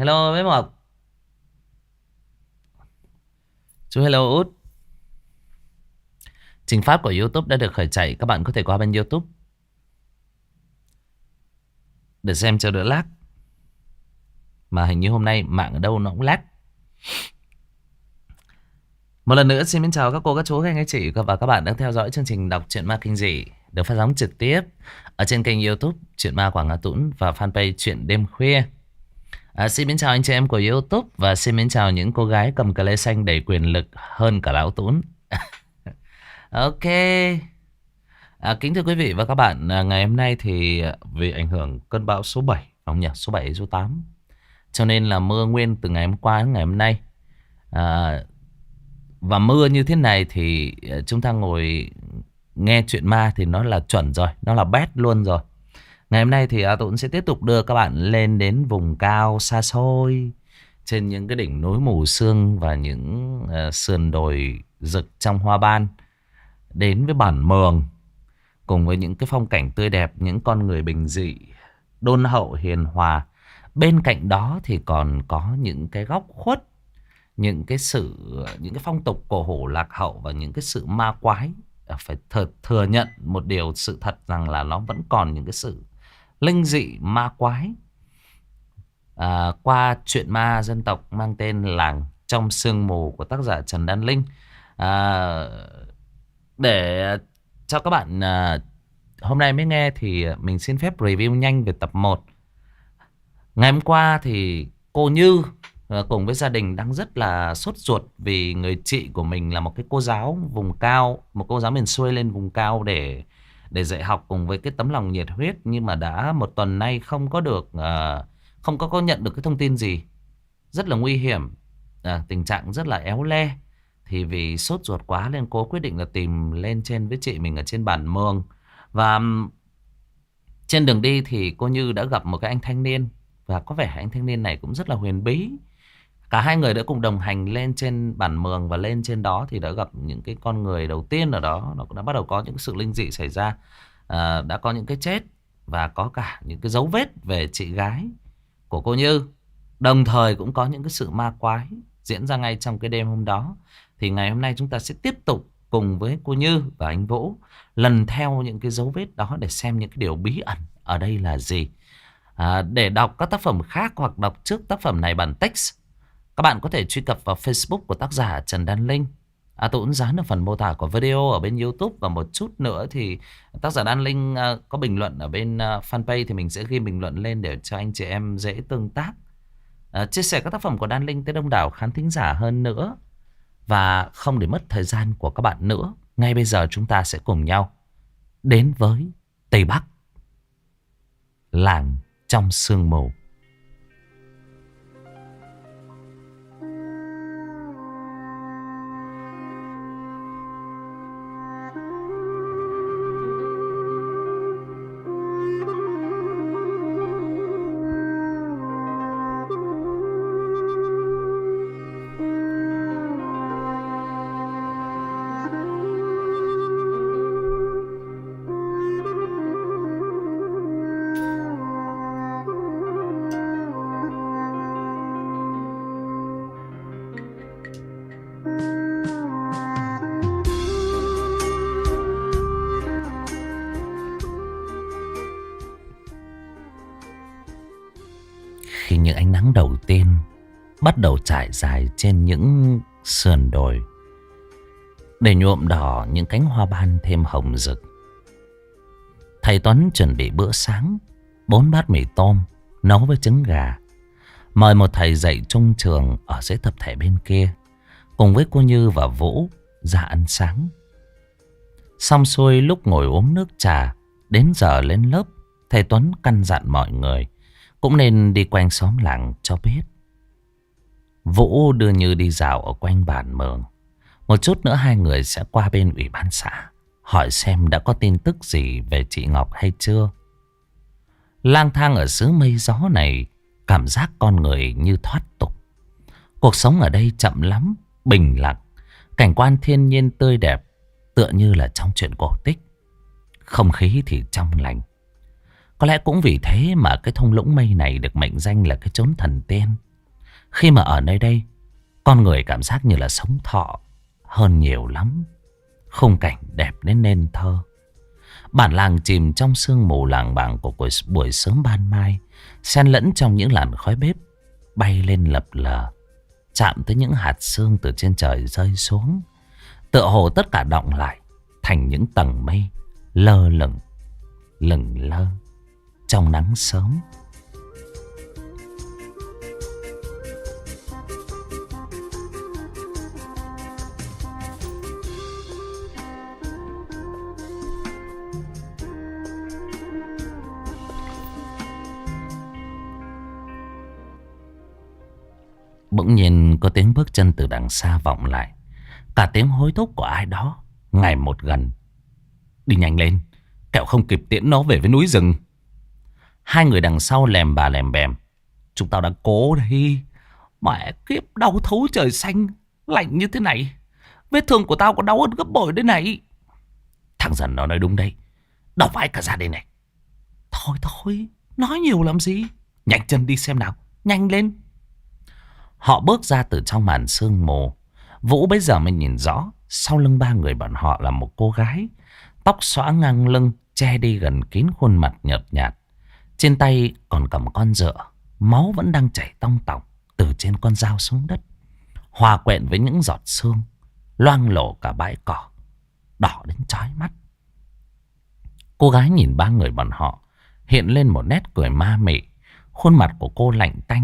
Hello bé Mộc. Chú hello út. Trình phát của YouTube đã được khởi chạy. Các bạn có thể qua bên YouTube để xem cho đỡ lag. Mà hình như hôm nay mạng ở đâu nó cũng lag. Một lần nữa xin chào các cô, các chú, các anh, các chị và các bạn đang theo dõi chương trình đọc truyện ma kinh dị được phát sóng trực tiếp ở trên kênh YouTube Truyện Ma Quảng Hà Tũng và fanpage Truyện Đêm Khuya. Xin chào anh chị em của YouTube và xin chào những cô gái cầm cờ lê xanh đầy quyền lực hơn cả lão Tũng. Ok. Kính thưa quý vị và các bạn, ngày hôm nay thì vì ảnh hưởng cơn bão số 7, không nhỉ, số 7 số 8, cho nên là mưa nguyên từ ngày hôm qua đến ngày hôm nay. Và mưa như thế này thì chúng ta ngồi nghe chuyện ma thì nó là chuẩn rồi, nó là best luôn rồi. Ngày hôm nay thì Tũng sẽ tiếp tục đưa các bạn lên đến vùng cao xa xôi, trên những cái đỉnh núi mù sương và những sườn đồi rực trong hoa ban, đến với bản Mường, cùng với những cái phong cảnh tươi đẹp, những con người bình dị, đôn hậu hiền hòa. Bên cạnh đó thì còn có những cái góc khuất, những cái phong tục cổ hủ lạc hậu và những cái sự ma quái. Phải thừa nhận một điều sự thật rằng là nó vẫn còn những cái sự linh dị ma quái. Qua chuyện ma dân tộc mang tên Làng Trong Sương Mù của tác giả Trần Đan Linh, để cho các bạn hôm nay mới nghe thì mình xin phép review nhanh về tập 1. Ngày hôm qua thì cô Như cùng với gia đình đang rất là sốt ruột vì người chị của mình là một cái cô giáo vùng cao, một cô giáo miền xuôi lên vùng cao để dạy học cùng với cái tấm lòng nhiệt huyết, nhưng mà đã một tuần nay không có nhận được cái thông tin gì, rất là nguy hiểm, tình trạng rất là éo le. Thì vì sốt ruột quá nên cô quyết định là tìm lên trên với chị mình ở trên bản Mường. Và trên đường đi thì cô Như đã gặp một cái anh thanh niên, và có vẻ anh thanh niên này cũng rất là huyền bí. Cả hai người đã cùng đồng hành lên trên bản Mường, và lên trên đó thì đã gặp những cái con người đầu tiên ở đó. Nó đã bắt đầu có những sự linh dị xảy ra, đã có những cái chết và có cả những cái dấu vết về chị gái của cô Như. Đồng thời cũng có những cái sự ma quái diễn ra ngay trong cái đêm hôm đó. Thì ngày hôm nay chúng ta sẽ tiếp tục cùng với cô Như và anh Vũ lần theo những cái dấu vết đó để xem những cái điều bí ẩn ở đây là gì. Để đọc các tác phẩm khác hoặc đọc trước tác phẩm này bằng text, các bạn có thể truy cập vào Facebook của tác giả Trần Đan Linh. Tôi cũng dán ở phần mô tả của video ở bên YouTube. Và một chút nữa thì tác giả Đan Linh có bình luận ở bên fanpage, thì mình sẽ ghi bình luận lên để cho anh chị em dễ tương tác, chia sẻ các tác phẩm của Đan Linh tới đông đảo khán thính giả hơn nữa. Và không để mất thời gian của các bạn nữa, ngay bây giờ chúng ta sẽ cùng nhau đến với Tây Bắc, Làng Trong Sương Mù. Khi những ánh nắng đầu tiên bắt đầu trải dài trên những sườn đồi để nhuộm đỏ những cánh hoa ban thêm hồng rực, thầy Tuấn chuẩn bị bữa sáng, 4 bát mì tôm nấu với trứng gà, mời một thầy dạy trung trường ở dưới tập thể bên kia cùng với cô Như và Vũ ra ăn sáng. Xong xuôi, lúc ngồi uống nước trà, đến giờ lên lớp, thầy Tuấn căn dặn mọi người cũng nên đi quanh xóm làng cho biết. Vũ đưa Như đi dạo ở quanh bản Mường. Một chút nữa hai người sẽ qua bên ủy ban xã, hỏi xem đã có tin tức gì về chị Ngọc hay chưa. Lang thang ở xứ mây gió này, cảm giác con người như thoát tục. Cuộc sống ở đây chậm lắm, bình lặng, cảnh quan thiên nhiên tươi đẹp, tựa như là trong truyện cổ tích. Không khí thì trong lành. Có lẽ cũng vì thế mà cái thung lũng mây này được mệnh danh là cái chốn thần tiên. Khi mà ở nơi đây, con người cảm giác như là sống thọ hơn nhiều lắm. Khung cảnh đẹp đến nên thơ. Bản làng chìm trong sương mù làng bảng của buổi sớm ban mai, xen lẫn trong những làn khói bếp bay lên lập lờ, chạm tới những hạt sương từ trên trời rơi xuống. Tựa hồ tất cả đọng lại thành những tầng mây lơ lửng, lửng lơ trong nắng sớm. Bỗng nhiên có tiếng bước chân từ đằng xa vọng lại. Cả tiếng hối thúc của ai đó ngày một gần. Đi nhanh lên, kẻo không kịp tiễn nó về với núi rừng. Hai người đằng sau lèm bà lèm bèm. Chúng tao đã cố đây. Mẹ kiếp, đau thấu trời xanh. Lạnh như thế này, vết thương của tao có đau hơn gấp bội đấy này. Thằng Dần nó nói đúng đây, đau vãi cả gia đình này. Thôi thôi, nói nhiều làm gì. Nhanh chân đi xem nào, nhanh lên. Họ bước ra từ trong màn sương mù. Vũ bây giờ mới nhìn rõ, sau lưng ba người bọn họ là một cô gái, tóc xõa ngang lưng, che đi gần kín khuôn mặt nhợt nhạt. Trên tay còn cầm con dựa, máu vẫn đang chảy tong tỏng từ trên con dao xuống đất, hòa quyện với những giọt sương loang lổ cả bãi cỏ, đỏ đến chói mắt. Cô gái nhìn ba người bọn họ, hiện lên một nét cười ma mị. Khuôn mặt của cô lạnh tanh.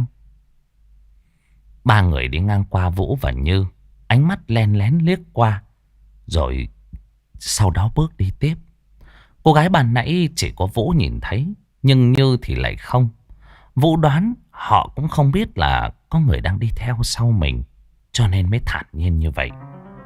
Ba người đi ngang qua Vũ và Như, ánh mắt len lén liếc qua, rồi sau đó bước đi tiếp. Cô gái ban nãy chỉ có Vũ nhìn thấy, nhưng Như thì lại không. Vũ đoán họ cũng không biết là có người đang đi theo sau mình, cho nên mới thản nhiên như vậy.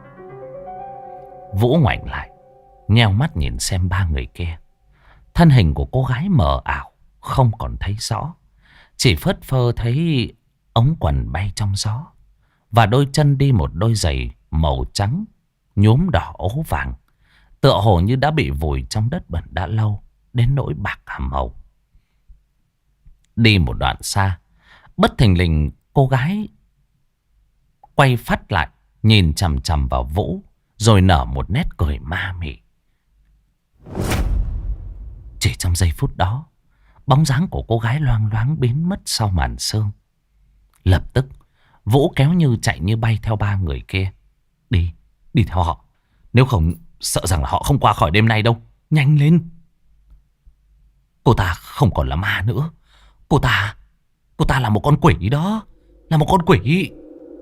Vũ ngoảnh lại, nheo mắt nhìn xem ba người kia. Thân hình của cô gái mờ ảo, không còn thấy rõ. Chỉ phất phơ thấy ống quần bay trong gió, và đôi chân đi một đôi giày màu trắng nhuốm đỏ ố vàng, tựa hồ như đã bị vùi trong đất bẩn đã lâu đến nỗi bạc hàm màu. Đi một đoạn xa, bất thình lình cô gái quay phắt lại, nhìn chằm chằm vào Vũ, rồi nở một nét cười ma mị. Chỉ trong giây phút đó, bóng dáng của cô gái loang loáng biến mất sau màn sương. Lập tức Vũ kéo Như chạy như bay theo ba người kia. Đi theo họ, nếu không sợ rằng là họ không qua khỏi đêm nay đâu. Nhanh lên. Cô ta không còn là ma nữa. Cô ta là một con quỷ đó. Là một con quỷ.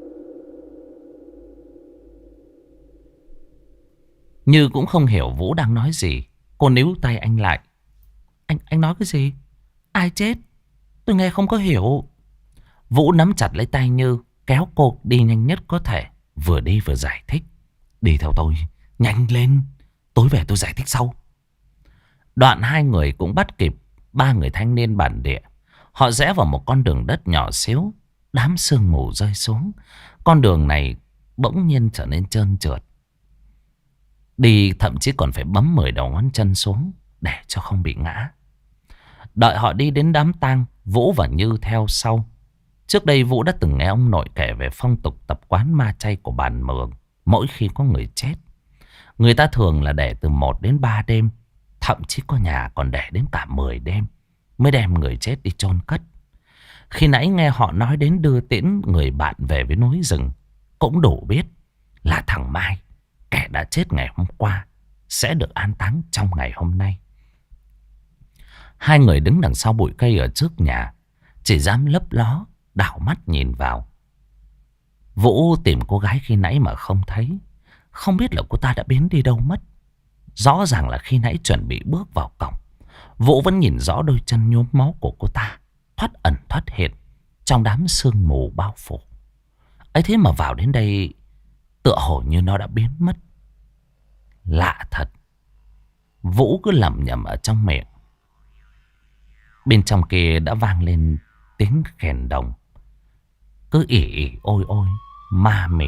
Như cũng không hiểu Vũ đang nói gì. Cô níu tay anh lại. Anh nói cái gì? Ai chết? Tôi nghe không có hiểu. Vũ nắm chặt lấy tay Như, kéo cô đi nhanh nhất có thể, vừa đi vừa giải thích. Đi theo tôi, nhanh lên. Tối về tôi giải thích sau. Đoạn hai người cũng bắt kịp ba người thanh niên bản địa. Họ rẽ vào một con đường đất nhỏ xíu. Đám sương mù rơi xuống. Con đường này bỗng nhiên trở nên trơn trượt. Đi thậm chí còn phải bấm 10 đầu ngón chân xuống để cho không bị ngã. Đợi họ đi đến đám tang, Vũ và Như theo sau. Trước đây Vũ đã từng nghe ông nội kể về phong tục tập quán ma chay của bản Mường. Mỗi khi có người chết, người ta thường là để từ 1 đến 3 đêm, thậm chí có nhà còn để đến cả 10 đêm mới đem người chết đi chôn cất. Khi nãy nghe họ nói đến đưa tiễn người bạn về với núi rừng, cũng đủ biết là thằng Mai, kẻ đã chết ngày hôm qua, sẽ được an táng trong ngày hôm nay. Hai người đứng đằng sau bụi cây ở trước nhà, chỉ dám lấp ló đảo mắt nhìn vào. Vũ tìm cô gái khi nãy mà không thấy. Không biết là cô ta đã biến đi đâu mất. Rõ ràng là khi nãy chuẩn bị bước vào cổng, Vũ vẫn nhìn rõ đôi chân nhuốm máu của cô ta thoát ẩn thoát hiện trong đám sương mù bao phủ. Ấy thế mà vào đến đây, tựa hồ như nó đã biến mất. Lạ thật. Vũ cứ lẩm nhẩm ở trong miệng. Bên trong kia đã vang lên tiếng kèn đồng, cứ ỉ ỉ ôi ôi ma mị.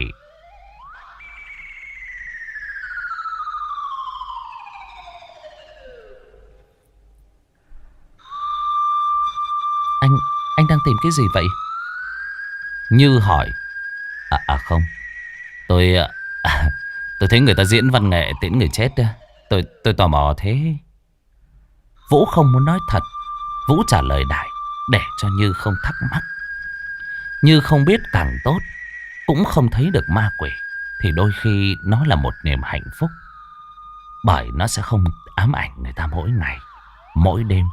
Anh đang tìm cái gì vậy? Như hỏi. Không. Tôi tôi thấy người ta diễn văn nghệ tiễn người chết. Tôi tò mò thế. Vũ không muốn nói thật. Vũ trả lời đại để cho Như không thắc mắc. Như không biết càng tốt. Cũng không thấy được ma quỷ thì đôi khi nó là một niềm hạnh phúc. Bởi nó sẽ không ám ảnh người ta mỗi ngày, mỗi đêm.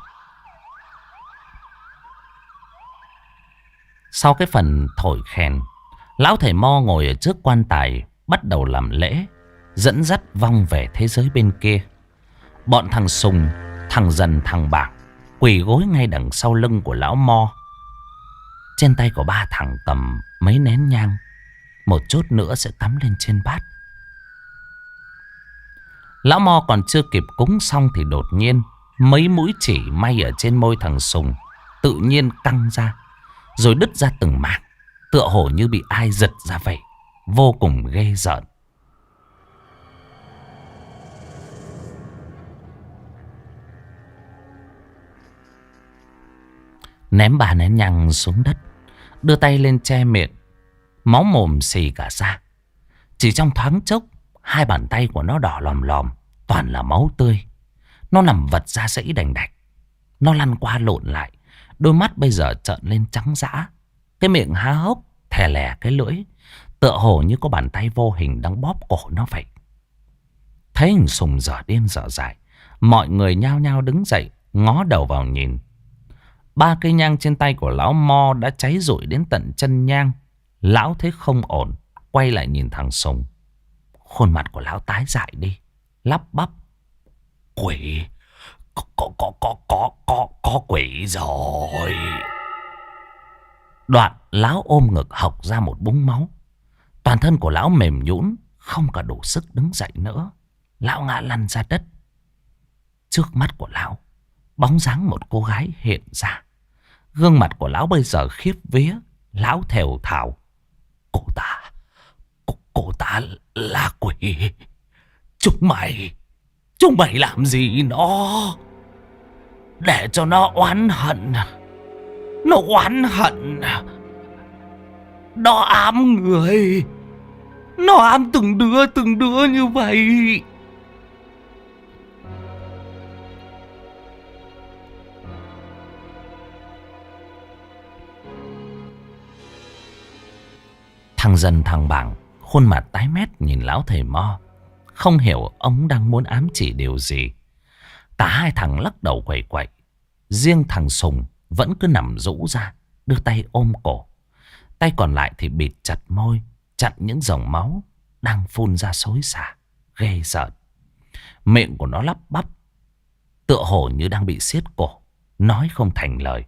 Sau cái phần thổi kèn, lão thầy Mo ngồi ở trước quan tài bắt đầu làm lễ, dẫn dắt vong về thế giới bên kia. Bọn thằng Sùng, thằng Dần, thằng Bảng quỳ gối ngay đằng sau lưng của lão Mo. Trên tay của ba thằng cầm mấy nén nhang. Một chút nữa sẽ cắm lên trên bát. Lão Mo còn chưa kịp cúng xong thì đột nhiên mấy mũi chỉ may ở trên môi thằng Sùng tự nhiên căng ra, rồi đứt ra từng mảng, tựa hồ như bị ai giật ra vậy. Vô cùng ghê rợn. Ném bà nén nhang xuống đất, đưa tay lên che miệng, máu mồm xì cả ra. Chỉ trong thoáng chốc, hai bàn tay của nó đỏ lòm lòm, toàn là máu tươi. Nó nằm vật ra sẫy đành đạch. Nó lăn qua lộn lại, đôi mắt bây giờ trợn lên trắng dã. Cái miệng há hốc, thè lè cái lưỡi, tựa hồ như có bàn tay vô hình đang bóp cổ nó vậy. Thấy thằng Sùng dở điên dở dại, mọi người nhao nhao đứng dậy, ngó đầu vào nhìn. Ba cây nhang trên tay của lão Mo đã cháy rụi đến tận chân nhang. Lão thấy không ổn, quay lại nhìn thằng Sùng. Khuôn mặt của lão tái dại đi, lắp bắp. Quỷ, có quỷ rồi. Đoạn lão ôm ngực hộc ra một búng máu. Toàn thân của lão mềm nhũn, không cả đủ sức đứng dậy nữa. Lão ngã lăn ra đất. Trước mắt của lão, bóng dáng một cô gái hiện ra. Gương mặt của lão bây giờ khiếp vía. Lão thều thào. Cô ta là quỷ. Chúng mày làm gì nó? Để cho nó oán hận. Nó oán hận. Nó ám người. Nó ám từng đứa như vậy. Thằng Dần, thằng Bảng khuôn mặt tái mét nhìn lão thầy Mo, không hiểu ông đang muốn ám chỉ điều gì. Cả hai thằng lắc đầu quẩy quẩy. Riêng thằng Sùng vẫn cứ nằm rũ ra, đưa tay ôm cổ. Tay còn lại thì bịt chặt môi, chặn những dòng máu đang phun ra xối xả, ghê rợn. Miệng của nó lắp bắp, tựa hồ như đang bị siết cổ, nói không thành lời.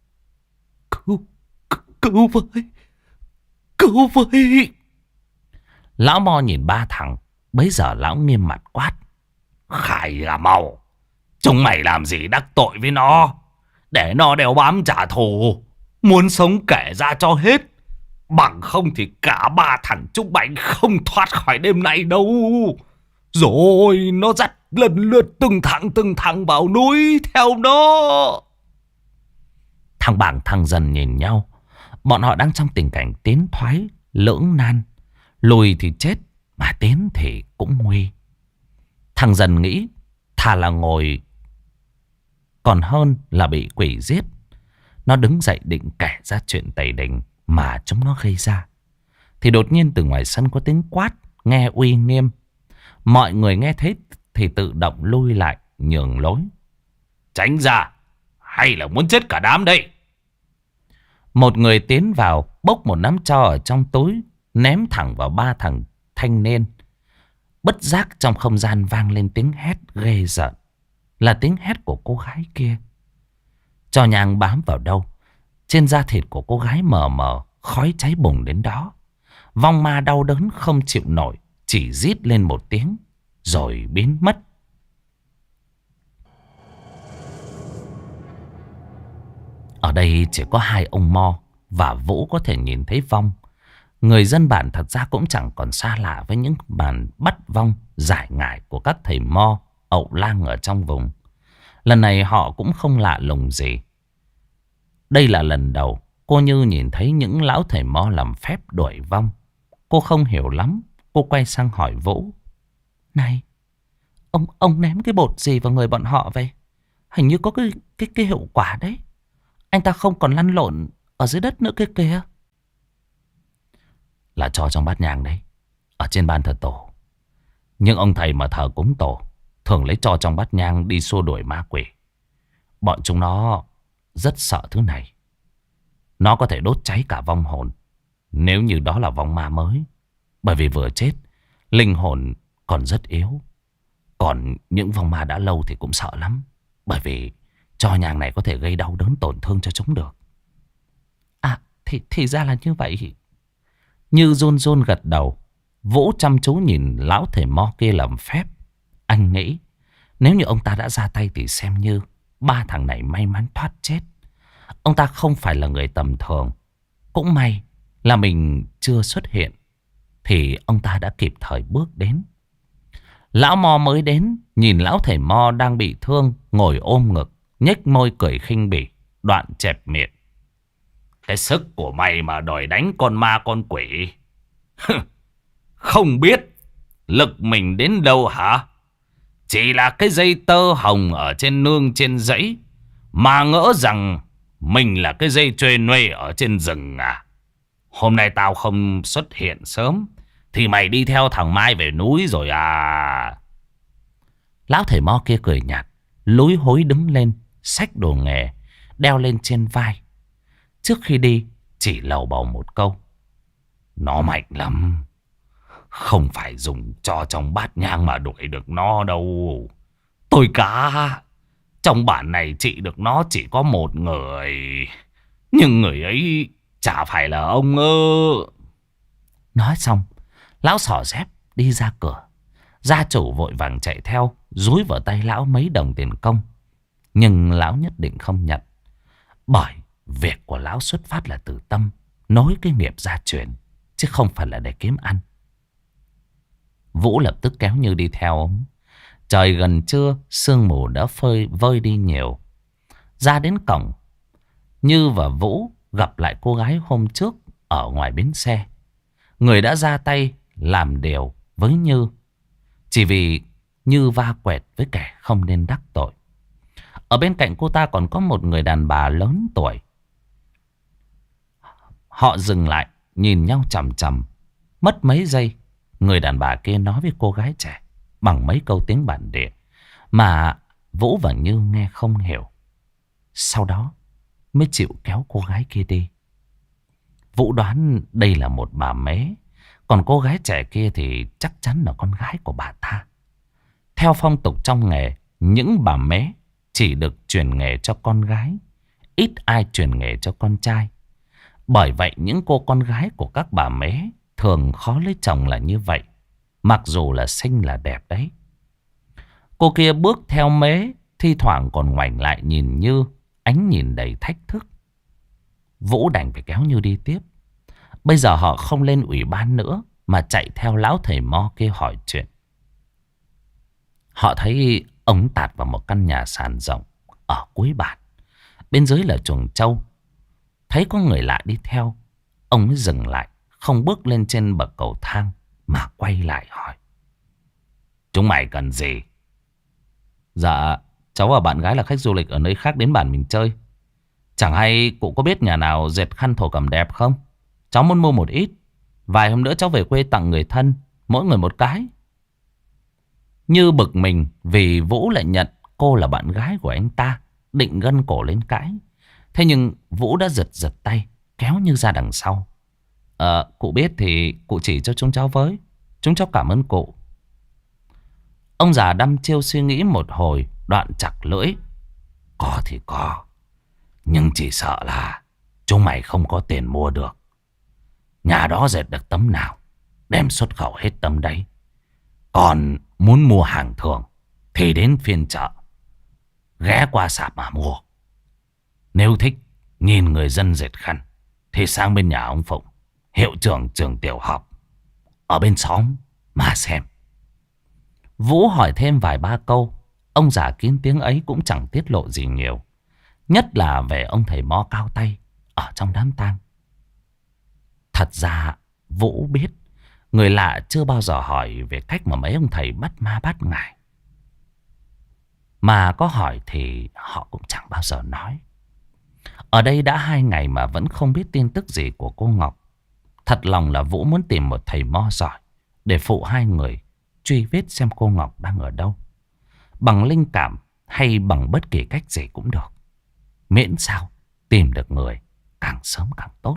Cứu với! Cứu với! Lão Mo nhìn ba thằng. Bấy giờ lão nghiêm mặt quát. Khai ra mau! Chúng mày làm gì đắc tội với nó? Để nó đeo bám trả thù. Muốn sống kể ra cho hết. Bằng không thì cả ba thằng chúng mày không thoát khỏi đêm nay đâu. Rồi nó dắt lần lượt từng thằng vào núi theo nó. Thằng Bảng, thằng Dần nhìn nhau. Bọn họ đang trong tình cảnh tiến thoái, lưỡng nan. Lùi thì chết, mà tiến thì cũng nguy. Thằng Dần nghĩ thà là ngồi còn hơn là bị quỷ giết. Nó đứng dậy định kể ra chuyện tày đình mà chúng nó gây ra. Thì đột nhiên từ ngoài sân có tiếng quát, nghe uy nghiêm. Mọi người nghe thấy thì tự động lui lại, nhường lối. Tránh ra, hay là muốn chết cả đám đây? Một người tiến vào, bốc một nắm tro ở trong túi, ném thẳng vào ba thằng thanh niên. Bất giác trong không gian vang lên tiếng hét ghê rợn. Là tiếng hét của cô gái kia. Tro nhang bám vào đâu, trên da thịt của cô gái mờ mờ, khói cháy bùng đến đó. Vong ma đau đớn không chịu nổi, chỉ rít lên một tiếng, rồi biến mất. Ở đây chỉ có hai ông Mo và Vũ có thể nhìn thấy vong. Người dân bản thật ra cũng chẳng còn xa lạ với những màn bắt vong giải ngải của các thầy Mo ậu lang ở trong vùng. Lần này họ cũng không lạ lùng gì. Đây là lần đầu Cô như nhìn thấy những lão thầy mo làm phép đuổi vong. Cô không hiểu lắm. Cô quay sang hỏi Vũ. Này, ông ném cái bột gì vào người bọn họ vậy? Hình như có cái hiệu quả đấy. Anh ta không còn lăn lộn ở dưới đất nữa kia kìa. Là cho trong bát nhang đấy, ở trên bàn thờ tổ. Nhưng ông thầy mà thờ cúng tổ thường lấy cho trong bát nhang đi xua đuổi ma quỷ. Bọn chúng nó rất sợ thứ này. Nó có thể đốt cháy cả vong hồn, nếu như đó là vong ma mới. Bởi vì vừa chết, linh hồn còn rất yếu. Còn những vong ma đã lâu thì cũng sợ lắm. Bởi vì tro nhang này có thể gây đau đớn tổn thương cho chúng được. À, thì ra là như vậy. Như run run gật đầu. Vũ chăm chú nhìn lão thầy mo kia làm phép. Anh nghĩ nếu như ông ta đã ra tay thì xem như ba thằng này may mắn thoát chết. Ông ta không phải là người tầm thường. Cũng may là mình chưa xuất hiện, thì ông ta đã kịp thời bước đến. Lão mo mới đến, nhìn lão thầy mo đang bị thương, ngồi ôm ngực, nhếch môi cười khinh bỉ, đoạn chẹp miệng. Cái sức của mày mà đòi đánh con ma con quỷ, không biết lực mình đến đâu hả? Chỉ là cái dây tơ hồng ở trên nương trên dãy mà ngỡ rằng mình là cái dây chuyền nuôi ở trên rừng à? Hôm nay tao không xuất hiện sớm thì mày đi theo thằng Mai về núi rồi à? Lão thầy mo kia cười nhạt, lúi húi đứng lên, xách đồ nghề đeo lên trên vai. Trước khi đi chỉ lầu bầu một câu. Nó mạnh lắm, không phải dùng cho trong bát nhang mà đuổi được nó đâu. Tôi cả trong bản này trị được nó chỉ có một người, nhưng người ấy chả phải là ông ơ. Nói xong, lão xỏ dép đi ra cửa. Gia chủ vội vàng chạy theo, dúi vào tay lão mấy đồng tiền công. Nhưng lão nhất định không nhận. Bởi việc của lão xuất phát là từ tâm, nối cái nghiệp gia truyền, chứ không phải là để kiếm ăn. Vũ lập tức kéo Như đi theo ông. Trời gần trưa, sương mù đã vơi đi nhiều. Ra đến cổng, Như và Vũ gặp lại cô gái hôm trước ở ngoài bến xe. Người đã ra tay làm điều với Như, chỉ vì Như va quẹt với kẻ không nên đắc tội. Ở bên cạnh cô ta còn có một người đàn bà lớn tuổi. Họ dừng lại, nhìn nhau chằm chằm. Mất mấy giây, người đàn bà kia nói với cô gái trẻ bằng mấy câu tiếng bản địa mà Vũ và Như nghe không hiểu. Sau đó mới chịu kéo cô gái kia đi. Vũ đoán đây là một bà mế, còn cô gái trẻ kia thì chắc chắn là con gái của bà ta. Theo phong tục trong nghề, những bà mế chỉ được truyền nghề cho con gái, ít ai truyền nghề cho con trai. Bởi vậy những cô con gái của các bà mế thường khó lấy chồng là như vậy, mặc dù là xinh là đẹp đấy. Cô kia bước theo mế, thi thoảng còn ngoảnh lại nhìn Như, ánh nhìn đầy thách thức. Vũ đành phải kéo Như đi tiếp. Bây giờ họ không lên ủy ban nữa, mà chạy theo lão thầy mo kia hỏi chuyện. Họ thấy ông tạt vào một căn nhà sàn rộng ở cuối bản. Bên dưới là chuồng trâu. Thấy có người lạ đi theo, ông mới dừng lại, không bước lên trên bậc cầu thang mà quay lại hỏi. Chúng mày cần gì? Dạ, cháu và bạn gái là khách du lịch ở nơi khác đến bản mình chơi. Chẳng hay cụ có biết nhà nào dệt khăn thổ cẩm đẹp không? Cháu muốn mua một ít. Vài hôm nữa cháu về quê tặng người thân, mỗi người một cái. Như bực mình vì Vũ lại nhận cô là bạn gái của anh ta, định gân cổ lên cãi. Thế nhưng Vũ đã giật giật tay, kéo Như ra đằng sau. Cụ biết thì cụ chỉ cho chúng cháu với. Chúng cháu cảm ơn cụ. Ông già đăm chiêu suy nghĩ một hồi, đoạn chặt lưỡi. Có thì có, nhưng chỉ sợ là chúng mày không có tiền mua được. Nhà đó dệt được tấm nào, đem xuất khẩu hết tấm đấy. Còn muốn mua hàng thường thì đến phiên chợ, ghé qua sạp mà mua. Nếu thích nhìn người dân dệt khăn thì sang bên nhà ông Phụng, hiệu trưởng trường tiểu học ở bên xóm mà xem. Vũ hỏi thêm vài ba câu. Ông già kín tiếng ấy cũng chẳng tiết lộ gì nhiều, nhất là về ông thầy mo cao tay ở trong đám tang. Thật ra Vũ biết người lạ chưa bao giờ hỏi về cách mà mấy ông thầy bắt ma bắt ngải. Mà có hỏi thì họ cũng chẳng bao giờ nói. Ở đây đã 2 ngày mà vẫn không biết tin tức gì của cô Ngọc. Thật lòng là Vũ muốn tìm một thầy mo giỏi để phụ hai người truy vết xem cô Ngọc đang ở đâu. Bằng linh cảm hay bằng bất kỳ cách gì cũng được. Miễn sao tìm được người càng sớm càng tốt.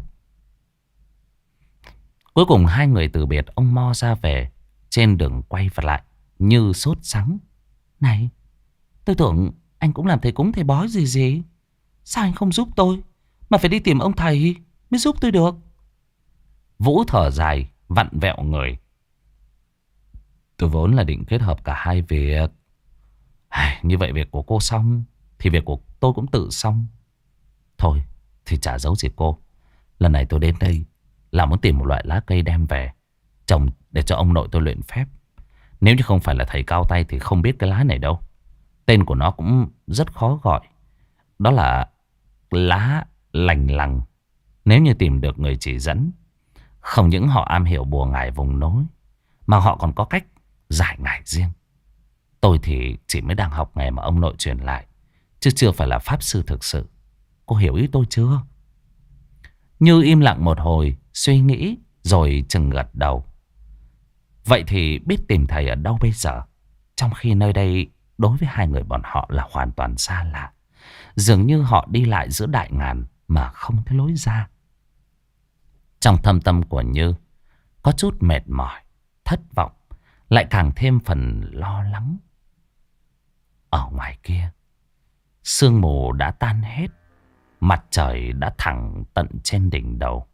Cuối cùng hai người từ biệt ông mo ra về. Trên đường quay vào lại Như sốt sắng. Này, tôi tưởng anh cũng làm thầy cúng thầy bói gì gì. Sao anh không giúp tôi mà phải đi tìm ông thầy mới giúp tôi được? Vũ thở dài vặn vẹo người. Tôi vốn là định kết hợp cả hai việc. Như vậy việc của cô xong thì việc của tôi cũng tự xong. Thôi thì chả giấu gì cô. Lần này tôi đến đây là muốn tìm một loại lá cây đem về trồng để cho ông nội tôi luyện phép. Nếu như không phải là thầy cao tay thì không biết cái lá này đâu. Tên của nó cũng rất khó gọi. Đó là lá lành lằng. Nếu như tìm được người chỉ dẫn, không những họ am hiểu bùa ngải vùng núi mà họ còn có cách giải ngải riêng. Tôi thì chỉ mới đang học nghề mà ông nội truyền lại, chứ chưa phải là pháp sư thực sự. Cô hiểu ý tôi chưa? Như im lặng một hồi, suy nghĩ rồi chừng gật đầu. Vậy thì biết tìm thầy ở đâu bây giờ? Trong khi nơi đây đối với hai người bọn họ là hoàn toàn xa lạ. Dường như họ đi lại giữa đại ngàn mà không thấy lối ra. Trong thâm tâm của Như có chút mệt mỏi, thất vọng, lại càng thêm phần lo lắng. Ở ngoài kia, sương mù đã tan hết, mặt trời đã thẳng tận trên đỉnh đầu.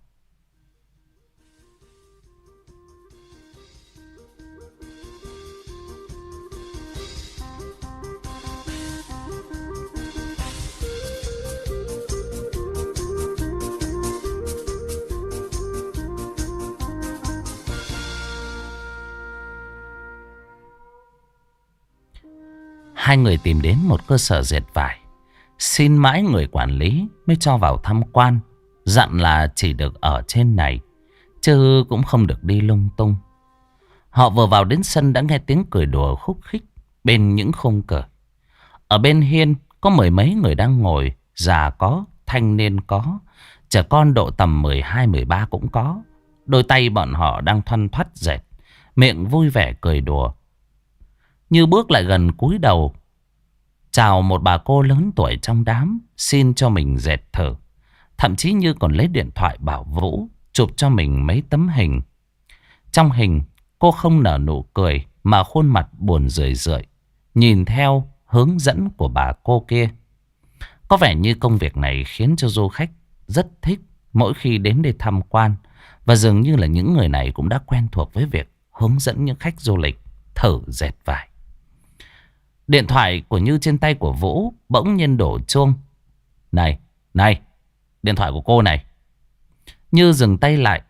Hai người tìm đến một cơ sở dệt vải. Xin mãi người quản lý mới cho vào tham quan. Dặn là chỉ được ở trên này, chứ cũng không được đi lung tung. Họ vừa vào đến sân đã nghe tiếng cười đùa khúc khích bên những khung cửa. Ở bên hiên có mười mấy người đang ngồi. Già có, thanh niên có, trẻ con độ tầm 12-13 cũng có. Đôi tay bọn họ đang thoăn thoắt dệt, miệng vui vẻ cười đùa. Như bước lại gần cúi đầu chào một bà cô lớn tuổi trong đám, xin cho mình dệt thử. Thậm chí Như còn lấy điện thoại bảo Vũ chụp cho mình mấy tấm hình. Trong hình cô không nở nụ cười mà khuôn mặt buồn rười rượi, nhìn theo hướng dẫn của bà cô kia. Có vẻ như công việc này khiến cho du khách rất thích mỗi khi đến đây tham quan. Và dường như là những người này cũng đã quen thuộc với việc hướng dẫn những khách du lịch thử dệt vải. Điện thoại của Như trên tay của Vũ bỗng nhiên đổ chuông. Này, này, điện thoại của cô này. Như dừng tay lại,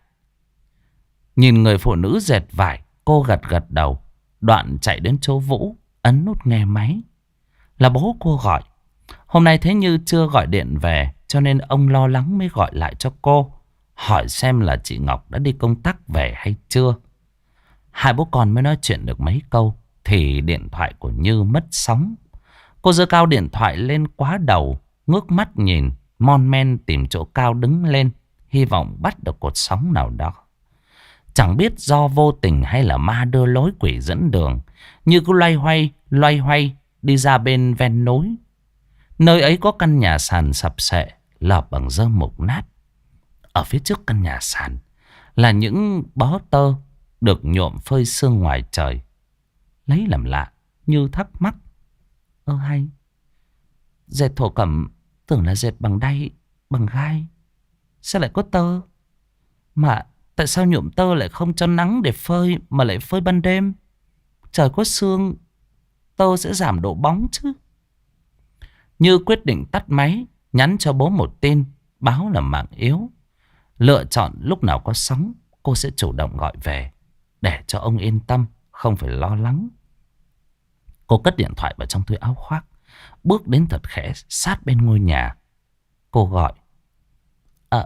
nhìn người phụ nữ dệt vải. Cô gật gật đầu, đoạn chạy đến chỗ Vũ, ấn nút nghe máy. Là bố cô gọi. Hôm nay thấy Như chưa gọi điện về, cho nên ông lo lắng mới gọi lại cho cô, hỏi xem là chị Ngọc đã đi công tác về hay chưa. Hai bố con mới nói chuyện được mấy câu thì điện thoại của Như mất sóng. Cô giơ cao điện thoại lên quá đầu, ngước mắt nhìn, mon men tìm chỗ cao đứng lên, hy vọng bắt được cột sóng nào đó. Chẳng biết do vô tình hay là ma đưa lối quỷ dẫn đường, Như cứ loay hoay đi ra bên ven núi. Nơi ấy có căn nhà sàn sập sệ, lợp bằng rơm mục nát. Ở phía trước căn nhà sàn là những bó tơ được nhuộm phơi sương ngoài trời. Lấy làm lạ, Như thắc mắc. Hay, dệt thổ cẩm tưởng là dệt bằng đay, bằng gai, sao lại có tơ? Mà tại sao nhuộm tơ lại không cho nắng để phơi mà lại phơi ban đêm? Trời có sương, tơ sẽ giảm độ bóng chứ. Như quyết định tắt máy, nhắn cho bố một tin báo là mạng yếu. Lựa chọn lúc nào có sóng, cô sẽ chủ động gọi về để cho ông yên tâm, không phải lo lắng. Cô cất điện thoại vào trong túi áo khoác, bước đến thật khẽ sát bên ngôi nhà. Cô gọi.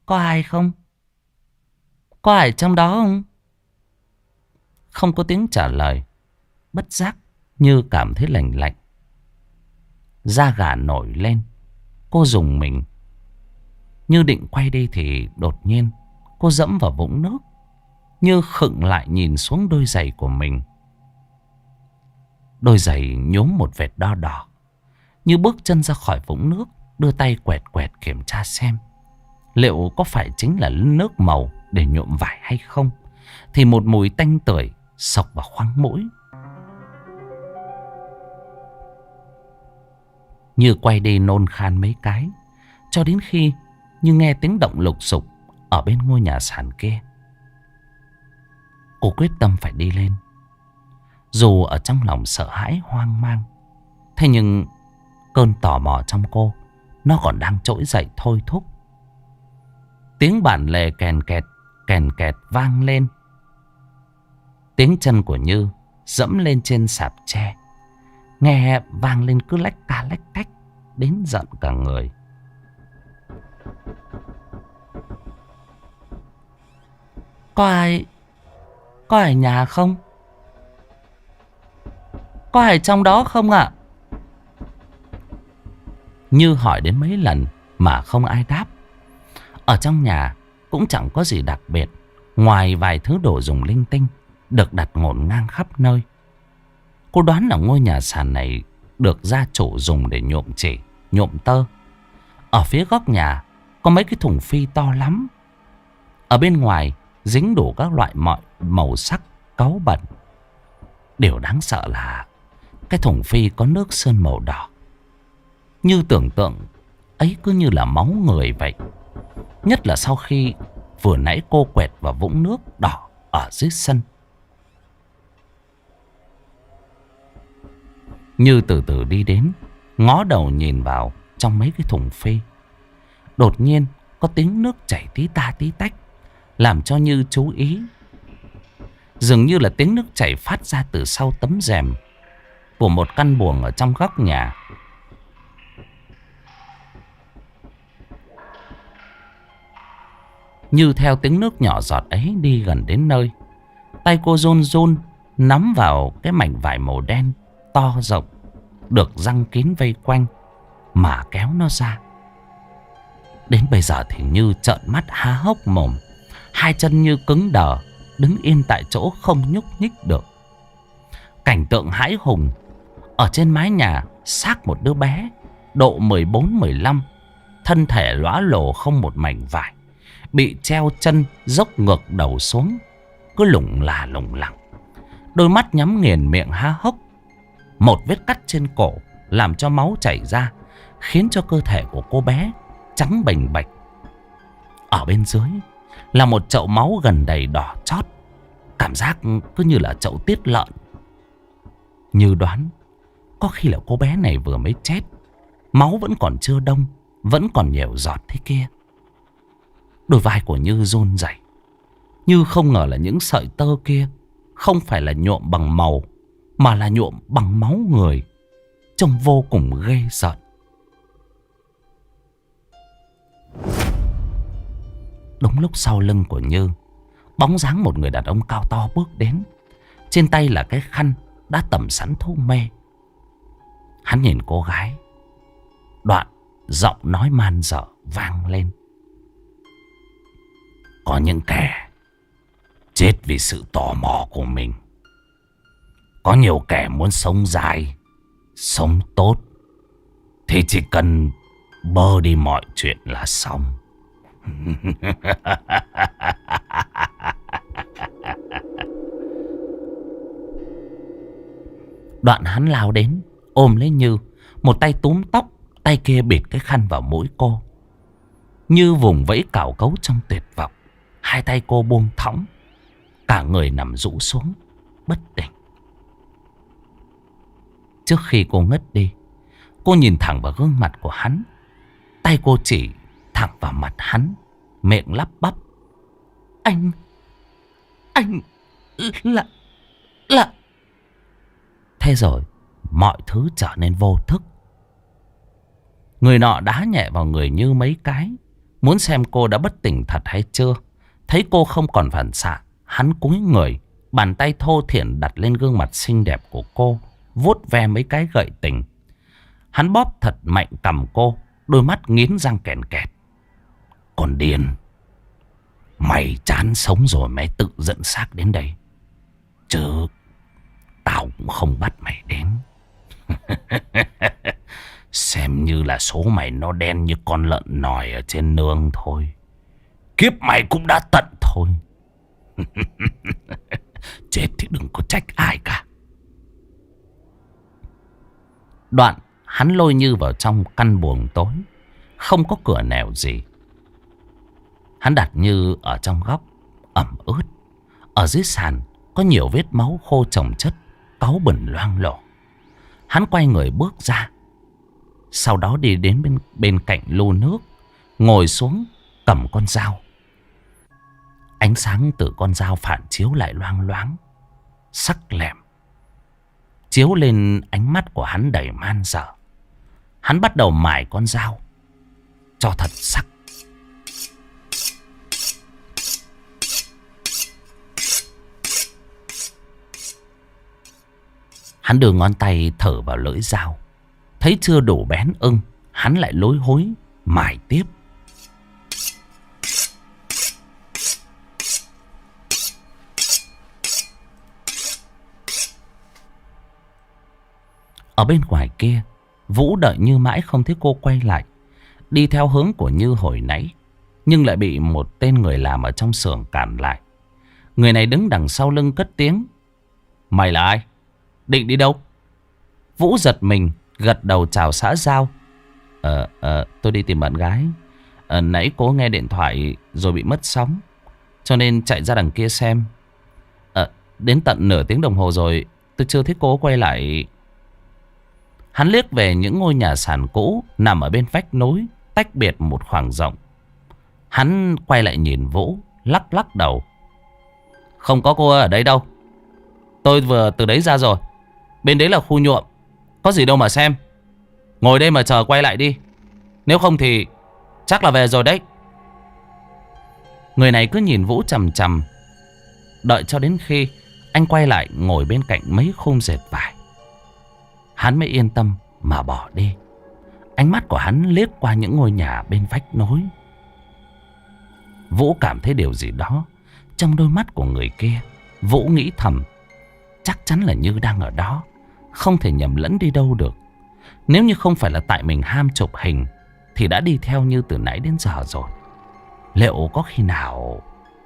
Có ai không? Có ai trong đó không? Không có tiếng trả lời. Bất giác Như cảm thấy lạnh lạnh, da gà nổi lên. Cô rùng mình. Như định quay đi thì đột nhiên cô dẫm vào vũng nước. Như khựng lại nhìn xuống đôi giày của mình. Đôi giày nhuốm một vệt đo đỏ. Như bước chân ra khỏi vũng nước, đưa tay quẹt quẹt kiểm tra xem liệu có phải chính là nước màu để nhuộm vải hay không. Thì một mùi tanh tưởi xộc vào khoang mũi. Như quay đi nôn khan mấy cái, cho đến khi Như nghe tiếng động lục sục ở bên ngôi nhà sàn kia. Cô quyết tâm phải đi lên. Dù ở trong lòng sợ hãi hoang mang, thế nhưng cơn tò mò trong cô nó còn đang trỗi dậy thôi thúc. Tiếng bản lề kèn kẹt vang lên. Tiếng chân của Như dẫm lên trên sạp tre, nghe vang lên cứ lách ca lách cách, đến giận cả người. Có ai nhà không? Có ai trong đó không ạ? Như hỏi đến mấy lần mà không ai đáp. Ở trong nhà cũng chẳng có gì đặc biệt, ngoài vài thứ đồ dùng linh tinh được đặt ngổn ngang khắp nơi. Cô đoán là ngôi nhà sàn này được gia chủ dùng để nhuộm chỉ, nhuộm tơ. Ở phía góc nhà có mấy cái thùng phi to lắm. Ở bên ngoài dính đủ các loại mọi màu sắc cáu bẩn. Điều đáng sợ là cái thùng phi có nước sơn màu đỏ. Như tưởng tượng ấy cứ như là máu người vậy. Nhất là sau khi vừa nãy cô quẹt vào vũng nước đỏ ở dưới sân. Như từ từ đi đến, ngó đầu nhìn vào trong mấy cái thùng phi. Đột nhiên có tiếng nước chảy tí ta tí tách, làm cho Như chú ý. Dường như là tiếng nước chảy phát ra từ sau tấm rèm của một căn buồng ở trong góc nhà. Như theo tiếng nước nhỏ giọt ấy đi gần đến nơi. Tay cô run run nắm vào cái mảnh vải màu đen to rộng được giăng kín vây quanh mà kéo nó ra. Đến bây giờ thì Như trợn mắt há hốc mồm. Hai chân Như cứng đờ, đứng yên tại chỗ không nhúc nhích được. Cảnh tượng hãi hùng. Ở trên mái nhà xác một đứa bé độ 14-15, thân thể lóa lồ không một mảnh vải, bị treo chân dốc ngược đầu xuống, cứ lủng là lủng lẳng. Đôi mắt nhắm nghiền, miệng há hốc. Một vết cắt trên cổ làm cho máu chảy ra, khiến cho cơ thể của cô bé trắng bềnh bạch. Ở bên dưới là một chậu máu gần đầy đỏ chót, cảm giác cứ như là chậu tiết lợn. Như đoán có khi là cô bé này vừa mới chết, máu vẫn còn chưa đông, vẫn còn nhiều giọt thế kia. Đôi vai của Như run rẩy. Như không ngờ là những sợi tơ kia không phải là nhuộm bằng màu, mà là nhuộm bằng máu người, trông vô cùng ghê sợ. Đúng lúc sau lưng của Như, bóng dáng một người đàn ông cao to bước đến. Trên tay là cái khăn đã tẩm sẵn thuốc mê. Hắn nhìn cô gái, đoạn giọng nói man dở vang lên. Có những kẻ chết vì sự tò mò của mình. Có nhiều kẻ muốn sống dài, sống tốt, thì chỉ cần bơ đi mọi chuyện là xong. Đoạn hắn lao đến, ôm lấy Như, một tay túm tóc, tay kia bịt cái khăn vào mũi cô. Như vùng vẫy cào cấu trong tuyệt vọng. Hai tay cô buông thõng, cả người nằm rũ xuống bất tỉnh. Trước khi cô ngất đi, cô nhìn thẳng vào gương mặt của hắn. Tay cô chỉ thẳng vào mặt hắn, miệng lắp bắp. Anh là... Thế rồi mọi thứ trở nên vô thức. Người nọ đá nhẹ vào người Như mấy cái, muốn xem cô đã bất tỉnh thật hay chưa. Thấy cô không còn phản xạ, hắn cúi người, bàn tay thô thiển đặt lên gương mặt xinh đẹp của cô, vuốt ve mấy cái gợi tình. Hắn bóp thật mạnh cằm cô, đôi mắt nghiến răng kèn kẹt. Còn điên, mày chán sống rồi mày tự dẫn xác đến đây, chứ tao cũng không bắt mày đến. Xem như là số mày nó đen như con lợn nòi ở trên nương thôi. Kiếp mày cũng đã tận thôi. Chết thì đừng có trách ai cả. Đoạn hắn lôi Như vào trong căn buồng tối, không có cửa nẻo gì. Hắn đặt Như ở trong góc ẩm ướt. Ở dưới sàn có nhiều vết máu khô chồng chất, cáu bẩn loang lổ. Hắn quay người bước ra, sau đó đi đến bên cạnh lu nước, ngồi xuống cầm con dao. Ánh sáng từ con dao phản chiếu lại loang loáng, sắc lẹm, chiếu lên ánh mắt của hắn đầy man dợ. Hắn bắt đầu mài con dao cho thật sắc. Hắn đưa ngón tay thở vào lưỡi dao, thấy chưa đủ bén ưng, hắn lại lối hối mài tiếp. Ở bên ngoài kia, Vũ đợi Như mãi không thấy cô quay lại, đi theo hướng của Như hồi nãy, nhưng lại bị một tên người làm ở trong xưởng cản lại. Người này đứng đằng sau lưng cất tiếng: Mày là ai? Định đi đâu? Vũ giật mình, gật đầu chào xã giao. Tôi đi tìm bạn gái. Nãy cố nghe điện thoại rồi bị mất sóng, cho nên chạy ra đằng kia xem. Đến tận nửa tiếng đồng hồ rồi, tôi chưa thấy cố quay lại. Hắn liếc về những ngôi nhà sàn cũ nằm ở bên vách núi, tách biệt một khoảng rộng. Hắn quay lại nhìn Vũ, lắc lắc đầu. Không có cô ở đây đâu. Tôi vừa từ đấy ra rồi. Bên đấy là khu nhuộm, có gì đâu mà xem. Ngồi đây mà chờ quay lại đi, nếu không thì chắc là về rồi đấy. Người này cứ nhìn Vũ chằm chằm, đợi cho đến khi anh quay lại ngồi bên cạnh mấy khung dệt vải, hắn mới yên tâm mà bỏ đi. Ánh mắt của hắn liếc qua những ngôi nhà bên vách núi. Vũ cảm thấy điều gì đó trong đôi mắt của người kia. Vũ nghĩ thầm, chắc chắn là Như đang ở đó, không thể nhầm lẫn đi đâu được. Nếu như không phải là tại mình ham chụp hình thì đã đi theo Như từ nãy đến giờ rồi. Liệu có khi nào...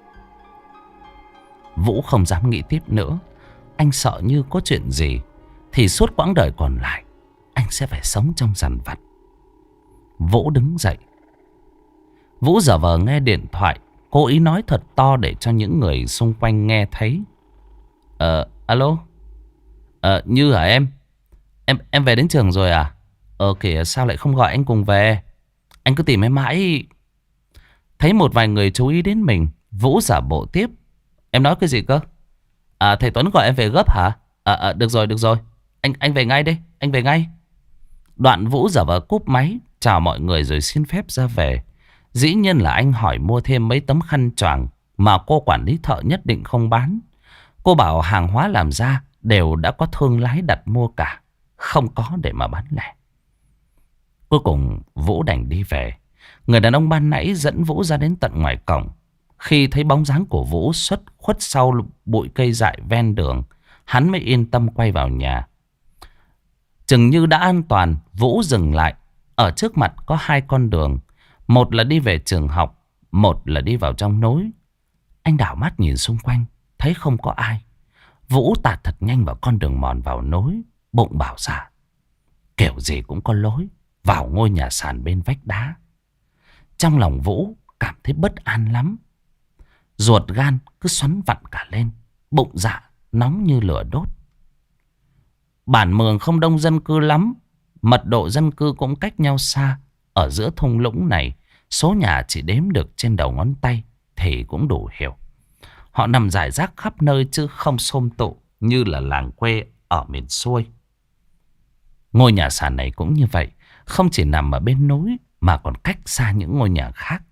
Vũ không dám nghĩ tiếp nữa. Anh sợ Như có chuyện gì thì suốt quãng đời còn lại anh sẽ phải sống trong dằn vặt. Vũ đứng dậy. Vũ giả vờ nghe điện thoại, cố ý nói thật to để cho những người xung quanh nghe thấy. Alo. Như hả em? Em về đến trường rồi à? Kìa, sao lại không gọi anh cùng về? Anh cứ tìm em mãi. Thấy một vài người chú ý đến mình, Vũ giả bộ tiếp. Em nói cái gì cơ? Thầy Tuấn gọi em về gấp hả? Được rồi, được rồi. Anh về ngay đây, anh về ngay. Đoạn Vũ giả vờ cúp máy, chào mọi người rồi xin phép ra về. Dĩ nhiên là anh hỏi mua thêm mấy tấm khăn choàng mà cô quản lý thợ nhất định không bán. Cô bảo hàng hóa làm ra đều đã có thương lái đặt mua cả, không có để mà bán lẻ. Cuối cùng Vũ đành đi về. Người đàn ông ban nãy dẫn Vũ ra đến tận ngoài cổng. Khi thấy bóng dáng của Vũ xuất khuất sau bụi cây dại ven đường, hắn mới yên tâm quay vào nhà. Chừng như đã an toàn, Vũ dừng lại. Ở trước mặt có hai con đường, một là đi về trường học, một là đi vào trong núi. Anh đảo mắt nhìn xung quanh, thấy không có ai. Vũ tạt thật nhanh vào con đường mòn vào núi, bụng bảo dạ, kiểu gì cũng có lối vào ngôi nhà sàn bên vách đá. Trong lòng Vũ cảm thấy bất an lắm. Ruột gan cứ xoắn vặn cả lên, bụng dạ nóng như lửa đốt. Bản mường không đông dân cư lắm, mật độ dân cư cũng cách nhau xa. Ở giữa thung lũng này, số nhà chỉ đếm được trên đầu ngón tay thì cũng đủ hiểu. Họ nằm rải rác khắp nơi chứ không xôm tụ như là làng quê ở miền xuôi. Ngôi nhà sàn này cũng như vậy, không chỉ nằm ở bên núi mà còn cách xa những ngôi nhà khác.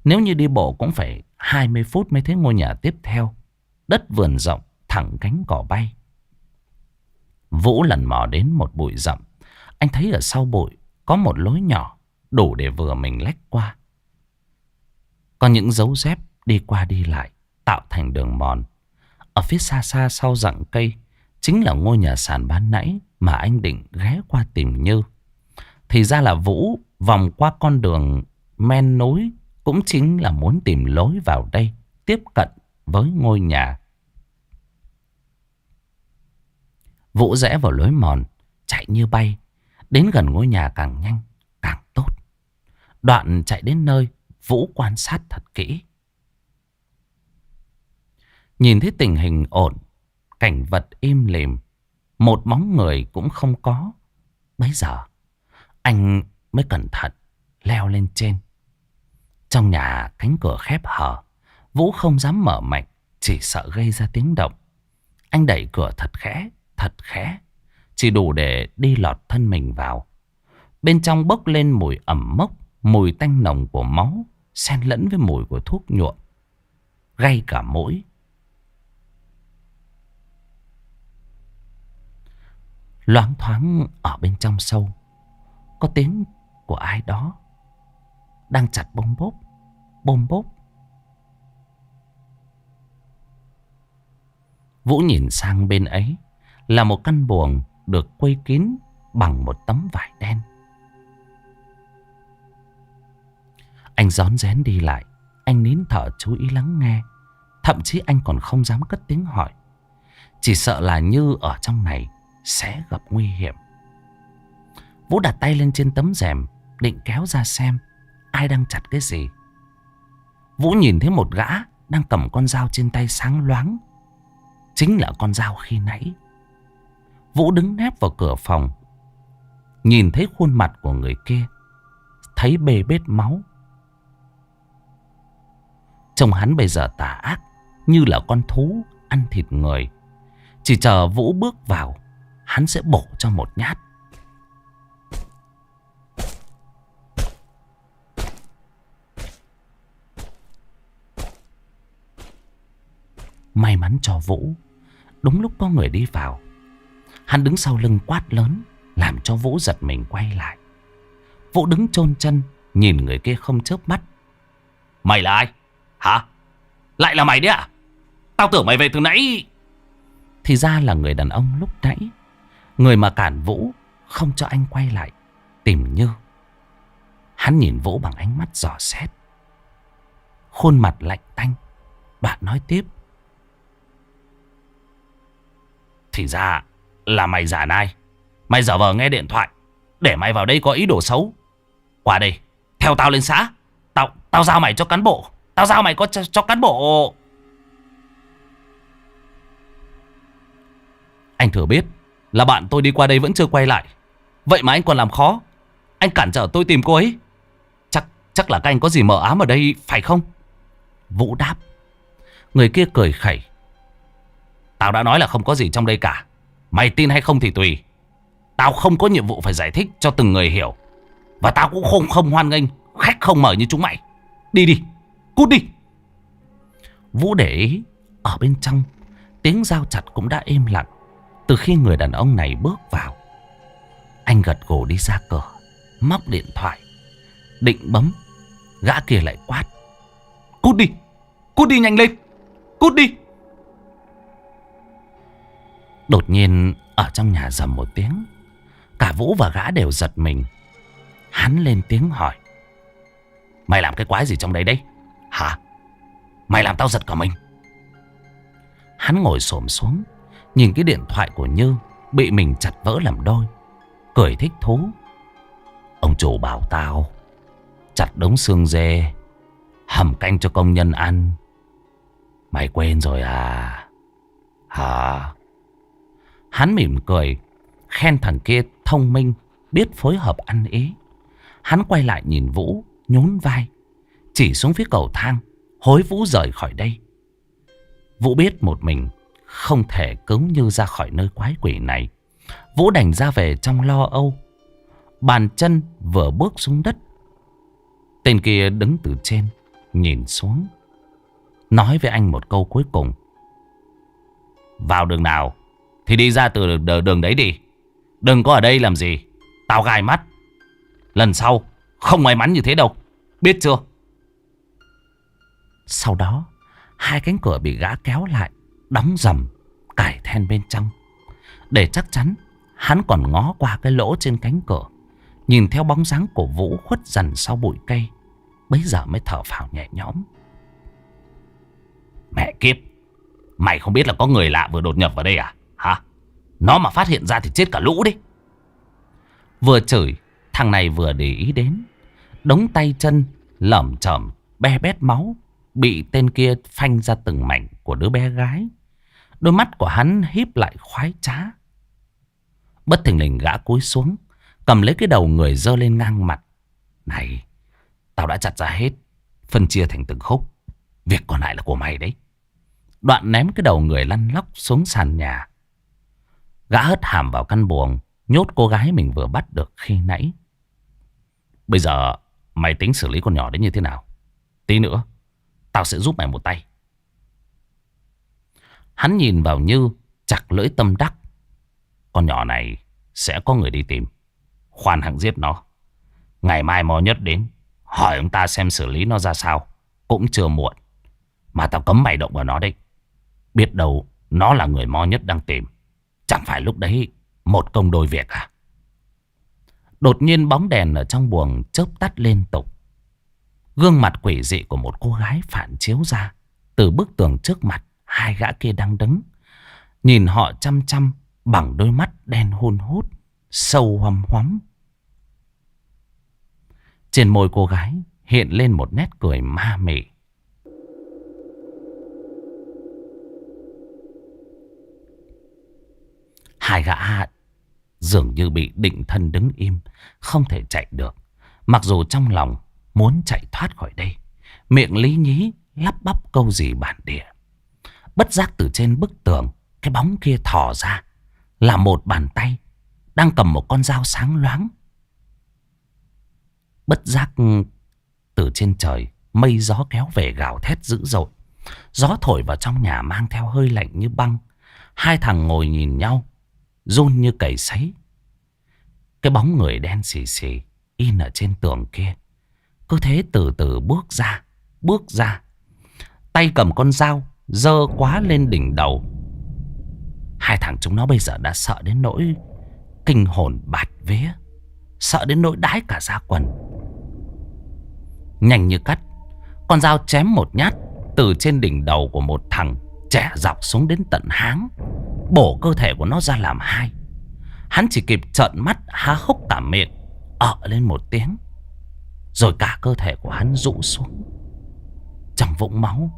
Nếu như đi bộ cũng phải 20 phút mới thấy ngôi nhà tiếp theo. Đất vườn rộng, thẳng cánh cỏ bay. Vũ lần mò đến một bụi rậm. Anh thấy ở sau bụi có một lối nhỏ đủ để vừa mình lách qua. Có những dấu dép đi qua đi lại tạo thành đường mòn. Ở phía xa xa sau rặng cây chính là ngôi nhà sàn ban nãy mà anh định ghé qua tìm Như. Thì ra là Vũ vòng qua con đường men núi cũng chính là muốn tìm lối vào đây, tiếp cận với ngôi nhà. Vũ rẽ vào lối mòn, chạy như bay. Đến gần ngôi nhà càng nhanh, càng tốt. Đoạn chạy đến nơi, Vũ quan sát thật kỹ. Nhìn thấy tình hình ổn, cảnh vật im lìm, một bóng người cũng không có. Bấy giờ, anh mới cẩn thận leo lên trên. Trong nhà cánh cửa khép hờ, Vũ không dám mở mạnh, chỉ sợ gây ra tiếng động. Anh đẩy cửa thật khẽ, chỉ đủ để đi lọt thân mình vào. Bên trong bốc lên mùi ẩm mốc, mùi tanh nồng của máu, xen lẫn với mùi của thuốc nhuộm, gay cả mũi. Loáng thoáng ở bên trong sâu, có tiếng của ai đó đang chặt bôm bốp. Vũ nhìn sang bên ấy là một căn buồng được quây kín bằng một tấm vải đen. Anh rón rén đi lại, anh nín thở chú ý lắng nghe. Thậm chí anh còn không dám cất tiếng hỏi, chỉ sợ là Như ở trong này sẽ gặp nguy hiểm. Vũ đặt tay lên trên tấm rèm, định kéo ra xem ai đang chặt cái gì. Vũ nhìn thấy một gã đang cầm con dao trên tay sáng loáng. Chính là con dao khi nãy. Vũ đứng nép vào cửa phòng, nhìn thấy khuôn mặt của người kia, thấy bê bết máu. Trông hắn bây giờ tà ác, như là con thú ăn thịt người. Chỉ chờ Vũ bước vào, hắn sẽ bổ cho một nhát. May mắn cho Vũ, đúng lúc có người đi vào. Hắn đứng sau lưng quát lớn, làm cho Vũ giật mình quay lại. Vũ đứng chôn chân, nhìn người kia không chớp mắt. Mày là ai? Hả? Lại là mày đấy à? Tao tưởng mày về từ nãy. Thì ra là người đàn ông lúc nãy, người mà cản Vũ không cho anh quay lại tìm Như. Hắn nhìn Vũ bằng ánh mắt dò xét, khuôn mặt lạnh tanh. Bạn nói tiếp. Thì ra là mày giả nai. Mày giả vờ nghe điện thoại để mày vào đây có ý đồ xấu. Qua đây, theo tao lên xã. Tao giao mày cho cán bộ. Tao giao mày cho cán bộ. Anh thừa biết là bạn tôi đi qua đây vẫn chưa quay lại, vậy mà anh còn làm khó. Anh cản trở tôi tìm cô ấy. Chắc là các anh có gì mờ ám ở đây phải không? Vũ đáp. Người kia cười khẩy. Tao đã nói là không có gì trong đây cả. Mày tin hay không thì tùy. Tao không có nhiệm vụ phải giải thích cho từng người hiểu. Và tao cũng không hoan nghênh khách không mời như chúng mày. Đi đi, cút đi. Vũ để ý, ở bên trong tiếng dao chặt cũng đã êm lặng từ khi người đàn ông này bước vào. Anh gật gù đi ra cửa, móc điện thoại, định bấm. Gã kia lại quát. Cút đi nhanh lên, cút đi. Đột nhiên ở trong nhà rầm một tiếng. Cả Vũ và gã đều giật mình. Hắn lên tiếng hỏi. Mày làm cái quái gì trong đấy đấy? Hả? Mày làm tao giật cả mình. Hắn ngồi xổm xuống, nhìn cái điện thoại của Như bị mình chặt vỡ làm đôi, cười thích thú. Ông chủ bảo tao chặt đống xương dê hầm canh cho công nhân ăn. Mày quên rồi à? Hả? Hắn mỉm cười, khen thằng kia thông minh, biết phối hợp ăn ý. Hắn quay lại nhìn Vũ, nhún vai, chỉ xuống phía cầu thang, hối Vũ rời khỏi đây. Vũ biết một mình không thể cứu Như ra khỏi nơi quái quỷ này. Vũ đành ra về trong lo âu. Bàn chân vừa bước xuống đất, tên kia đứng từ trên, nhìn xuống, nói với anh một câu cuối cùng. Vào đường nào thì đi ra từ đường đấy đi. Đừng có ở đây làm gì, tao gai mắt. Lần sau không may mắn như thế đâu, biết chưa? Sau đó hai cánh cửa bị gã kéo lại, đóng rầm, cài then bên trong. Để chắc chắn, hắn còn ngó qua cái lỗ trên cánh cửa, nhìn theo bóng dáng của Vũ khuất dần sau bụi cây. Bấy giờ mới thở phào nhẹ nhõm. Mẹ kiếp, mày không biết là có người lạ vừa đột nhập vào đây à? Hả? Nó mà phát hiện ra thì chết cả lũ đấy. Vừa chửi, thằng này vừa để ý đến đống tay chân lởm chởm be bét máu bị tên kia phanh ra từng mảnh của đứa bé gái. Đôi mắt của hắn híp lại khoái trá. Bất thình lình gã cúi xuống, cầm lấy cái đầu người giơ lên ngang mặt. Này, tao đã chặt ra hết, phân chia thành từng khúc. Việc còn lại là của mày đấy. Đoạn ném cái đầu người lăn lóc xuống sàn nhà. Gã hất hàm vào căn buồng, nhốt cô gái mình vừa bắt được khi nãy. Bây giờ mày tính xử lý con nhỏ đấy như thế nào? Tí nữa tao sẽ giúp mày một tay. Hắn nhìn vào Như, chặt lưỡi tâm đắc. Con nhỏ này sẽ có người đi tìm, khoan hạng giết nó. Ngày mai Mo Nhất đến, hỏi ông ta xem xử lý nó ra sao, cũng chưa muộn. Mà tao cấm mày động vào nó đấy. Biết đâu nó là người Mo Nhất đang tìm. Chẳng phải lúc đấy một công đôi việc à? Đột nhiên bóng đèn ở trong buồng chớp tắt liên tục. Gương mặt quỷ dị của một cô gái phản chiếu ra từ bức tường trước mặt hai gã kia đang đứng, nhìn họ chăm chăm bằng đôi mắt đen hun hút, sâu hoăm hoắm. Trên môi cô gái hiện lên một nét cười ma mị. Hai gã dường như bị định thân đứng im, không thể chạy được. Mặc dù trong lòng muốn chạy thoát khỏi đây, miệng lý nhí lắp bắp câu gì bản địa. Bất giác từ trên bức tường, cái bóng kia thò ra là một bàn tay đang cầm một con dao sáng loáng. Bất giác từ trên trời, mây gió kéo về gào thét dữ dội. Gió thổi vào trong nhà mang theo hơi lạnh như băng. Hai thằng ngồi nhìn nhau, run như cầy sấy. Cái bóng người đen xì xì in ở trên tường kia cứ thế từ từ bước ra. Tay cầm con dao giơ quá lên đỉnh đầu. Hai thằng chúng nó bây giờ đã sợ đến nỗi kinh hồn bạt vía, sợ đến nỗi đái cả da quần. Nhanh như cắt, con dao chém một nhát từ trên đỉnh đầu của một thằng chẻ dọc xuống đến tận háng, bổ cơ thể của nó ra làm hai. Hắn chỉ kịp trợn mắt há hốc cả miệng, lên một tiếng, rồi cả cơ thể của hắn rũ xuống trong vũng máu.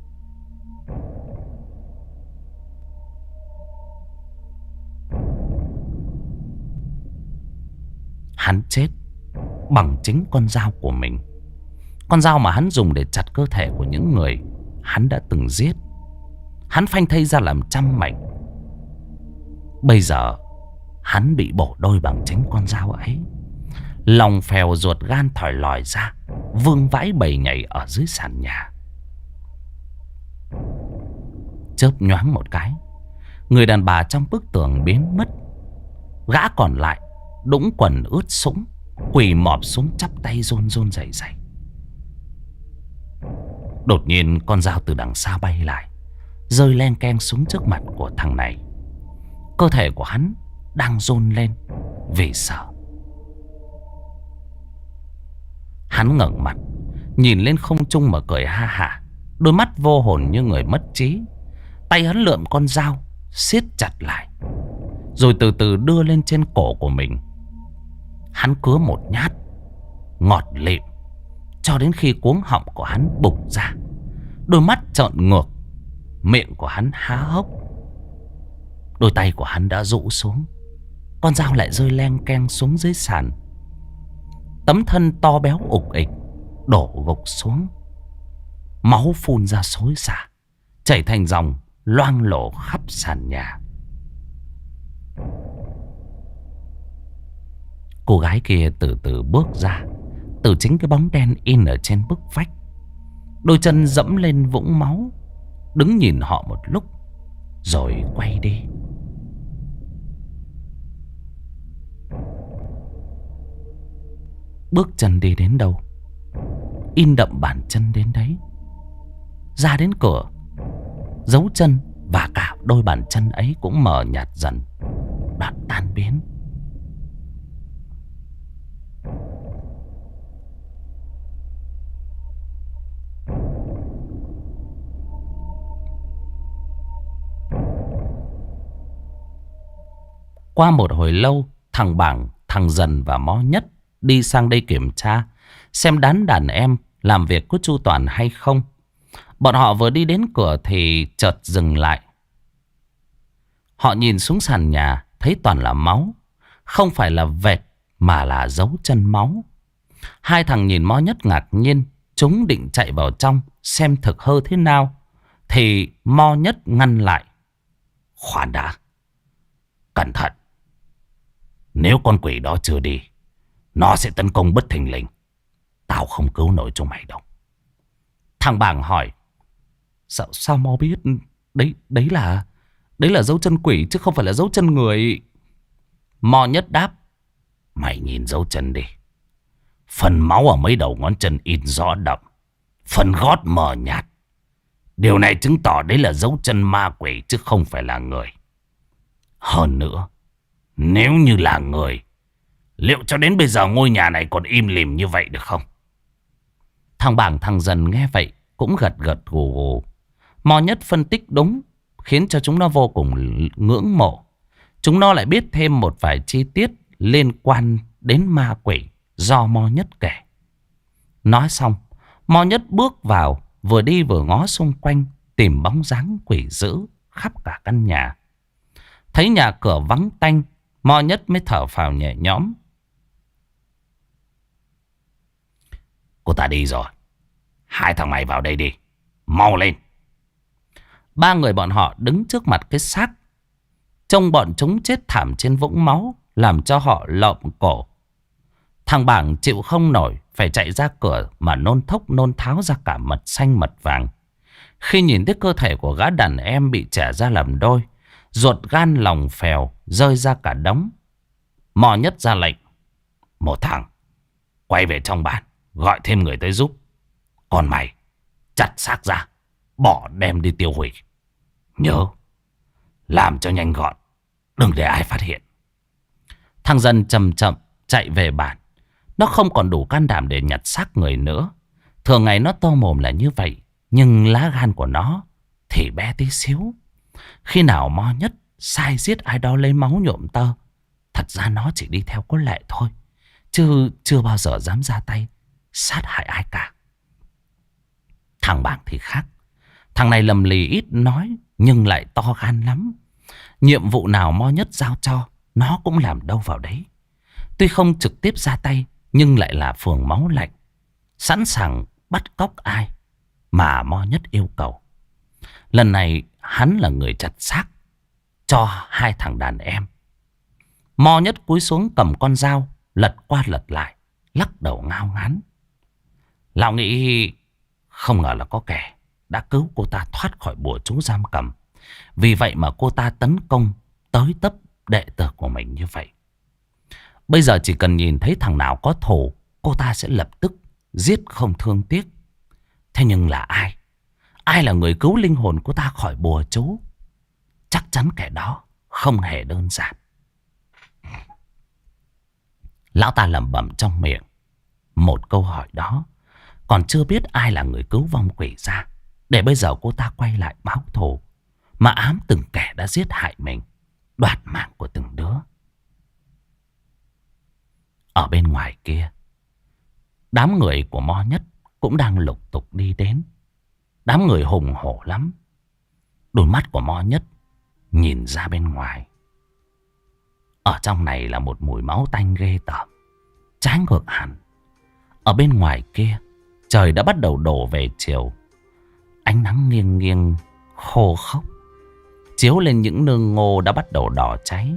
Hắn chết bằng chính con dao của mình. Con dao mà hắn dùng để chặt cơ thể của những người hắn đã từng giết. Hắn phanh thây ra làm trăm mảnh. Bây giờ hắn bị bổ đôi bằng chính con dao ấy. Lòng phèo ruột gan thỏi lòi ra, vương vãi bầy nhảy ở dưới sàn nhà. Chớp nhoáng một cái, người đàn bà trong bức tường biến mất. Gã còn lại đũng quần ướt sũng, quỳ mọp xuống chắp tay run run rẩy rẩy. Đột nhiên con dao từ đằng xa bay lại, rơi len keng xuống trước mặt của thằng này. Cơ thể của hắn đang run lên vì sợ. Hắn ngẩng mặt nhìn lên không trung mà cười ha hả, đôi mắt vô hồn như người mất trí. Tay hắn lượm con dao siết chặt lại, rồi từ từ đưa lên trên cổ của mình. Hắn cứa một nhát ngọt lịm cho đến khi cuống họng của hắn bục ra, đôi mắt trợn ngược, miệng của hắn há hốc. Đôi tay của hắn đã rũ xuống, con dao lại rơi len keng xuống dưới sàn. Tấm thân to béo ục ịch đổ gục xuống, máu phun ra xối xả, chảy thành dòng loang lổ khắp sàn nhà. Cô gái kia từ từ bước ra từ chính cái bóng đen in ở trên bức vách. Đôi chân dẫm lên vũng máu, đứng nhìn họ một lúc rồi quay đi. Bước chân đi đến đâu, in đậm bàn chân đến đấy. Ra đến cửa, dấu chân và cả đôi bàn chân ấy cũng mờ nhạt dần, đoạn tan biến. Qua một hồi lâu, thằng Bảng, thằng Dần và Mó Nhất đi sang đây kiểm tra xem đàn em làm việc có chu toàn hay không. Bọn họ vừa đi đến cửa thì chợt dừng lại. Họ nhìn xuống sàn nhà, thấy toàn là máu. Không phải là vệt mà là dấu chân máu. Hai thằng nhìn Mó Nhất ngạc nhiên. Chúng định chạy vào trong xem thực hư thế nào thì Mó Nhất ngăn lại. Khoan đã, cẩn thận. Nếu con quỷ đó chưa đi, nó sẽ tấn công bất thình lình. Tao không cứu nổi chúng mày đâu. Thằng Bảng hỏi, Sao Mo biết? Đấy là dấu chân quỷ chứ không phải là dấu chân người. Mo Nhất đáp, mày nhìn dấu chân đi. Phần máu ở mấy đầu ngón chân in rõ đậm, phần gót mờ nhạt. Điều này chứng tỏ đấy là dấu chân ma quỷ chứ không phải là người. Hơn nữa, nếu như là người, liệu cho đến bây giờ ngôi nhà này còn im lìm như vậy được không? Thằng Bảng, thằng Dần nghe vậy cũng gật gù gù. Mo Nhất phân tích đúng, khiến cho chúng nó vô cùng ngưỡng mộ. Chúng nó lại biết thêm một vài chi tiết liên quan đến ma quỷ do Mo Nhất kể. Nói xong, Mo Nhất bước vào, vừa đi vừa ngó xung quanh, tìm bóng dáng quỷ dữ khắp cả căn nhà. Thấy nhà cửa vắng tanh, Mo Nhất mới thở phào nhẹ nhõm. Cô ta đi rồi. Hai thằng mày vào đây đi, mau lên. Ba người bọn họ đứng trước mặt cái xác. Trông bọn chúng chết thảm trên vũng máu, làm cho họ lợm cổ. Thằng Bảng chịu không nổi, phải chạy ra cửa mà nôn thốc nôn tháo ra cả mật xanh mật vàng. Khi nhìn thấy cơ thể của gã đàn em bị chẻ ra làm đôi, ruột gan lòng phèo rơi ra cả đống. Mò Nhất ra lệnh, một thằng quay về trong bản, gọi thêm người tới giúp. Còn mày chặt xác ra, bỏ đem đi tiêu hủy. Nhớ làm cho nhanh gọn, đừng để ai phát hiện. Thằng Dần chậm chậm chạy về bản. Nó không còn đủ can đảm để nhặt xác người nữa. Thường ngày nó to mồm là như vậy, nhưng lá gan của nó thì bé tí xíu. Khi nào Mo Nhất sai giết ai đó lấy máu nhuộm tơ, thật ra nó chỉ đi theo có lệ thôi, chứ chưa bao giờ dám ra tay sát hại ai cả. Thằng Bảng thì khác. Thằng này lầm lì ít nói, nhưng lại to gan lắm. Nhiệm vụ nào Mo Nhất giao cho, nó cũng làm đâu vào đấy. Tuy không trực tiếp ra tay, nhưng lại là phường máu lạnh, sẵn sàng bắt cóc ai mà Mo Nhất yêu cầu. Lần này hắn là người chặt xác cho hai thằng đàn em. Mo Nhất cúi xuống cầm con dao, lật qua lật lại, lắc đầu ngao ngán. Lão nghĩ không ngờ là có kẻ đã cứu cô ta thoát khỏi bùa chú giam cầm. Vì vậy mà cô ta tấn công tới tấp đệ tử của mình như vậy. Bây giờ chỉ cần nhìn thấy thằng nào có thù, cô ta sẽ lập tức giết không thương tiếc. Thế nhưng là ai? Ai là người cứu linh hồn cô ta khỏi bùa chú? Chắc chắn kẻ đó không hề đơn giản. Lão ta lẩm bẩm trong miệng một câu hỏi đó. Còn chưa biết ai là người cứu vong quỷ ra, để bây giờ cô ta quay lại báo thù, mà ám từng kẻ đã giết hại mình, đoạt mạng của từng đứa. Ở bên ngoài kia, đám người của Mo Nhất cũng đang lục tục đi đến. Đám người hùng hổ lắm. Đôi mắt của Mo Nhất nhìn ra bên ngoài. Ở trong này là một mùi máu tanh ghê tởm. Trái ngược hẳn, ở bên ngoài kia, trời đã bắt đầu đổ về chiều. Ánh nắng nghiêng nghiêng khô khốc chiếu lên những nương ngô đã bắt đầu đỏ cháy.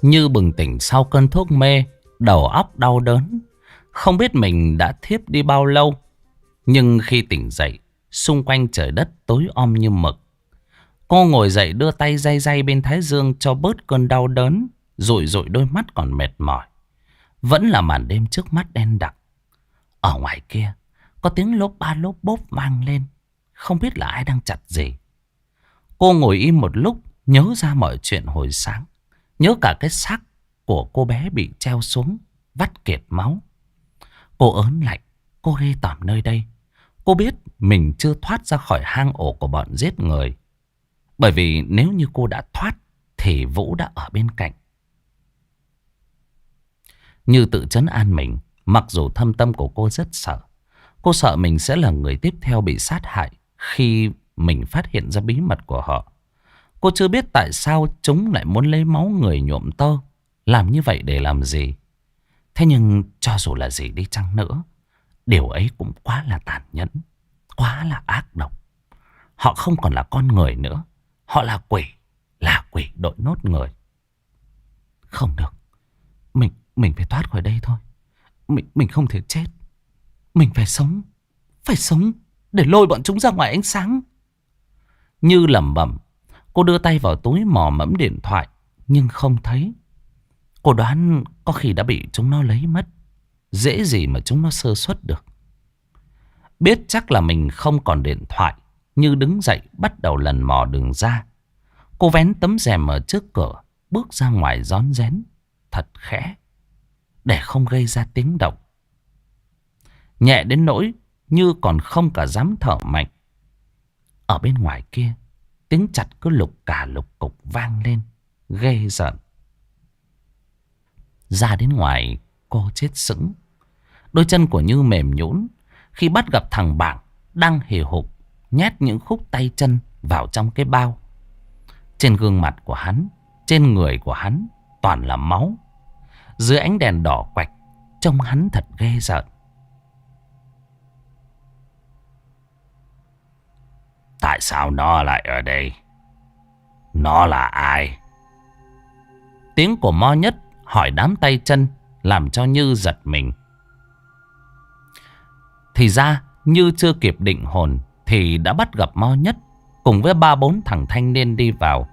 Như bừng tỉnh sau cơn thuốc mê, đầu óc đau đớn. Không biết mình đã thiếp đi bao lâu. Nhưng khi tỉnh dậy, xung quanh trời đất tối om như mực. Cô ngồi dậy đưa tay day day bên thái dương cho bớt cơn đau đớn, rụi rụi đôi mắt còn mệt mỏi. Vẫn là màn đêm trước mắt đen đặc. Ở ngoài kia có tiếng lốp ba lốp bốp vang lên. Không biết là ai đang chặt gì. Cô ngồi im một lúc, nhớ ra mọi chuyện hồi sáng. Nhớ cả cái xác của cô bé bị treo xuống, vắt kiệt máu. Cô ớn lạnh, cô ghê tởm nơi đây. Cô biết mình chưa thoát ra khỏi hang ổ của bọn giết người. Bởi vì nếu như cô đã thoát thì Vũ đã ở bên cạnh. Như tự trấn an mình, mặc dù thâm tâm của cô rất sợ. Cô sợ mình sẽ là người tiếp theo bị sát hại khi mình phát hiện ra bí mật của họ. Cô chưa biết tại sao chúng lại muốn lấy máu người nhuộm tơ. Làm như vậy để làm gì? Thế nhưng cho dù là gì đi chăng nữa, điều ấy cũng quá là tàn nhẫn, quá là ác độc. Họ không còn là con người nữa. Họ là quỷ đội nốt người. Không được. Mình phải thoát khỏi đây thôi. Mình không thể chết. Mình phải sống. Phải sống để lôi bọn chúng ra ngoài ánh sáng. Như lẩm bẩm, cô đưa tay vào túi mò mẫm điện thoại, nhưng không thấy. Cô đoán có khi đã bị chúng nó lấy mất. Dễ gì mà chúng nó sơ suất được. Biết chắc là mình không còn điện thoại, Như đứng dậy bắt đầu lần mò đường ra. Cô vén tấm rèm ở trước cửa, bước ra ngoài rón rén thật khẽ, để không gây ra tiếng động. Nhẹ đến nỗi Như còn không cả dám thở mạnh. Ở bên ngoài kia, tiếng chặt cứ lục cả lục cục vang lên, ghê rợn. Ra đến ngoài, cô chết sững. Đôi chân của Như mềm nhũn khi bắt gặp thằng Bảng đang hì hục nhét những khúc tay chân vào trong cái bao. Trên gương mặt của hắn, trên người của hắn toàn là máu. Dưới ánh đèn đỏ quạch, trông hắn thật ghê rợn. Tại sao nó lại ở đây? Nó là ai? Tiếng của Mo Nhất hỏi đám tay chân làm cho Như giật mình. Thì ra Như chưa kịp định hồn thì đã bắt gặp Mo Nhất cùng với 3-4 thằng thanh niên đi vào.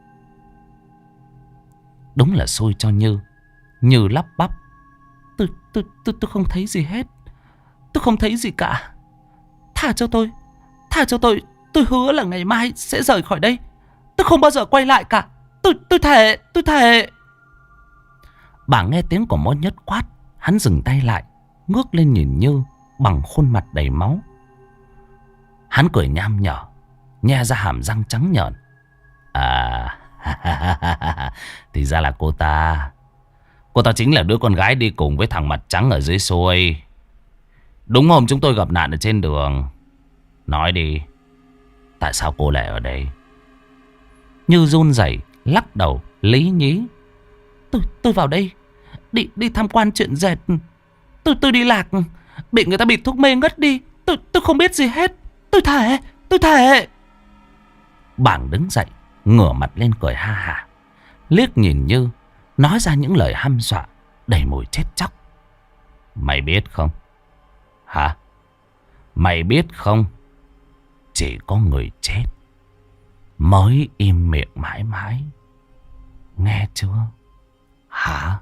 Đúng là xui cho Như. Như lắp bắp. Tôi không thấy gì hết. Tôi không thấy gì cả. Tha cho tôi. Tha cho tôi. Tôi hứa là ngày mai sẽ rời khỏi đây. Tôi không bao giờ quay lại cả. Tôi thề. Tôi thề. Bà nghe tiếng của Mo Nhất quát, hắn dừng tay lại, ngước lên nhìn Như bằng khuôn mặt đầy máu. Hắn cười nham nhở, nhe ra hàm răng trắng nhợn. À, thì ra là cô ta. Cô ta chính là đứa con gái đi cùng với thằng mặt trắng ở dưới xuôi. Đúng hôm chúng tôi gặp nạn ở trên đường. Nói đi, tại sao cô lại ở đây? Như run rẩy lắc đầu lý nhí. Tôi vào đây đi tham quan chuyện dệt. Tôi đi lạc, bị người ta bịt thuốc mê ngất đi. Tôi không biết gì hết. Tôi thề. Bảng đứng dậy, ngửa mặt lên cười ha hả, liếc nhìn Như, nói ra những lời hăm dọa đầy mùi chết chóc. Mày biết không? Hả? Mày biết không? Chỉ có người chết mới im miệng mãi mãi. Nghe chưa? Hả?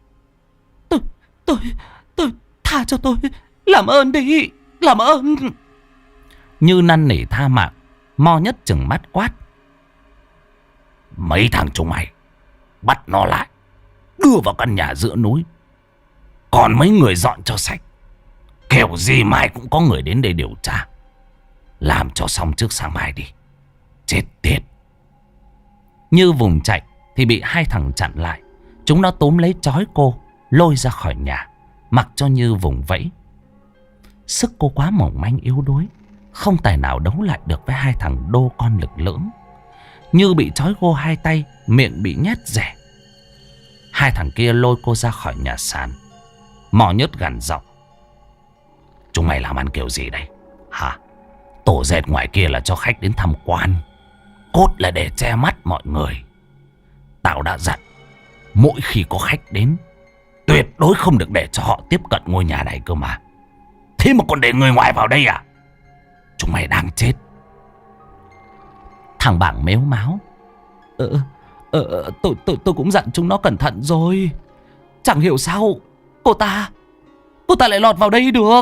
Tôi tha cho tôi. Làm ơn đi. Làm ơn. Như năn nỉ tha mạng. Mo Nhất chừng mắt quát. Mấy thằng chúng mày bắt nó lại, đưa vào căn nhà giữa núi. Còn mấy người dọn cho sạch. Kiểu gì mai cũng có người đến đây điều tra. Làm cho xong trước sáng mai đi. Chết tiệt. Như vùng chạy thì bị hai thằng chặn lại. Chúng nó túm lấy trói cô, lôi ra khỏi nhà, mặc cho Như vùng vẫy. Sức cô quá mỏng manh yếu đuối, không tài nào đấu lại được với hai thằng đô con lực lưỡng. Như bị trói gô hai tay, miệng bị nhét rẻ. Hai thằng kia lôi cô ra khỏi nhà sàn. Mò Nhất gằn giọng. Chúng mày làm ăn kiểu gì đây? Hả? Tổ dệt ngoài kia là cho khách đến tham quan, cốt là để che mắt mọi người. Tao đã dặn Mỗi khi có khách đến, tuyệt đối không được để cho họ tiếp cận ngôi nhà này cơ mà. Thế mà còn để người ngoài vào đây à? Chúng mày đang chết. Thằng Bảng mếu máo. Tôi cũng dặn chúng nó cẩn thận rồi. Chẳng hiểu sao cô ta lại lọt vào đây được.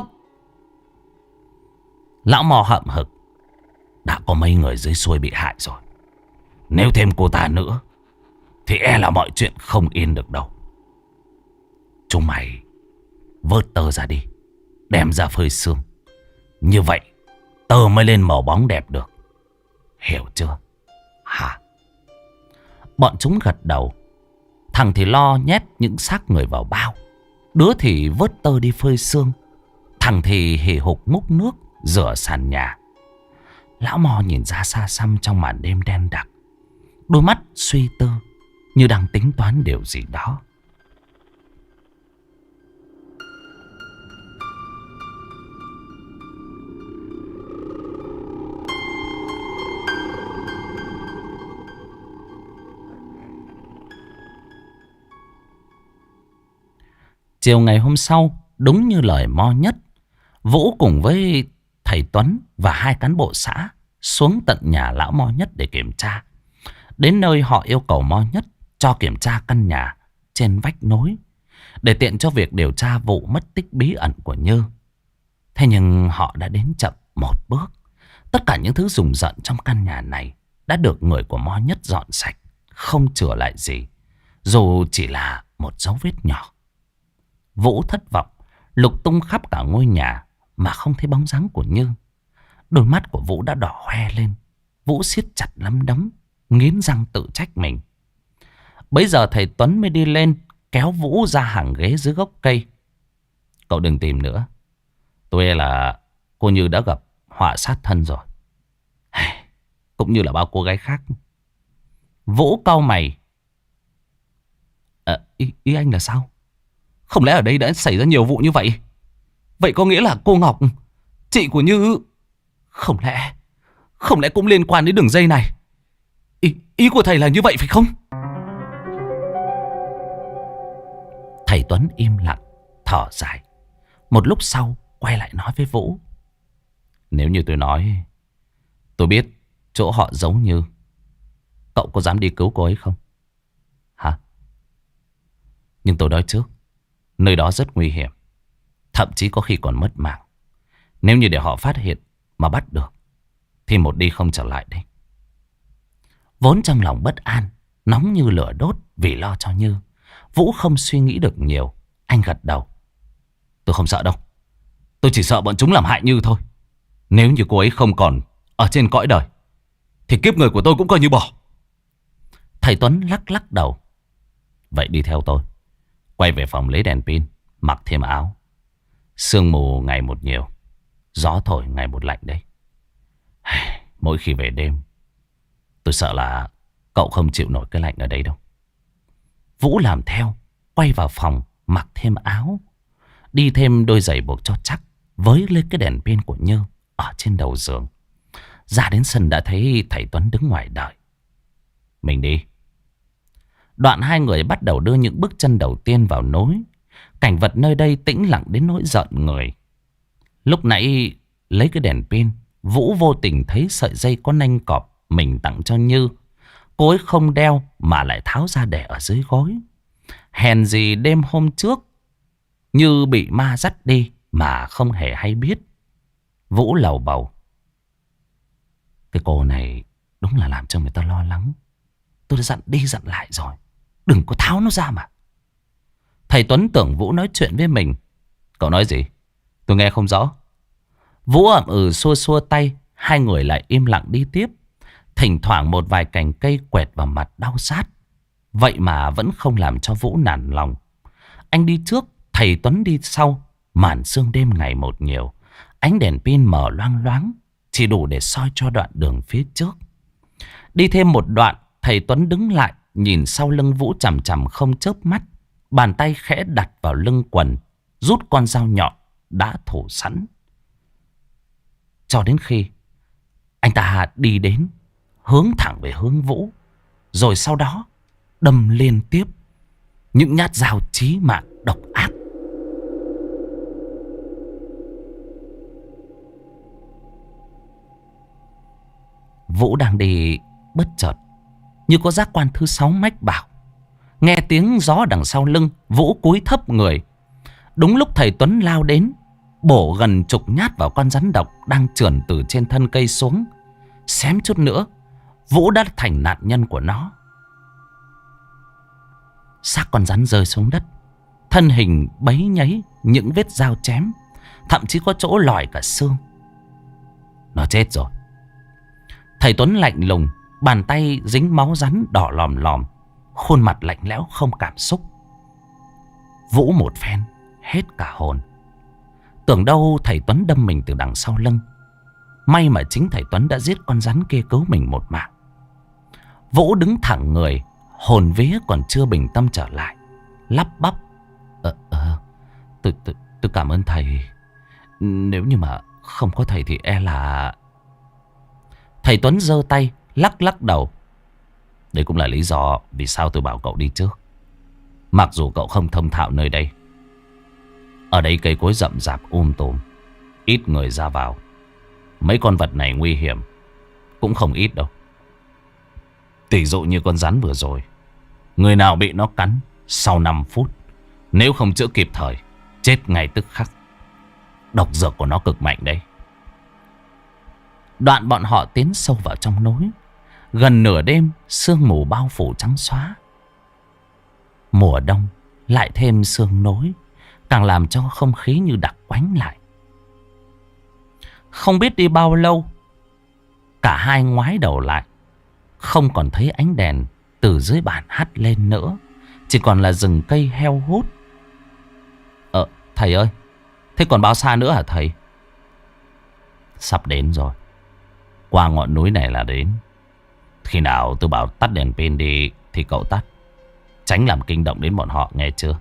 Lão Mò hậm hực. Đã có mấy người dưới xuôi bị hại rồi. Nếu thêm cô ta nữa thì e là mọi chuyện không yên được đâu. Chúng mày vớt tơ ra đi, đem ra phơi sương. Như vậy tơ mới lên màu bóng đẹp được. Hiểu chưa? Hả? Bọn chúng gật đầu. Thằng thì lo nhét những xác người vào bao, đứa thì vớt tơ đi phơi sương. Thằng thì hì hục múc nước rửa sàn nhà. Lão Mò nhìn ra xa xăm trong màn đêm đen đặc, đôi mắt suy tư như đang tính toán điều gì đó. Chiều ngày hôm sau, đúng như lời Mo Nhất, Vũ cùng với thầy Tuấn và hai cán bộ xã xuống tận nhà lão Mo Nhất để kiểm tra. Đến nơi họ yêu cầu Mo Nhất cho kiểm tra căn nhà trên vách nối, để tiện cho việc điều tra vụ mất tích bí ẩn của Như. Thế nhưng họ đã đến chậm một bước. Tất cả những thứ rùng rợn trong căn nhà này đã được người của Mo Nhất dọn sạch, không chừa lại gì, dù chỉ là một dấu vết nhỏ. Vũ thất vọng lục tung khắp cả ngôi nhà mà không thấy bóng dáng của Như. Đôi mắt của Vũ đã đỏ hoe lên. Vũ siết chặt nắm đấm, nghiến răng tự trách mình. Bấy giờ thầy Tuấn mới đi lên, kéo Vũ ra hàng ghế dưới gốc cây. Cậu đừng tìm nữa. Tôi e là cô Như đã gặp họa sát thân rồi, cũng như là bao cô gái khác. Vũ cau mày. Ý anh là sao? Không lẽ ở đây đã xảy ra nhiều vụ như vậy? Vậy có nghĩa là cô Ngọc, chị của Như, Không lẽ cũng liên quan đến đường dây này? Ý của thầy là như vậy phải không? Thầy Tuấn im lặng, thở dài. Một lúc sau quay lại nói với Vũ. Nếu như tôi nói tôi biết chỗ họ giấu Như, cậu có dám đi cứu cô ấy không? Hả? Nhưng tôi nói trước, nơi đó rất nguy hiểm, thậm chí có khi còn mất mạng. Nếu như để họ phát hiện mà bắt được thì một đi không trở lại đấy. Vốn trong lòng bất an, nóng như lửa đốt vì lo cho Như, Vũ không suy nghĩ được nhiều. Anh gật đầu. Tôi không sợ đâu. Tôi chỉ sợ bọn chúng làm hại Như thôi. Nếu như cô ấy không còn ở trên cõi đời thì kiếp người của tôi cũng coi như bỏ. Thầy Tuấn lắc lắc đầu. Vậy đi theo tôi, quay về phòng lấy đèn pin, mặc thêm áo. Sương mù ngày một nhiều, gió thổi ngày một lạnh đấy. Mỗi khi về đêm, tôi sợ là cậu không chịu nổi cái lạnh ở đây đâu. Vũ làm theo, quay vào phòng, mặc thêm áo, đi thêm đôi giày buộc cho chắc, với lấy cái đèn pin của Như ở trên đầu giường. Ra đến sân đã thấy thầy Tuấn đứng ngoài đợi. Mình đi. Đoạn hai người bắt đầu đưa những bước chân đầu tiên vào nối. Cảnh vật nơi đây tĩnh lặng đến nỗi rợn người. Lúc nãy lấy cái đèn pin, Vũ vô tình thấy sợi dây có nanh cọp mình tặng cho Như. Cô ấy không đeo mà lại tháo ra để ở dưới gối. Hèn gì đêm hôm trước Như bị ma dắt đi mà không hề hay biết. Vũ lầu bầu. Cái cô này đúng là làm cho người ta lo lắng. Tôi đã dặn đi dặn lại rồi, đừng có tháo nó ra mà. Thầy Tuấn tưởng Vũ nói chuyện với mình. Cậu nói gì? Tôi nghe không rõ. Vũ ậm ừ xua xua tay. Hai người lại im lặng đi tiếp. Thỉnh thoảng một vài cành cây quẹt vào mặt đau rát. Vậy mà vẫn không làm cho Vũ nản lòng. Anh đi trước, thầy Tuấn đi sau. Màn sương đêm ngày một nhiều. Ánh đèn pin mở loang loáng, chỉ đủ để soi cho đoạn đường phía trước. Đi thêm một đoạn, thầy Tuấn đứng lại, nhìn sau lưng Vũ chằm chằm không chớp mắt. Bàn tay khẽ đặt vào lưng quần, rút con dao nhọn đã thủ sẵn. Cho đến khi anh ta đi đến, hướng thẳng về hướng Vũ, rồi sau đó đâm liên tiếp những nhát dao chí mạng độc ác. Vũ đang đi, bất chợt như có giác quan thứ 6 mách bảo. Nghe tiếng gió đằng sau lưng, Vũ cúi thấp người. Đúng lúc thầy Tuấn lao đến, bổ gần chục nhát vào con rắn độc đang trườn từ trên thân cây xuống. Xém chút nữa, Vũ đã thành nạn nhân của nó. Xác con rắn rơi xuống đất, thân hình bấy nhấy những vết dao chém, thậm chí có chỗ lòi cả xương. Nó chết rồi. Thầy Tuấn lạnh lùng, bàn tay dính máu rắn đỏ lòm lòm, khuôn mặt lạnh lẽo không cảm xúc. Vũ một phen hết cả hồn. Tưởng đâu thầy Tuấn đâm mình từ đằng sau lưng. May mà chính thầy Tuấn đã giết con rắn kia cứu mình một mạng. Vũ đứng thẳng người, hồn vía còn chưa bình tâm trở lại, lắp bắp: Tôi cảm ơn thầy. Nếu như mà không có thầy thì e là... Thầy Tuấn giơ tay lắc lắc đầu. Đây cũng là lý do vì sao tôi bảo cậu đi trước. Mặc dù cậu không thông thạo nơi đây, ở đây cây cối rậm rạp tùm, ít người ra vào. Mấy con vật này nguy hiểm cũng không ít đâu. Tỷ dụ như con rắn vừa rồi, người nào bị nó cắn sau 5 phút, nếu không chữa kịp thời, chết ngay tức khắc. Độc dược của nó cực mạnh đấy. Đoạn bọn họ tiến sâu vào trong núi. Gần nửa đêm, sương mù bao phủ trắng xóa. Mùa đông lại thêm sương nối, càng làm cho không khí như đặc quánh lại. Không biết đi bao lâu, cả hai ngoái đầu lại, không còn thấy ánh đèn từ dưới bàn hắt lên nữa, chỉ còn là rừng cây heo hút. Thầy ơi, thế còn bao xa nữa hả thầy? Sắp đến rồi. Qua ngọn núi này là đến. Khi nào tôi bảo tắt đèn pin đi thì cậu tắt, tránh làm kinh động đến bọn họ, nghe chưa?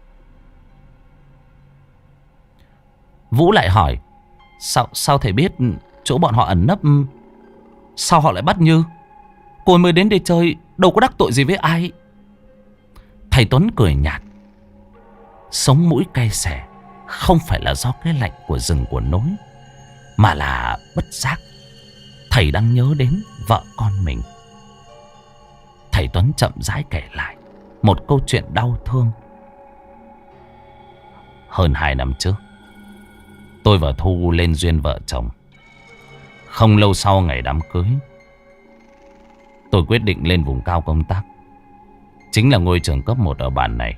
Vũ lại hỏi: Sao thầy biết chỗ bọn họ ẩn nấp? Sao họ lại bắt Như? Cô mới đến đây chơi, đâu có đắc tội gì với ai. Thầy Tuấn cười nhạt. Sống mũi cay xè không phải là do cái lạnh của rừng của núi, mà là bất giác thầy đang nhớ đến vợ con mình. Thầy Tuấn chậm rãi kể lại một câu chuyện đau thương. Hơn 2 năm trước, tôi và Thu lên duyên vợ chồng. Không lâu sau ngày đám cưới, tôi quyết định lên vùng cao công tác, chính là ngôi trường cấp 1 ở bản này.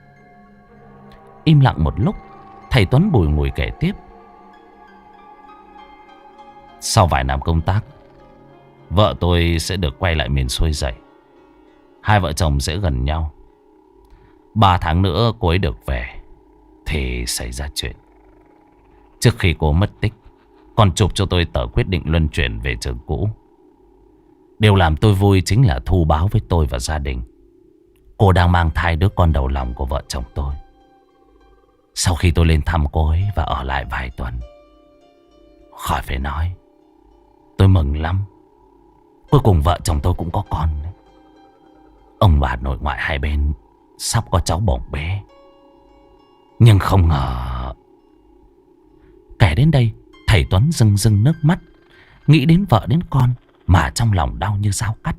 Im lặng một lúc, thầy Tuấn bùi ngùi kể tiếp. Sau vài năm công tác, vợ tôi sẽ được quay lại miền xuôi dậy. Hai vợ chồng sẽ gần nhau. 3 tháng nữa cô ấy được về thì xảy ra chuyện. Trước khi cô mất tích, còn chụp cho tôi tờ quyết định luân chuyển về trường cũ. Điều làm tôi vui chính là Thu báo với tôi và gia đình cô đang mang thai đứa con đầu lòng của vợ chồng tôi. Sau khi tôi lên thăm cô ấy và ở lại vài tuần, khỏi phải nói, tôi mừng lắm. Cuối cùng vợ chồng tôi cũng có con đấy. Ông bà nội ngoại hai bên sắp có cháu bồng bé. Nhưng không ngờ... Kể đến đây, thầy Tuấn rưng rưng nước mắt, nghĩ đến vợ đến con mà trong lòng đau như dao cắt.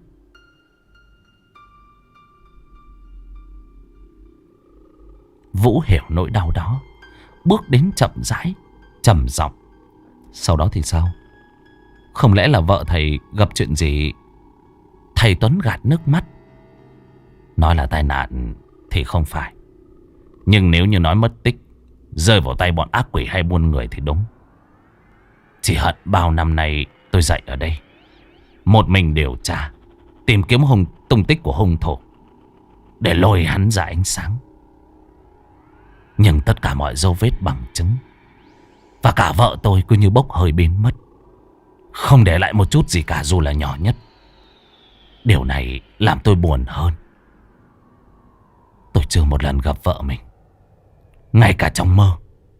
Vũ hiểu nỗi đau đó, bước đến chậm rãi, trầm giọng. Sau đó thì sao? Không lẽ là vợ thầy gặp chuyện gì? Thầy Tuấn gạt nước mắt. Nói là tai nạn thì không phải, nhưng nếu như nói mất tích, rơi vào tay bọn ác quỷ hay buôn người thì đúng. Chỉ hận bao năm nay tôi dạy ở đây, một mình điều tra, tìm kiếm tung tích của hung thủ, để lôi hắn ra ánh sáng. Nhưng tất cả mọi dấu vết bằng chứng, và cả vợ tôi cứ như bốc hơi biến mất, không để lại một chút gì cả dù là nhỏ nhất. Điều này làm tôi buồn hơn. Tôi chưa một lần gặp vợ mình, ngay cả trong mơ.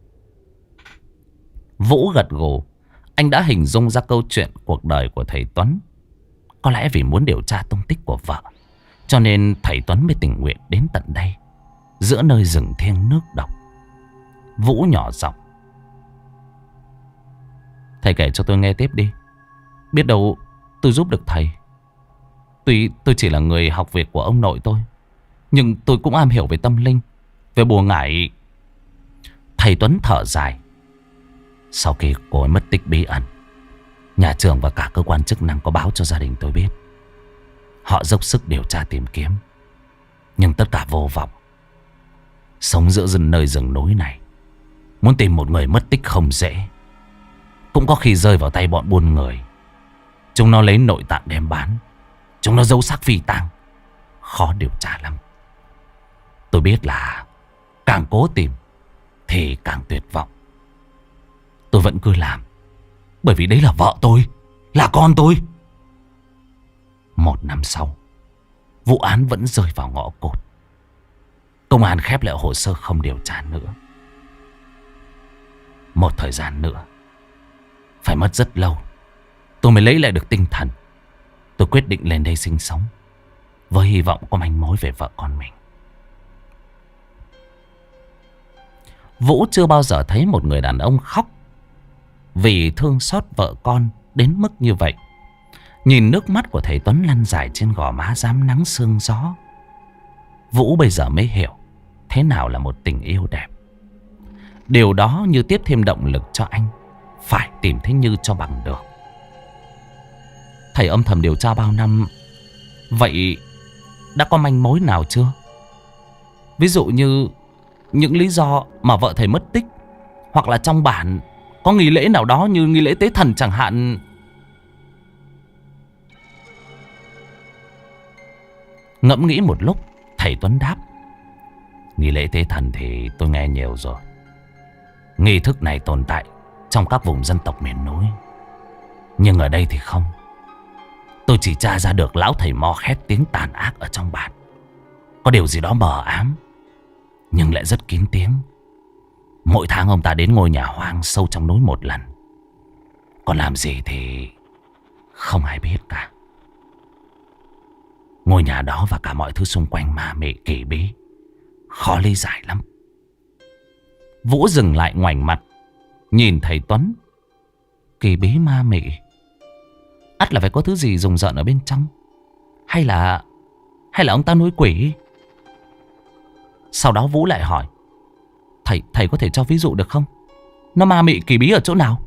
Vũ gật gù. Anh đã hình dung ra câu chuyện cuộc đời của thầy Tuấn. Có lẽ vì muốn điều tra tung tích của vợ, cho nên thầy Tuấn mới tình nguyện đến tận đây giữa nơi rừng thiêng nước độc. Vũ nhỏ giọng: "Thầy kể cho tôi nghe tiếp đi. Biết đâu tôi giúp được thầy. Tuy tôi chỉ là người học việc của ông nội tôi, nhưng tôi cũng am hiểu về tâm linh, về bùa ngải." Thầy Tuấn thở dài: "Sau khi cô ấy mất tích bí ẩn, nhà trường và cả cơ quan chức năng có báo cho gia đình tôi biết. Họ dốc sức điều tra tìm kiếm, nhưng tất cả vô vọng. Sống giữa nơi rừng núi này, muốn tìm một người mất tích không dễ. Cũng có khi rơi vào tay bọn buôn người. Chúng nó lấy nội tạng đem bán, chúng nó giấu xác phi tang, khó điều tra lắm. Tôi biết là càng cố tìm thì càng tuyệt vọng. Tôi vẫn cứ làm, bởi vì đấy là vợ tôi, là con tôi." 1 năm sau, vụ án vẫn rơi vào ngõ cụt. Công an khép lại hồ sơ không điều tra nữa. Một thời gian nữa, phải mất rất lâu, tôi mới lấy lại được tinh thần. Tôi quyết định lên đây sinh sống, với hy vọng có manh mối về vợ con mình. Vũ chưa bao giờ thấy một người đàn ông khóc vì thương xót vợ con đến mức như vậy. Nhìn nước mắt của thầy Tuấn lăn dài trên gò má rám nắng sương gió, Vũ bây giờ mới hiểu thế nào là một tình yêu đẹp. Điều đó như tiếp thêm động lực cho anh phải tìm thấy Như cho bằng được. Thầy âm thầm điều tra bao năm, vậy đã có manh mối nào chưa? Ví dụ như những lý do mà vợ thầy mất tích, hoặc là trong bản có nghi lễ nào đó như nghi lễ tế thần chẳng hạn. Ngẫm nghĩ một lúc, thầy Tuấn đáp: "Nghi lễ tế thần thì tôi nghe nhiều rồi. Nghi thức này tồn tại trong các vùng dân tộc miền núi, nhưng ở đây thì không. Tôi chỉ tra ra được lão thầy mo khét tiếng tàn ác ở trong bản. Có điều gì đó mờ ám, nhưng lại rất kín tiếng. Mỗi tháng ông ta đến ngôi nhà hoang sâu trong núi một lần. Còn làm gì thì không ai biết cả. Ngôi nhà đó và cả mọi thứ xung quanh ma mị kỳ bí, khó lý giải lắm." Vũ dừng lại ngoảnh mặt nhìn thầy Tuấn. Kỳ bí ma mị, ắt là phải có thứ gì rùng rợn ở bên trong. Hay là ông ta nuôi quỷ? Sau đó Vũ lại hỏi: Thầy có thể cho ví dụ được không? Nó ma mị kỳ bí ở chỗ nào?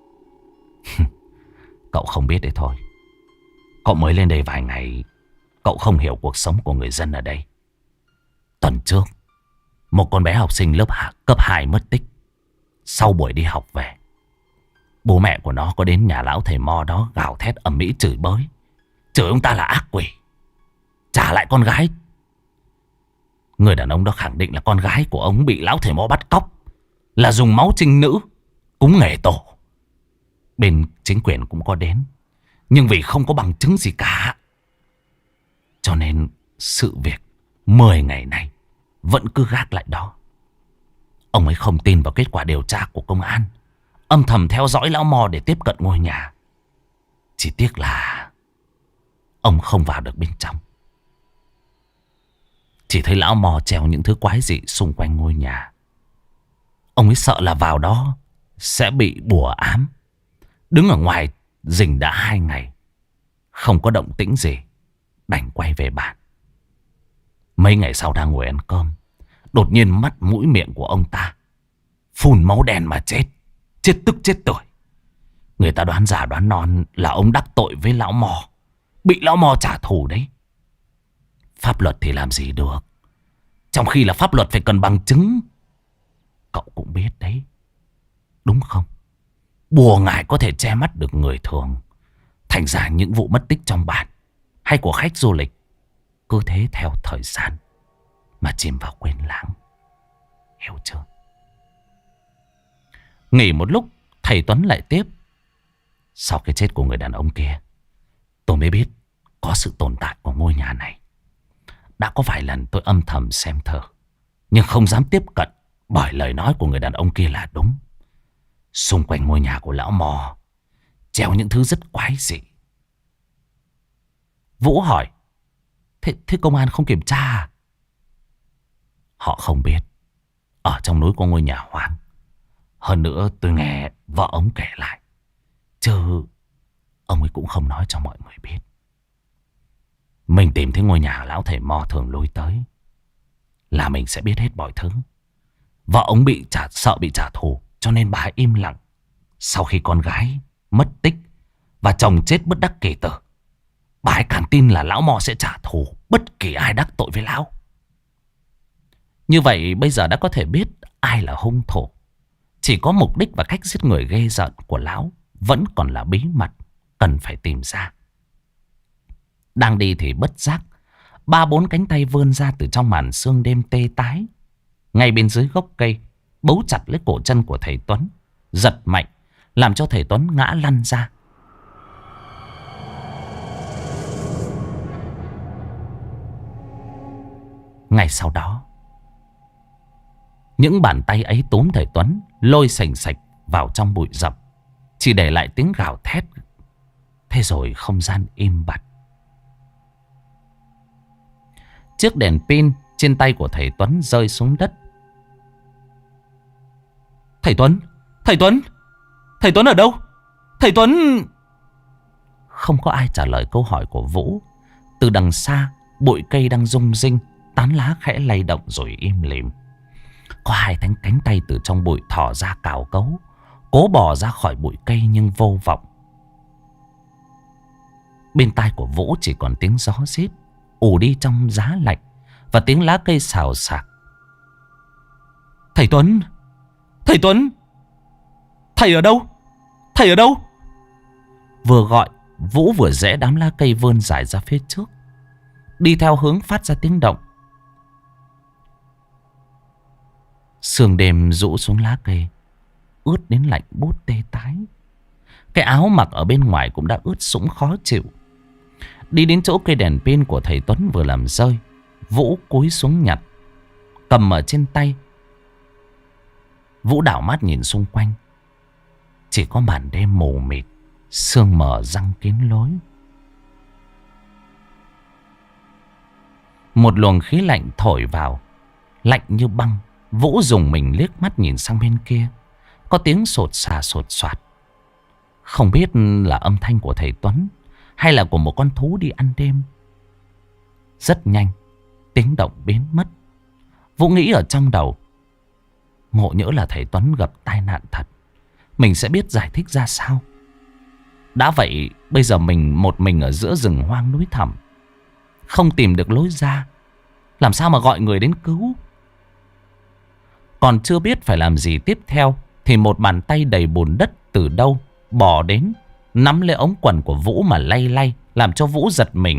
Cậu không biết đấy thôi. Cậu mới lên đây vài ngày, cậu không hiểu cuộc sống của người dân ở đây. Tuần trước, một con bé học sinh cấp 2 mất tích. Sau buổi đi học về, bố mẹ của nó có đến nhà lão thầy mo đó gào thét ầm ĩ chửi bới, chửi ông ta là ác quỷ, trả lại con gái. Người đàn ông đó khẳng định là con gái của ông bị lão thầy mo bắt cóc, là dùng máu trinh nữ cúng nghề tổ. Bên chính quyền cũng có đến, nhưng vì không có bằng chứng gì cả, cho nên sự việc 10 ngày nay vẫn cứ gác lại đó. Ông ấy không tin vào kết quả điều tra của công an, âm thầm theo dõi lão mò để tiếp cận ngôi nhà. Chỉ tiếc là ông không vào được bên trong. Chỉ thấy lão mò treo những thứ quái dị xung quanh ngôi nhà. Ông ấy sợ là vào đó sẽ bị bùa ám. Đứng ở ngoài rình đã 2 ngày, không có động tĩnh gì, đành quay về bản. Mấy ngày sau đang ngồi ăn cơm, đột nhiên mắt mũi miệng của ông ta phun máu đen mà chết. Chết tức chết tưởi. Người ta đoán già đoán non là ông đắc tội với lão mò, bị lão mò trả thù đấy. Pháp luật thì làm gì được, trong khi là pháp luật phải cần bằng chứng. Cậu cũng biết đấy, đúng không? Bùa ngải có thể che mắt được người thường. Thành ra những vụ mất tích trong bản hay của khách du lịch cứ thế theo thời gian mà chìm vào quên lãng. Hiểu chưa? Nghỉ một lúc, thầy Tuấn lại tiếp: Sau cái chết của người đàn ông kia, tôi mới biết có sự tồn tại của ngôi nhà này. Đã có vài lần tôi âm thầm xem thử, nhưng không dám tiếp cận, bởi lời nói của người đàn ông kia là đúng. Xung quanh ngôi nhà của lão mò treo những thứ rất quái dị. Vũ hỏi: Thế công an không kiểm tra à? Họ không biết ở trong núi có ngôi nhà hoang. Hơn nữa tôi nghe vợ ông kể lại, chứ ông ấy cũng không nói cho mọi người biết. Mình tìm thấy ngôi nhà lão thầy Mo thường lui tới là mình sẽ biết hết mọi thứ. Vợ ông sợ bị trả thù, cho nên bà ấy im lặng. Sau khi con gái mất tích và chồng chết bất đắc kỳ tử, bà ấy càng tin là lão Mo sẽ trả thù bất kỳ ai đắc tội với lão. Như vậy bây giờ đã có thể biết ai là hung thủ. Chỉ có mục đích và cách giết người ghê rợn của lão vẫn còn là bí mật, cần phải tìm ra. Đang đi thì bất giác, 3-4 cánh tay vươn ra từ trong màn sương đêm tê tái. Ngay bên dưới gốc cây, bấu chặt lấy cổ chân của thầy Tuấn, giật mạnh, làm cho thầy Tuấn ngã lăn ra. Ngay sau đó, những bàn tay ấy túm thầy Tuấn, lôi sành sạch vào trong bụi rậm, chỉ để lại tiếng gào thét. Thế rồi không gian im bặt. Chiếc đèn pin trên tay của thầy Tuấn rơi xuống đất. Thầy Tuấn! Thầy Tuấn! Thầy Tuấn ở đâu? Thầy Tuấn! Không có ai trả lời câu hỏi của Vũ. Từ đằng xa, bụi cây đang rung rinh, tán lá khẽ lay động rồi im lìm. Có hai cánh tay từ trong bụi thò ra cào cấu, cố bò ra khỏi bụi cây nhưng vô vọng. Bên tai của Vũ chỉ còn tiếng gió rít ù đi trong giá lạnh và tiếng lá cây xào xạc. Thầy Tuấn! Thầy Tuấn! Thầy ở đâu? Thầy ở đâu? Vừa gọi, Vũ vừa rẽ đám lá cây vươn dài ra phía trước, đi theo hướng phát ra tiếng động. Sương đêm rũ xuống lá cây, ướt đến lạnh buốt tê tái. Cái áo mặc ở bên ngoài cũng đã ướt sũng khó chịu. Đi đến chỗ cây đèn pin của thầy Tuấn vừa làm rơi, Vũ cúi xuống nhặt, cầm ở trên tay. Vũ đảo mắt nhìn xung quanh. Chỉ có màn đêm mù mịt, sương mờ giăng kín lối. Một luồng khí lạnh thổi vào, lạnh như băng. Vũ dùng mình liếc mắt nhìn sang bên kia. Có tiếng sột xà sột soạt. Không biết là âm thanh của thầy Tuấn hay là của một con thú đi ăn đêm. Rất nhanh, tiếng động biến mất. Vũ nghĩ ở trong đầu, ngộ nhỡ là thầy Tuấn gặp tai nạn thật, mình sẽ biết giải thích ra sao. Đã vậy, bây giờ mình một mình ở giữa rừng hoang núi thẳm, không tìm được lối ra, làm sao mà gọi người đến cứu. Còn chưa biết phải làm gì tiếp theo thì một bàn tay đầy bùn đất từ đâu bò đến, nắm lấy ống quần của Vũ mà lay lay, làm cho Vũ giật mình.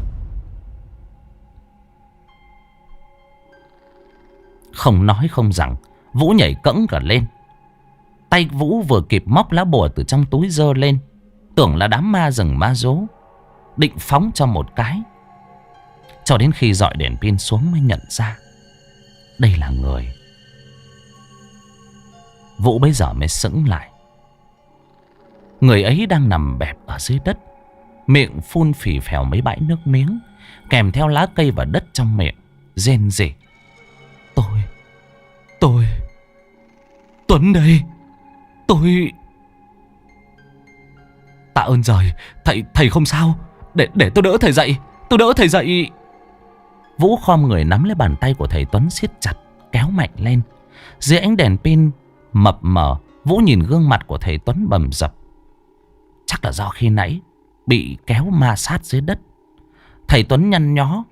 Không nói không rằng, Vũ nhảy cẫng cả lên. Tay Vũ vừa kịp móc lá bùa từ trong túi giơ lên, tưởng là đám ma rừng ma rố, định phóng cho một cái. Cho đến khi dọi đèn pin xuống mới nhận ra đây là người. Vũ bây giờ mới sững lại. Người ấy đang nằm bẹp ở dưới đất, miệng phun phì phèo mấy bãi nước miếng, kèm theo lá cây và đất trong miệng, rên rỉ. Tôi Tuấn đây. Tạ ơn trời, thầy không sao. Để tôi đỡ thầy dậy. Vũ khom người nắm lấy bàn tay của thầy Tuấn siết chặt, kéo mạnh lên. Dưới ánh đèn pin mập mờ, Vũ nhìn gương mặt của thầy Tuấn bầm dập. Chắc là do khi nãy bị kéo ma sát dưới đất. Thầy Tuấn nhăn nhó.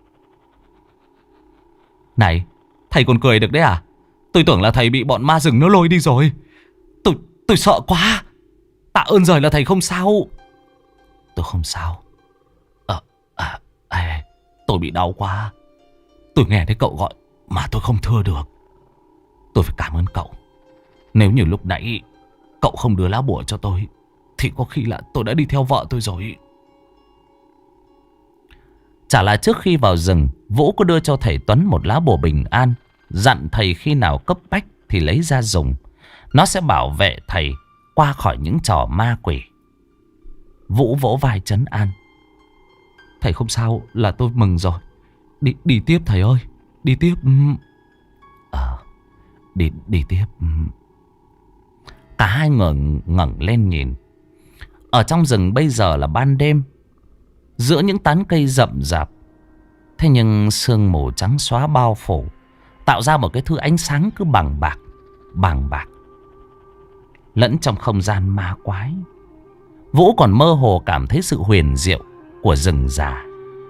Này, thầy còn cười được đấy à? Tôi tưởng là thầy bị bọn ma rừng nó lôi đi rồi. Tôi sợ quá. Tạ ơn trời là thầy không sao. Tôi không sao. Tôi bị đau quá. Tôi nghe thấy cậu gọi mà tôi không thưa được. Tôi phải cảm ơn cậu. Nếu như lúc nãy cậu không đưa lá bùa cho tôi thì có khi là tôi đã đi theo vợ tôi rồi. Chả là trước khi vào rừng, Vũ có đưa cho thầy Tuấn một lá bùa bình an, dặn thầy khi nào cấp bách thì lấy ra dùng. Nó sẽ bảo vệ thầy qua khỏi những trò ma quỷ. Vũ vỗ vai trấn an. Thầy không sao là tôi mừng rồi. Đi tiếp thầy ơi. Đi tiếp. Ờ, đi tiếp. Cả hai ngẩng lên nhìn. Ở trong rừng bây giờ là ban đêm, giữa những tán cây rậm rạp. Thế nhưng sương mù trắng xóa bao phủ, tạo ra một cái thứ ánh sáng cứ bằng bạc. Lẫn trong không gian ma quái, Vũ còn mơ hồ cảm thấy sự huyền diệu của rừng già.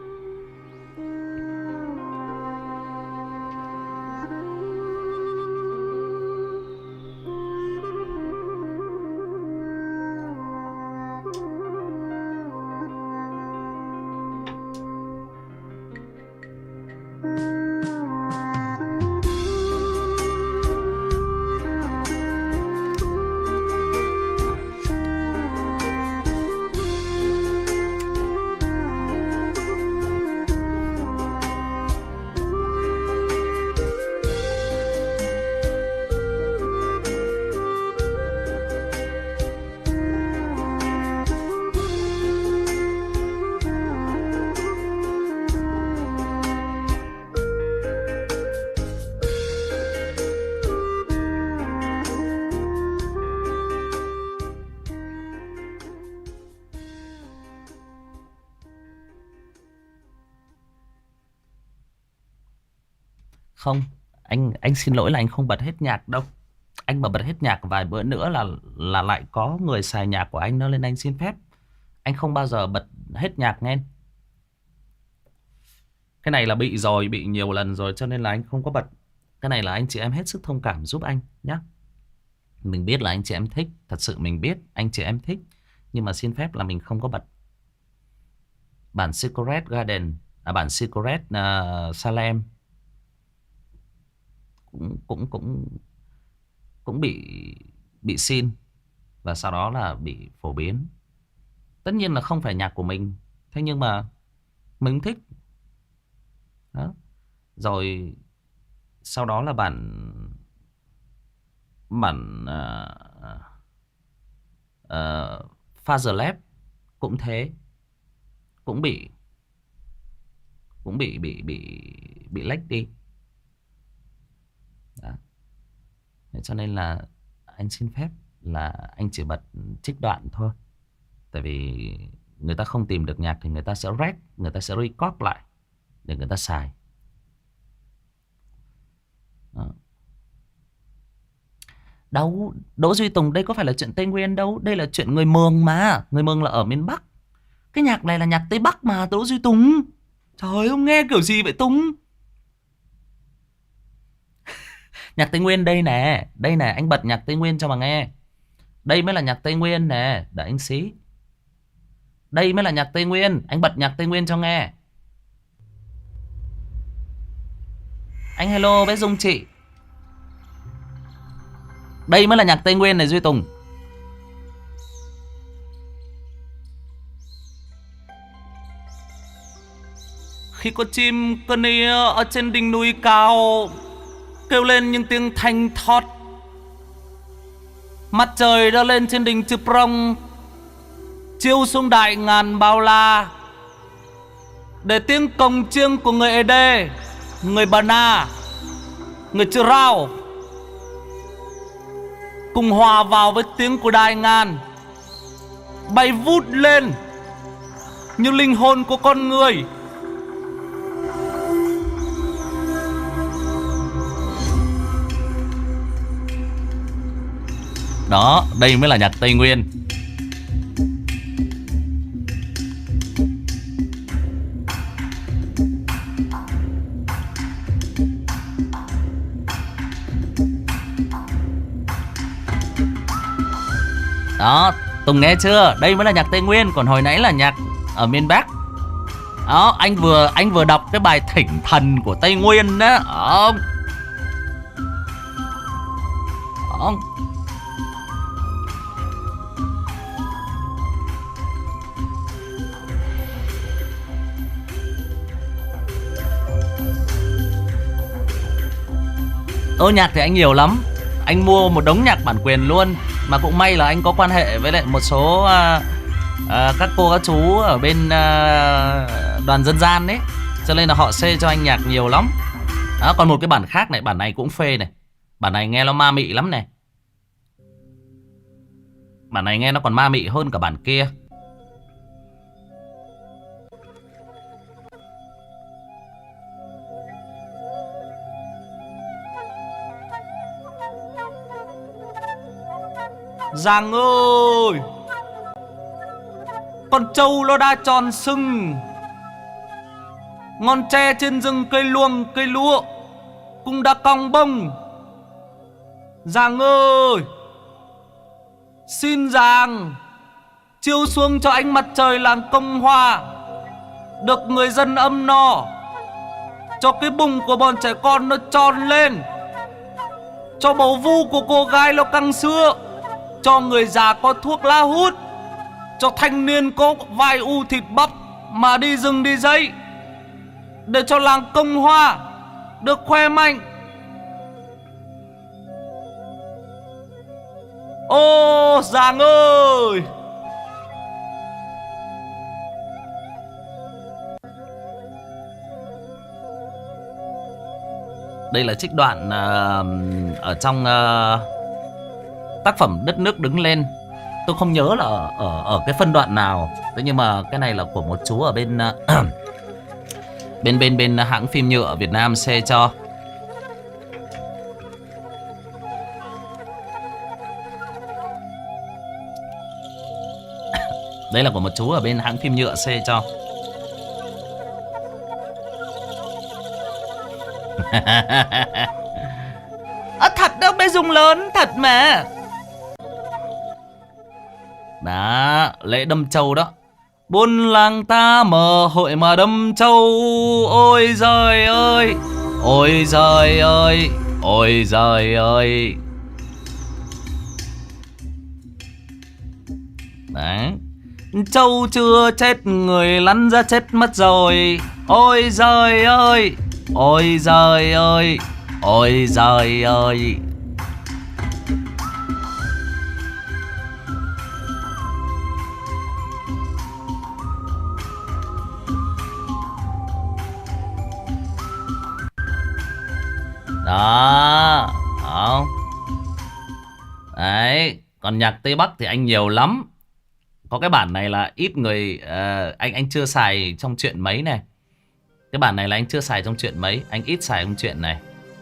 Không, anh xin lỗi là anh không bật hết nhạc đâu. Anh mà bật hết nhạc vài bữa nữa là lại có người xài nhạc của anh nó lên, anh xin phép. Anh không bao giờ bật hết nhạc nghe. Cái này là bị rồi, bị nhiều lần rồi cho nên là anh không có bật. Cái này là anh chị em hết sức thông cảm giúp anh nhé. Mình biết là anh chị em thích, thật sự mình biết anh chị em thích, nhưng mà xin phép là mình không có bật. Bản Secret Garden, bản Secret Salem cũng bị xin và sau đó là bị phổ biến. Tất nhiên là không phải nhạc của mình, thế nhưng mà mình thích đó. Rồi sau đó là bản Father Lab cũng thế, cũng bị lệch đi đó. Thế cho nên là anh xin phép là anh chỉ bật trích đoạn thôi. Tại vì người ta không tìm được nhạc thì người ta sẽ rec, người ta sẽ record lại để người ta xài đó. Đâu, Đỗ Duy Tùng, đây có phải là chuyện Tây Nguyên đâu. Đây là chuyện người Mường mà. Người Mường là ở miền Bắc. Cái nhạc này là nhạc Tây Bắc mà Đỗ Duy Tùng. Trời ơi, ông nghe kiểu gì vậy Tùng? Nhạc Tây Nguyên đây nè. Đây nè, anh bật nhạc Tây Nguyên cho mà nghe. Đây mới là nhạc Tây Nguyên nè. Đợi anh xí. Đây mới là nhạc Tây Nguyên. Anh bật nhạc Tây Nguyên cho nghe. Anh hello với Dung chị. Đây mới là nhạc Tây Nguyên này Duy Tùng. Khi có chim cơ nia ở trên đỉnh núi cao kêu lên những tiếng thanh thót, mặt trời đã lên trên đỉnh Chư Prong chiếu xuống đại ngàn bao la, để tiếng cồng chiêng của người Ede, người Bà Na, người Chư Rao cùng hòa vào với tiếng của đại ngàn, bay vút lên như linh hồn của con người. Đó, đây mới là nhạc Tây Nguyên. Đó, Tùng nghe chưa? Đây mới là nhạc Tây Nguyên, còn hồi nãy là nhạc ở miền Bắc. Đó, anh vừa đọc cái bài Thỉnh Thần của Tây Nguyên đó. Đó. Đó. Nhạc thì anh nhiều lắm. Anh mua một đống nhạc bản quyền luôn. Mà cũng may là anh có quan hệ với lại một số các cô các chú ở bên đoàn dân gian ấy, cho nên là họ xê cho anh nhạc nhiều lắm. Đó, còn một cái bản khác này, bản này cũng phê này. Bản này nghe nó ma mị lắm này. Bản này nghe nó còn ma mị hơn cả bản kia. Giang ơi, con trâu nó đã tròn sừng, ngọn tre trên rừng cây luông cây lúa cũng đã cong bông. Giang ơi, xin Giang chiếu xuống cho ánh mặt trời làng Công Hoa được người dân ấm no, cho cái bụng của bọn trẻ con nó tròn lên, cho bầu vu của cô gái nó căng sữa, cho người già có thuốc lá hút, cho thanh niên có vai u thịt bắp mà đi rừng đi dây, để cho làng Công Hoa được khoe mạnh. Ô Giang ơi, đây là trích đoạn ở trong tác phẩm Đất Nước Đứng Lên. Tôi không nhớ là ở cái phân đoạn nào. Thế nhưng mà cái này là của một chú ở bên bên hãng phim nhựa Việt Nam xe cho. Đây là của một chú ở bên hãng phim nhựa xe cho. Thật đâu, bé Dung lớn thật mà. Đó, lễ đâm châu đó. Buôn làng ta mở hội mà đâm châu. Ôi giời ơi, ôi giời ơi, ôi giời ơi. Đấy, châu chưa chết người lăn ra chết mất rồi. Ôi giời ơi, ôi giời ơi, ôi giời ơi. Đó, không? Đấy, còn nhạc Tây Bắc thì anh nhiều lắm. Có cái bản này là ít người anh chưa xài trong chuyện mấy này. Cái bản này là anh chưa xài trong chuyện mấy, anh ít xài trong chuyện này.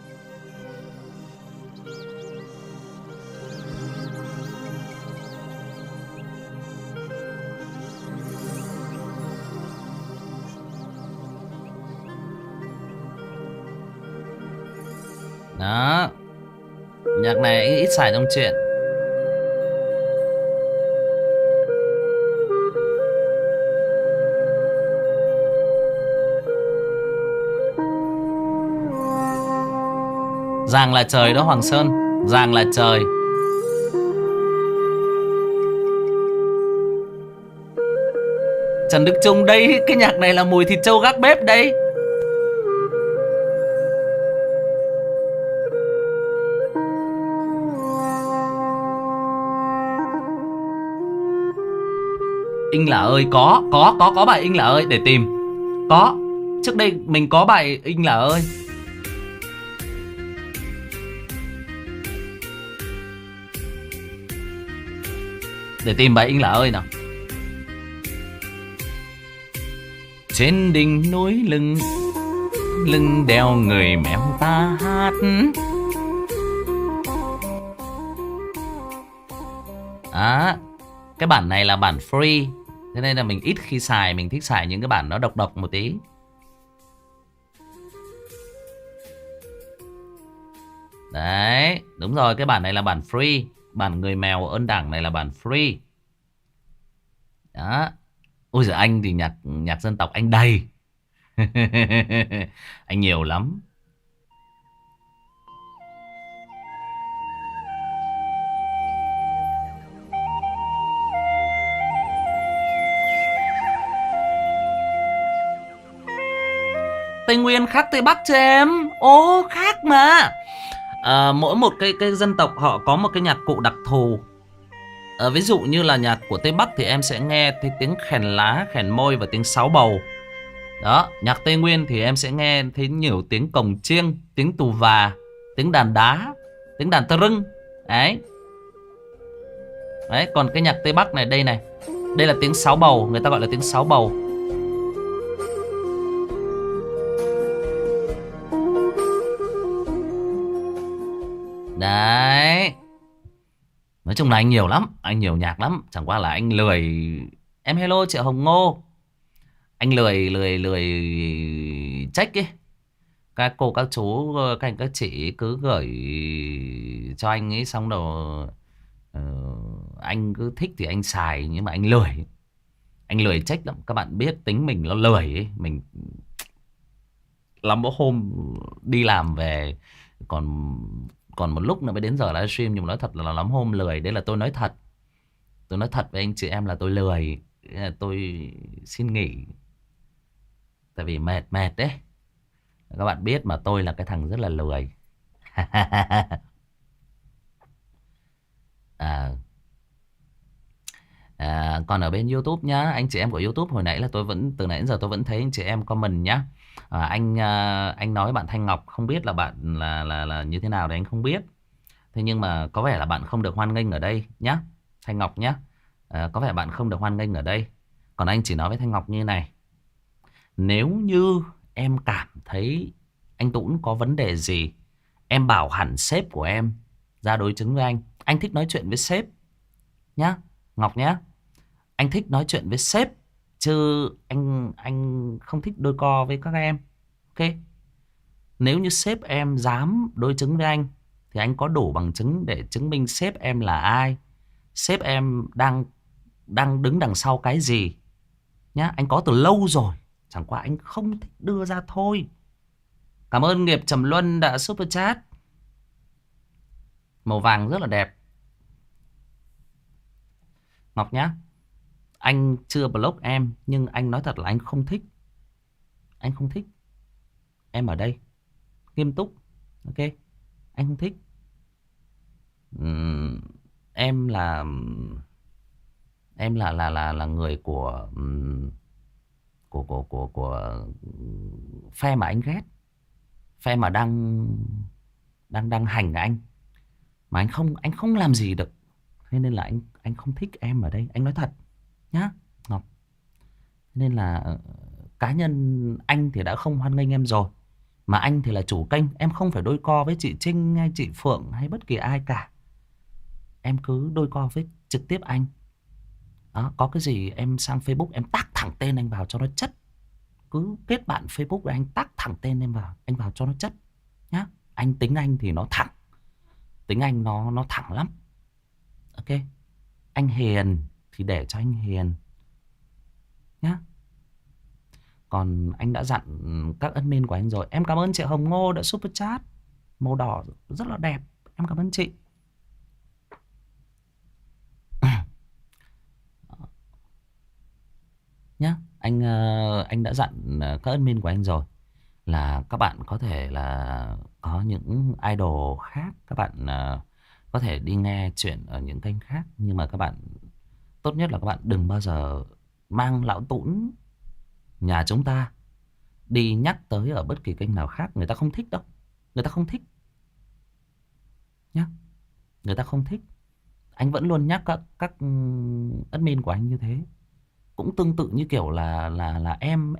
Đó, nhạc này anh ít xài trong chuyện. Giàng là trời đó Hoàng Sơn, giàng là trời. Trần Đức Trung đây, cái nhạc này là mùi thịt trâu gác bếp đây. Inh Là ơi, có bài Inh Là ơi để tìm. Có, trước đây mình có bài Inh Là ơi. Để tìm bài Inh Là ơi nào. Trên đỉnh núi lưng lưng đeo người mèo ta hát. À, cái bản này là bản free, thế nên là mình ít khi xài. Mình thích xài những cái bản nó độc độc một tí. Đấy, đúng rồi, cái bản này là bản free. Bản người mèo ơn đảng này là bản free. Đó. Ôi giời, anh thì nhạc dân tộc anh đầy. Anh nhiều lắm. Tây Nguyên khác Tây Bắc chứ em. Ồ, khác mà. Mỗi một cái dân tộc họ có một cái nhạc cụ đặc thù. Ví dụ như là nhạc của Tây Bắc thì em sẽ nghe thấy tiếng khèn lá, khèn môi và tiếng sáo bầu. Đó, nhạc Tây Nguyên thì em sẽ nghe thấy nhiều tiếng cồng chiêng, tiếng tù và, tiếng đàn đá, tiếng đàn tơ rưng. Đấy. Đấy, còn cái nhạc Tây Bắc này, đây này. Đây là tiếng sáo bầu, người ta gọi là tiếng sáo bầu. Đấy. Nói chung là anh nhiều lắm, anh nhiều nhạc lắm. Chẳng qua là anh lười. Em hello chị Hồng Ngô. Anh lười check ấy. Các cô các chú các anh các chị cứ gửi cho anh ấy, xong rồi ờ, anh cứ thích thì anh xài, nhưng mà anh lười. Anh lười check lắm. Các bạn biết tính mình nó lười ấy. Mình lắm một hôm đi làm về còn còn một lúc nữa mới đến giờ livestream, nhưng mà nói thật là lắm hôm lười. Đây là tôi nói thật. Tôi nói thật với anh chị em là tôi lười. Tôi xin nghỉ. Tại vì mệt mệt đấy. Các bạn biết mà, tôi là cái thằng rất là lười. à, còn ở bên YouTube nhá, anh chị em của YouTube hồi nãy là tôi vẫn từ nãy đến giờ tôi vẫn thấy anh chị em comment nhá. Anh nói bạn Thanh Ngọc không biết là bạn là như thế nào đấy anh không biết. Thế nhưng mà có vẻ là bạn không được hoan nghênh ở đây nhá, Thanh Ngọc nhá. Có vẻ bạn không được hoan nghênh ở đây. Còn anh chỉ nói với Thanh Ngọc như này: nếu như em cảm thấy anh Tũng có vấn đề gì, em bảo hẳn sếp của em ra đối chứng với anh. Anh thích nói chuyện với sếp nhá, Ngọc nhá. Anh thích nói chuyện với sếp, chứ anh không thích đôi co với các em. Ok. Nếu như sếp em dám đối chứng với anh thì anh có đủ bằng chứng để chứng minh sếp em là ai, sếp em đang đang đứng đằng sau cái gì nhá. Anh có từ lâu rồi, chẳng qua anh không thích đưa ra thôi. Cảm ơn Nghiệp Trầm Luân đã super chat. Màu vàng rất là đẹp, Ngọc nhá. Anh chưa block em, nhưng anh nói thật là anh không thích. Anh không thích em ở đây. Nghiêm túc. Ok. Anh không thích. Ừm, em là người của phe mà anh ghét, phe mà đang đang hành anh, mà anh không làm gì được. Thế nên là anh không thích em ở đây, anh nói thật nhá, Ngọc. Nên là cá nhân anh thì đã không hoan nghênh em rồi. Mà anh thì là chủ kênh, em không phải đôi co với chị Trinh hay chị Phượng hay bất kỳ ai cả. Em cứ đôi co với trực tiếp anh. Đó, có cái gì em sang Facebook em tag thẳng tên anh vào cho nó chất. Cứ kết bạn Facebook với anh, tag thẳng tên em vào, anh vào cho nó chất nhá. Anh tính anh thì nó thẳng, tính anh nó thẳng lắm. Ok. Anh hiền thì để cho anh hiền nhá. Còn anh đã dặn các admin của anh rồi. Em cảm ơn chị Hồng Ngô đã super chat. Màu đỏ rất là đẹp. Em cảm ơn chị. Nhá. Anh đã dặn các admin của anh rồi là các bạn có thể là có những idol khác, các bạn có thể đi nghe chuyện ở những kênh khác, nhưng mà các bạn tốt nhất là các bạn đừng bao giờ mang lão Tũn nhà chúng ta đi nhắc tới ở bất kỳ kênh nào khác. Người ta không thích đâu. Người ta không thích nhá. Người ta không thích. Anh vẫn luôn nhắc các admin của anh như thế. Cũng tương tự như kiểu là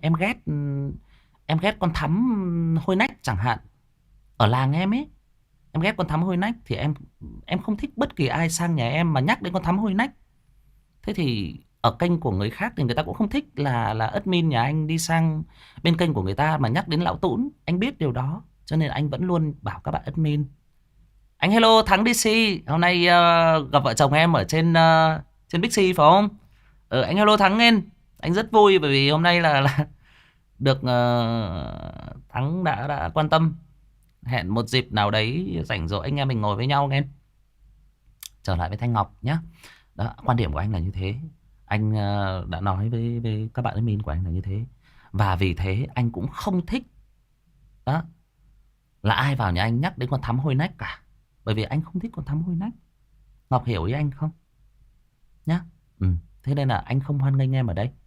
em ghét con Thắm hôi nách chẳng hạn. Ở làng em ấy, em ghét con Thắm hôi nách thì em không thích bất kỳ ai sang nhà em mà nhắc đến con Thắm hôi nách. Thế thì ở kênh của người khác thì người ta cũng không thích là admin nhà anh đi sang bên kênh của người ta mà nhắc đến lão Tũn. Anh biết điều đó, cho nên anh vẫn luôn bảo các bạn admin. Anh hello Thắng DC, hôm nay gặp vợ chồng em ở trên Bixi phải không? Anh hello Thắng lên. Anh rất vui bởi vì hôm nay là được Thắng đã quan tâm. Hẹn một dịp nào đấy rảnh rỗi anh em mình ngồi với nhau nghe. Trở lại với Thanh Ngọc nhé. Đó, quan điểm của anh là như thế. Anh đã nói với các bạn admin của anh là như thế. Và vì thế anh cũng không thích đó là ai vào nhà anh nhắc đến con Thắm hôi nách cả. Bởi vì anh không thích con Thắm hôi nách. Ngọc hiểu ý anh không? Nhá. Thế nên là anh không hoan nghênh em ở đây.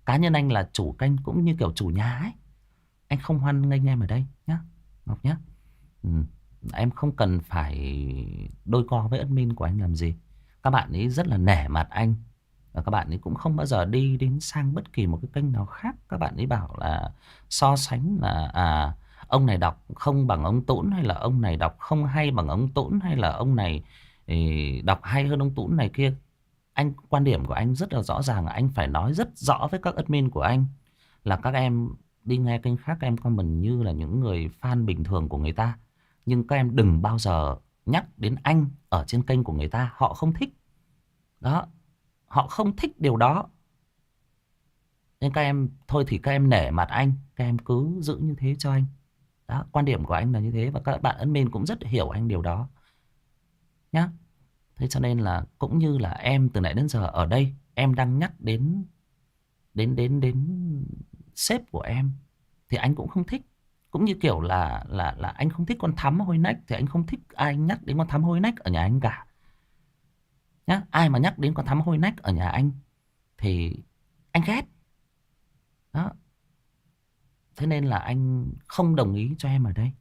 Cá nhân anh là chủ kênh cũng như kiểu chủ nhà ấy. Anh không hoan nghênh em ở đây nhá, Ngọc nhá. Ừ. Em không cần phải đôi co với admin của anh làm gì. Các bạn ấy rất là nể mặt anh. Và các bạn ấy cũng không bao giờ đi đến sang bất kỳ một cái kênh nào khác. Các bạn ấy bảo là so sánh là ông này đọc không bằng ông Tũng, hay là ông này đọc không hay bằng ông Tũng, hay là ông này đọc hay hơn ông Tũng này kia. Quan điểm của anh rất là rõ ràng. Anh phải nói rất rõ với các admin của anh là các em đi nghe kênh khác, các em comment như là những người fan bình thường của người ta, nhưng các em đừng bao giờ nhắc đến anh ở trên kênh của người ta. Họ không thích đó, họ không thích điều đó. Nên các em thôi thì các em nể mặt anh, các em cứ giữ như thế cho anh. Đó, quan điểm của anh là như thế. Và các bạn admin cũng rất hiểu anh điều đó nhá. Thế cho nên là cũng như là em từ nãy đến giờ ở đây, em đang nhắc đến đến sếp của em thì anh cũng không thích. Cũng như kiểu là anh không thích con thắm hôi nách thì anh không thích ai nhắc đến con thắm hôi nách ở nhà anh cả nhá. Ai mà nhắc đến con thắm hôi nách ở nhà anh thì anh ghét đó. Thế nên là anh không đồng ý cho em ở đây,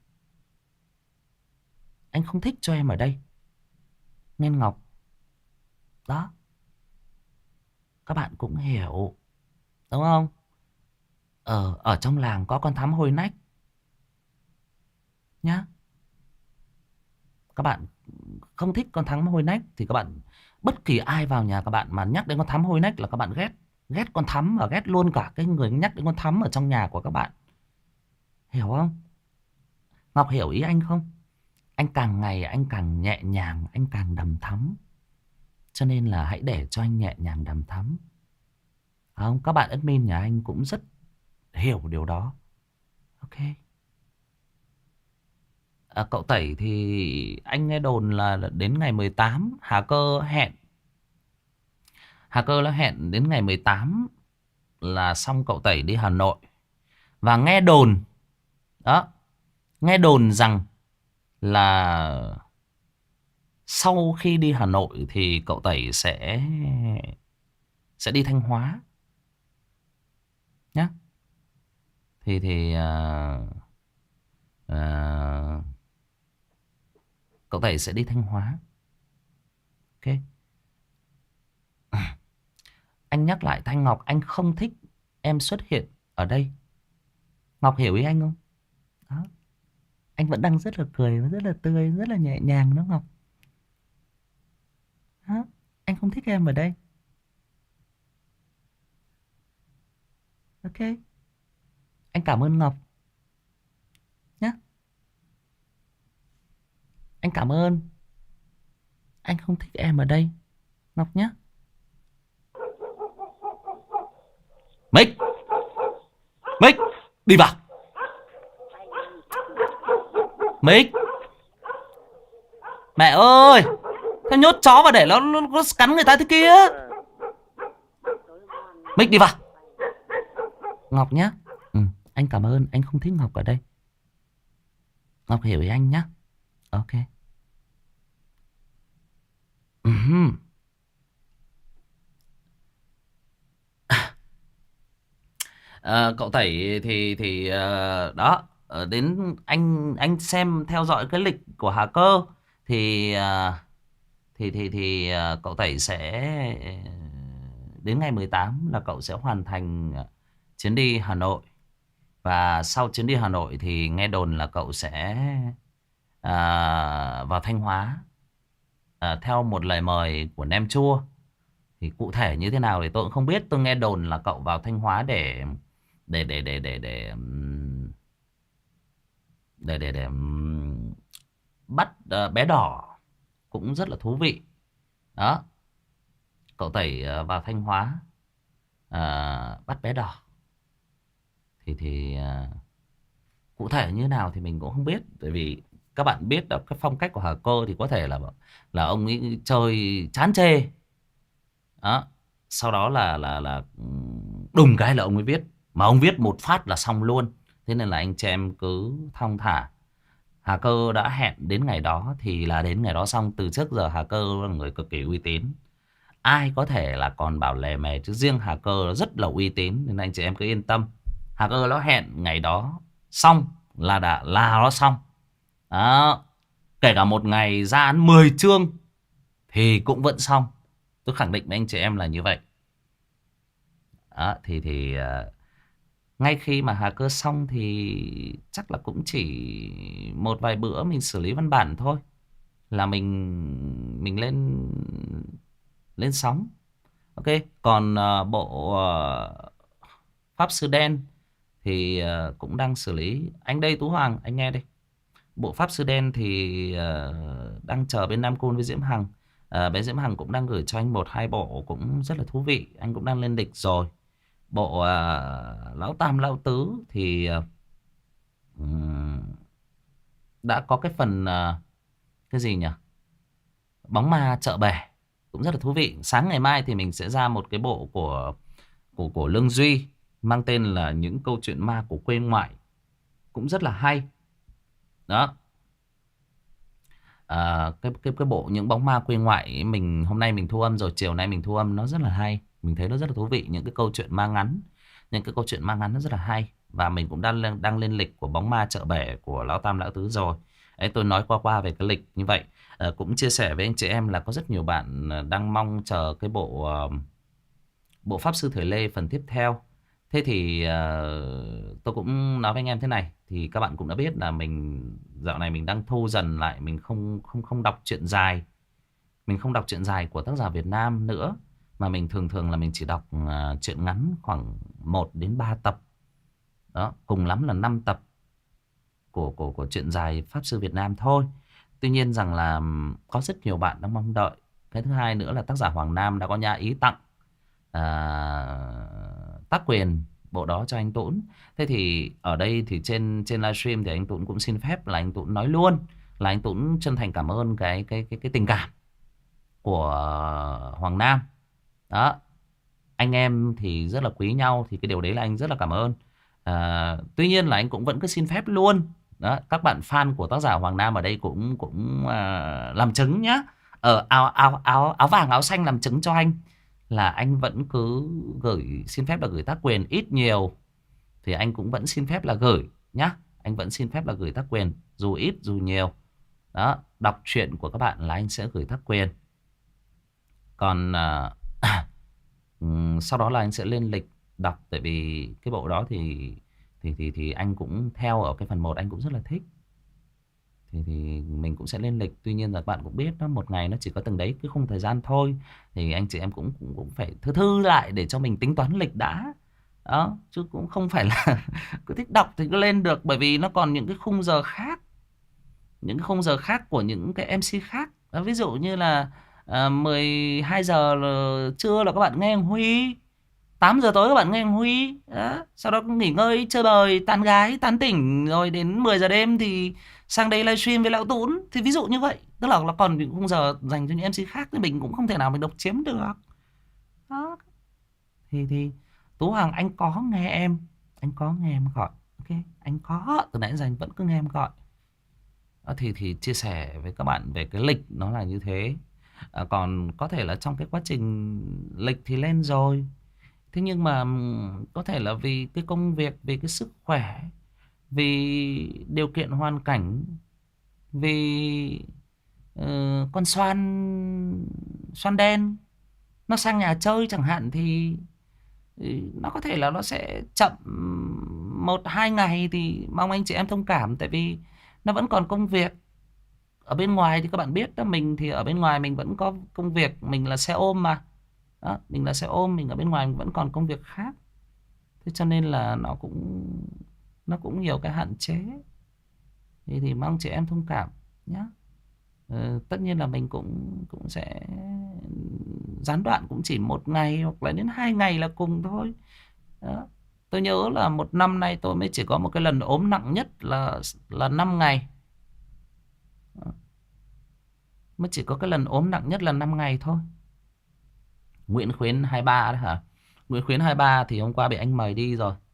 anh không thích cho em ở đây. Nên Ngọc đó, các bạn cũng hiểu đúng không? Ở trong làng có con thắm hôi nách nhá. Các bạn không thích con thắm hôi nách thì các bạn, bất kỳ ai vào nhà các bạn mà nhắc đến con thắm hôi nách là các bạn ghét. Ghét con thắm và ghét luôn cả cái người nhắc đến con thắm ở trong nhà của các bạn. Hiểu không? Ngọc hiểu ý anh không? Anh càng ngày anh càng nhẹ nhàng, anh càng đằm thắm. Cho nên là hãy để cho anh nhẹ nhàng đằm thắm. Không? Các bạn admin nhà anh cũng rất hiểu điều đó. Ok. Cậu Tẩy thì anh nghe đồn là đến ngày 18 Hà Cơ hẹn. Hà Cơ nó hẹn đến ngày 18 là xong cậu Tẩy đi Hà Nội. Và nghe đồn đó, nghe đồn rằng là sau khi đi Hà Nội thì cậu Tẩy sẽ đi Thanh Hóa nhé. Thì cậu Tẩy sẽ đi Thanh Hóa. Ok. Anh nhắc lại Thanh Ngọc, anh không thích em xuất hiện ở đây. Ngọc hiểu ý anh không? Đó. Anh vẫn đang rất là cười, rất là tươi, rất là nhẹ nhàng đó Ngọc. Đó. Anh không thích em ở đây. Ok. Anh cảm ơn Ngọc nhé. Anh cảm ơn. Anh không thích em ở đây Ngọc nhé. Mic, Mic, đi vào. Mic, mẹ ơi, sao nhốt chó vào để nó cắn người ta thế kia. Mic đi vào. Ngọc nhé. Anh cảm ơn, anh không thích Ngọc ở đây. Ngọc hiểu ý anh nhé. Ok. Cậu Tẩy thì đó, đến anh xem theo dõi cái lịch của Hà Cơ thì cậu Tẩy sẽ đến ngày 18 là cậu sẽ hoàn thành chuyến đi Hà Nội. Và sau chuyến đi Hà Nội thì nghe đồn là cậu sẽ vào Thanh Hóa theo một lời mời của Nem Chua. Thì cụ thể như thế nào thì tôi cũng không biết. Tôi nghe đồn là cậu vào Thanh Hóa để để để để để để bắt bé đỏ, cũng rất là thú vị. Đó, cậu Tẩy vào Thanh Hóa bắt bé đỏ. Thì cụ thể như nào thì mình cũng không biết. Tại vì các bạn biết đó, cái phong cách của Hà Cơ thì có thể là ông ấy chơi chán chê. Đó, sau đó là đùng cái là ông ấy viết. Mà ông viết một phát là xong luôn. Thế nên là anh chị em cứ thong thả. Hà Cơ đã hẹn đến ngày đó thì là đến ngày đó xong. Từ trước giờ Hà Cơ là người cực kỳ uy tín. ai có thể là còn bảo lề mề, chứ riêng Hà Cơ nó rất là uy tín, nên anh chị em cứ yên tâm. Hà Cơ nó hẹn ngày đó xong là nó xong đó. Kể cả một ngày ra án 10 chương thì cũng vẫn xong. Tôi khẳng định với anh chị em là như vậy đó. Ngay khi mà Hà Cơ xong thì chắc là cũng chỉ một vài bữa mình xử lý văn bản thôi, là mình lên lên sóng. Ok. Còn bộ Pháp Sư Đen thì cũng đang xử lý. Anh đây Tú Hoàng, anh nghe đây. Bộ Pháp Sư Đen thì đang chờ bên Nam Côn với Diễm Hằng. Bé Diễm Hằng cũng đang gửi cho anh một hai bộ cũng rất là thú vị. Anh cũng đang lên lịch rồi. Bộ Lão Tam Lão Tứ thì đã có cái phần cái gì nhỉ, Bóng Ma Chợ Bể, cũng rất là thú vị. Sáng ngày mai thì mình sẽ ra một cái bộ của Lương Duy, mang tên là Những Câu Chuyện Ma của Quê Ngoại, cũng rất là hay đó. Cái bộ Những Bóng Ma Quê Ngoại ấy, mình hôm nay mình thu âm rồi, chiều nay mình thu âm, nó rất là hay. Mình thấy nó rất là thú vị, những cái câu chuyện ma ngắn, những cái câu chuyện ma ngắn nó rất là hay. Và mình cũng đang lên lịch của Bóng Ma Chợ Bể của Lão Tam Lão Tứ rồi. Ấy, tôi nói qua qua về cái lịch như vậy. Cũng chia sẻ với anh chị em là có rất nhiều bạn đang mong chờ cái bộ Pháp Sư Thời Lê phần tiếp theo. Thế thì tôi cũng nói với anh em thế này, thì các bạn cũng đã biết là mình dạo này mình đang thu dần lại, mình không đọc truyện dài, mình không đọc truyện dài của tác giả Việt Nam nữa, mà mình thường thường là mình chỉ đọc truyện ngắn khoảng 1 đến 3 tập đó, cùng lắm là 5 tập của truyện dài Pháp Sư Việt Nam thôi. Tuy nhiên rằng là có rất nhiều bạn đang mong đợi. Cái thứ hai nữa là tác giả Hoàng Nam đã có nhã ý tặng tác quyền bộ đó cho anh Tũng. Thế thì ở đây thì trên livestream thì anh Tũng cũng xin phép là anh Tũng nói luôn là anh Tũng chân thành cảm ơn cái tình cảm của Hoàng Nam đó. Anh em thì rất là quý nhau, thì cái điều đấy là anh rất là cảm ơn. Tuy nhiên là anh cũng vẫn cứ xin phép luôn đó, các bạn fan của tác giả Hoàng Nam ở đây cũng cũng làm chứng nhá. Ở áo vàng áo xanh làm chứng cho anh là anh vẫn cứ gửi, xin phép là gửi tác quyền, ít nhiều thì anh cũng vẫn xin phép là gửi nhá. Anh vẫn xin phép là gửi tác quyền, dù ít dù nhiều đó. Đọc truyện của các bạn là anh sẽ gửi tác quyền. Còn sau đó là anh sẽ lên lịch đọc, tại vì cái bộ đó thì anh cũng theo ở cái phần 1 anh cũng rất là thích. Thì mình cũng sẽ lên lịch. Tuy nhiên là bạn cũng biết đó, một ngày nó chỉ có từng đấy cái khung thời gian thôi, thì anh chị em cũng phải thư lại để cho mình tính toán lịch đã đó, chứ cũng không phải là cứ thích đọc thì cứ lên được, bởi vì nó còn những cái khung giờ khác, những cái khung giờ khác của những cái MC khác đó. Ví dụ như là 12 giờ là trưa là các bạn nghe anh Huy, 8 giờ tối các bạn nghe anh Huy đó. Sau đó cũng nghỉ ngơi chơi bời tán gái tán tỉnh, rồi đến 10 giờ đêm thì sang đây livestream với Lão Tún. Thì ví dụ như vậy, tức là còn những khung giờ dành cho những MC khác thì mình cũng không thể nào mình độc chiếm được đó. Thì Tú Hoàng, anh có nghe em, anh có nghe em gọi. Ok, anh có, từ nãy đến giờ anh vẫn cứ nghe em gọi đó. Thì chia sẻ với các bạn về cái lịch nó là như thế. Còn có thể là trong cái quá trình lịch thì lên rồi, thế nhưng mà có thể là vì cái công việc, vì cái sức khỏe, vì điều kiện hoàn cảnh, vì con xoan đen nó sang nhà chơi chẳng hạn, thì nó có thể là nó sẽ chậm 1-2 ngày, thì mong anh chị em thông cảm, tại vì nó vẫn còn công việc. Ở bên ngoài thì các bạn biết đó, mình thì ở bên ngoài mình vẫn có công việc, mình là xe ôm mà đó, mình là xe ôm, mình ở bên ngoài mình vẫn còn công việc khác. Thế cho nên là nó cũng nhiều cái hạn chế. Thì mong chị em thông cảm nhé. Tất nhiên là mình cũng sẽ gián đoạn cũng chỉ 1 ngày hoặc là đến 2 ngày là cùng thôi đó. Tôi nhớ là 1 năm nay tôi mới chỉ có một cái lần ốm nặng nhất là 5 ngày đó. Mới chỉ có cái lần ốm nặng nhất là 5 ngày thôi. Nguyễn Khuyến 23 đó hả? Nguyễn Khuyến 23 thì hôm qua bị anh mời đi rồi.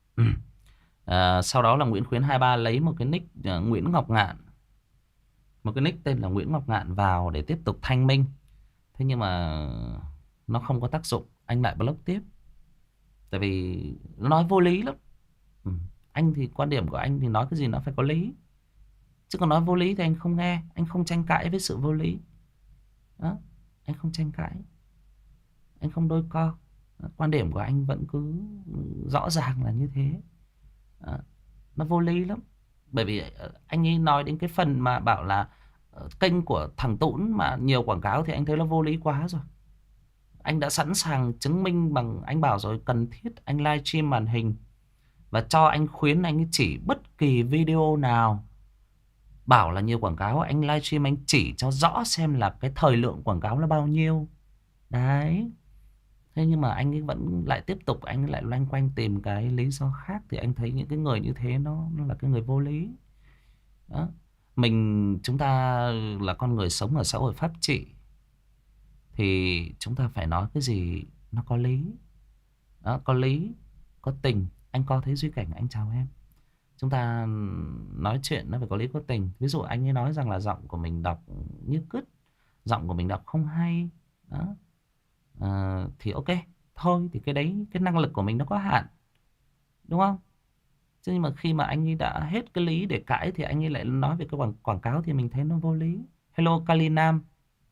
Sau đó là Nguyễn Khuyến 23 lấy một cái nick Nguyễn Ngọc Ngạn, một cái nick tên là Nguyễn Ngọc Ngạn vào để tiếp tục thanh minh. Thế nhưng mà nó không có tác dụng, anh lại block tiếp. Tại vì nó nói vô lý lắm. Ừ. Anh thì quan điểm của anh thì nói cái gì nó phải có lý. Chứ còn nói vô lý thì anh không nghe, anh không tranh cãi với sự vô lý. Đó, anh không tranh cãi, anh không đôi co. Đó, quan điểm của anh vẫn cứ rõ ràng là như thế. Đó, nó vô lý lắm. Bởi vì anh ấy nói đến cái phần mà bảo là kênh của thằng Tũn mà nhiều quảng cáo thì anh thấy nó vô lý quá rồi. Anh đã sẵn sàng chứng minh bằng, anh bảo rồi, cần thiết anh livestream màn hình và cho anh khuyến anh ấy chỉ bất kỳ video nào bảo là nhiều quảng cáo, anh livestream anh chỉ cho rõ xem là cái thời lượng quảng cáo là bao nhiêu. Đấy. Thế nhưng mà anh ấy vẫn lại tiếp tục, anh ấy lại loanh quanh tìm cái lý do khác. Thì anh thấy những cái người như thế nó là cái người vô lý. Đó. Chúng ta là con người sống ở xã hội pháp trị, thì chúng ta phải nói cái gì nó có lý. Đó, có lý, có tình. Anh Co thấy Duy Cảnh, anh chào em. Chúng ta nói chuyện nó phải có lý có tình. Ví dụ anh ấy nói rằng là giọng của mình đọc như cứt, giọng của mình đọc không hay. Đó. Thì ok, thôi thì cái đấy, cái năng lực của mình nó có hạn, đúng không? Chứ nhưng mà khi mà anh ấy đã hết cái lý để cãi thì anh ấy lại nói về cái quảng cáo thì mình thấy nó vô lý. Hello Kali Nam.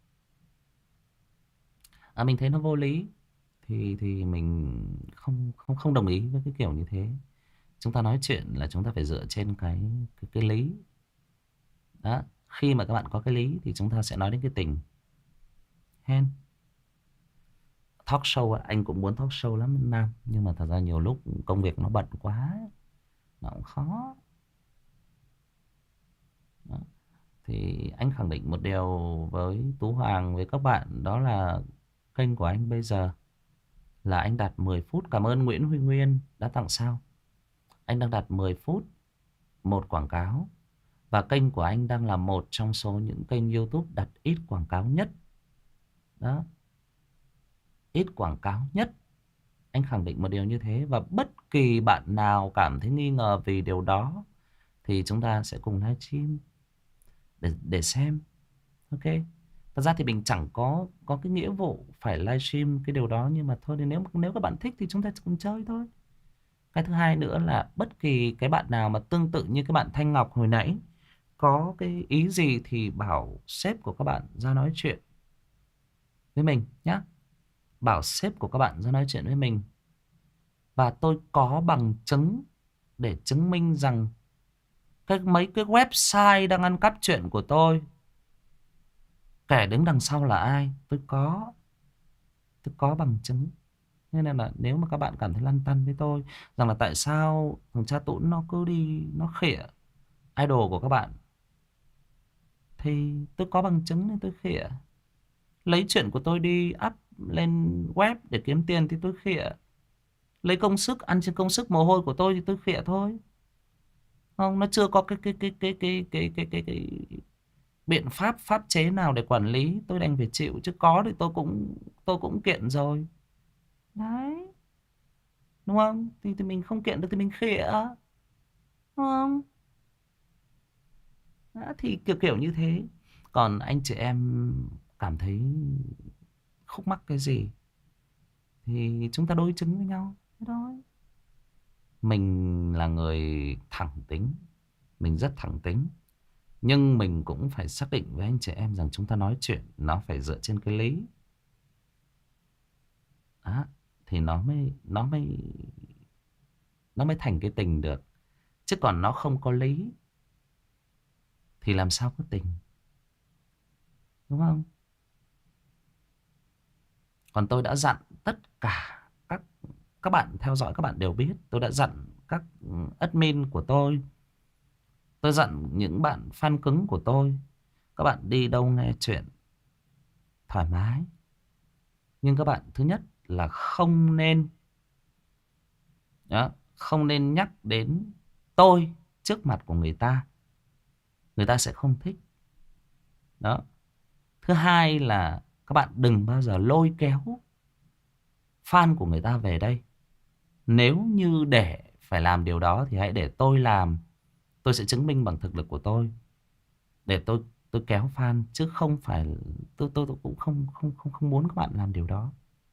Mình thấy nó vô lý. Thì mình không đồng ý với cái kiểu như thế. Chúng ta nói chuyện là chúng ta phải dựa trên cái lý. Đó, khi mà các bạn có cái lý thì chúng ta sẽ nói đến cái tình. Hen. Talk show anh cũng muốn talk show lắm Nam, nhưng mà thật ra nhiều lúc công việc nó bận quá, nó cũng khó. Đó. Thì anh khẳng định một điều với Tú Hoàng, với các bạn, đó là kênh của anh bây giờ là anh đặt 10 phút. Cảm ơn Nguyễn Huy Nguyên đã tặng sao. Anh đang đặt 10 phút một quảng cáo. Và kênh của anh đang là một trong số những kênh YouTube đặt ít quảng cáo nhất. Đó, ít quảng cáo nhất. Anh khẳng định một điều như thế. Và bất kỳ bạn nào cảm thấy nghi ngờ vì điều đó thì chúng ta sẽ cùng livestream để xem. Ok. Thật ra thì mình chẳng có cái nghĩa vụ phải livestream cái điều đó, nhưng mà thôi thì nếu các bạn thích thì chúng ta cùng chơi thôi. Cái thứ hai nữa là bất kỳ cái bạn nào mà tương tự như cái bạn Thanh Ngọc hồi nãy, có cái ý gì thì bảo sếp của các bạn ra nói chuyện với mình nhé. Bảo sếp của các bạn ra nói chuyện với mình. Và tôi có bằng chứng để chứng minh rằng mấy cái website đang ăn cắp chuyện của tôi, kẻ đứng đằng sau là ai, tôi có bằng chứng. Nên là nếu mà các bạn cảm thấy lăn tăn với tôi rằng là tại sao thằng cha Tũn nó cứ đi nó khịa idol của các bạn, thì tôi có bằng chứng nên tôi khịa. Lấy chuyện của tôi đi up lên web để kiếm tiền thì tôi khịa. Lấy công sức, ăn trên công sức mồ hôi của tôi thì tôi khịa thôi. Không, nó chưa có cái biện pháp chế nào để quản lý, tôi đành phải chịu. Chứ có thì tôi cũng kiện rồi. Đấy, đúng không? Thì mình không kiện được thì mình khịa, đúng không? Đó, thì kiểu kiểu như thế. Còn anh chị em cảm thấy khúc mắc cái gì thì chúng ta đối chứng với nhau. Thế thôi. Mình là người thẳng tính, mình rất thẳng tính. Nhưng mình cũng phải xác định với anh chị em rằng chúng ta nói chuyện nó phải dựa trên cái lý. Đó, thì nó mới thành cái tình được. Chứ còn nó không có lý thì làm sao có tình, đúng không? Còn tôi đã dặn tất cả các bạn theo dõi, các bạn đều biết. Tôi đã dặn các admin của tôi dặn những bạn fan cứng của tôi, các bạn đi đâu nghe chuyện thoải mái. Nhưng các bạn thứ nhất là không nên, đó, không nên nhắc đến tôi trước mặt của người ta. Người ta sẽ không thích. Đó. Thứ hai là các bạn đừng bao giờ lôi kéo fan của người ta về đây. Nếu như để phải làm điều đó thì hãy để tôi làm. Tôi sẽ chứng minh bằng thực lực của tôi để tôi kéo fan, chứ không phải tôi cũng không muốn các bạn làm điều đó.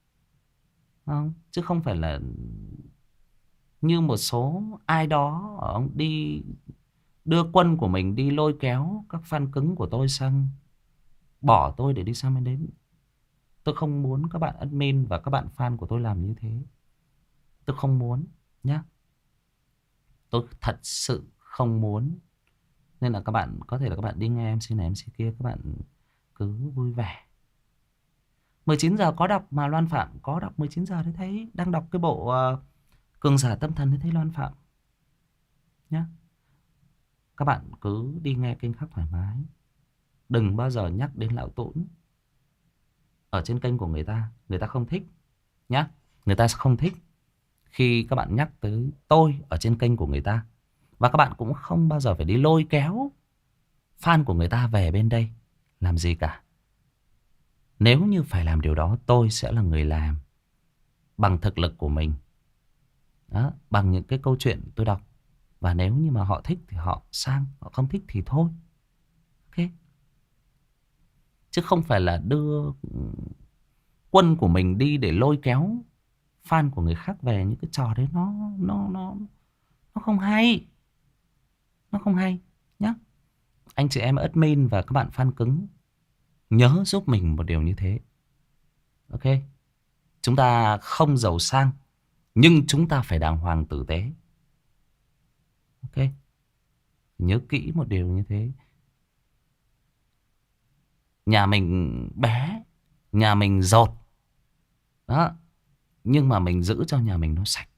Không? Chứ không phải là như một số ai đó ông đi đưa quân của mình đi lôi kéo các fan cứng của tôi sang bỏ tôi để đi sang bên đấy. Tôi không muốn các bạn admin và các bạn fan của tôi làm như thế. Tôi không muốn nhá. Tôi thật sự không muốn. Nên là các bạn có thể là các bạn đi nghe MC này MC kia, các bạn cứ vui vẻ. 19 giờ có đọc mà Loan Phạm có đọc 19 giờ đấy, thấy đang đọc cái bộ Cường giả tâm thần đấy, thấy Loan Phạm nhá. Các bạn cứ đi nghe kênh khác thoải mái. Đừng bao giờ nhắc đến Lão Tũn ở trên kênh của người ta không thích nhá. Người ta không thích khi các bạn nhắc tới tôi ở trên kênh của người ta. Và các bạn cũng không bao giờ phải đi lôi kéo fan của người ta về bên đây làm gì cả. Nếu như phải làm điều đó, tôi sẽ là người làm bằng thực lực của mình. Đó, bằng những cái câu chuyện tôi đọc. Và nếu như mà họ thích thì họ sang, họ không thích thì thôi. Ok. Chứ không phải là đưa quân của mình đi để lôi kéo fan của người khác về. Những cái trò đấy nó không hay. Nó không hay nhá. Anh chị em admin và các bạn fan cứng, nhớ giúp mình một điều như thế. Ok. Chúng ta không giàu sang, nhưng chúng ta phải đàng hoàng tử tế. Ok. Nhớ kỹ một điều như thế. Nhà mình bé, nhà mình dột đó, nhưng mà mình giữ cho nhà mình nó sạch.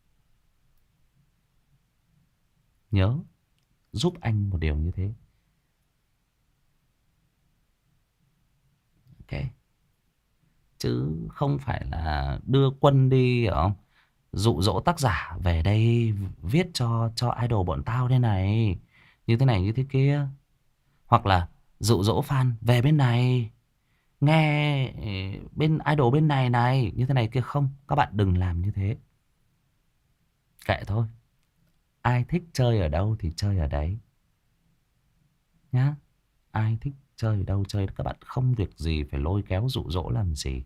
Nhớ giúp anh một điều như thế. Ok. Chứ không phải là đưa quân đi, hiểu không? Dụ dỗ tác giả về đây viết cho idol bọn tao đây này, như thế này như thế kia. Hoặc là dụ dỗ fan về bên này nghe bên idol bên này này, như thế này kia. Không, các bạn đừng làm như thế. Kệ thôi. Ai thích chơi ở đâu thì chơi ở đấy nhá. Ai thích chơi ở đâu chơi. Các bạn không việc gì phải lôi kéo dụ dỗ làm gì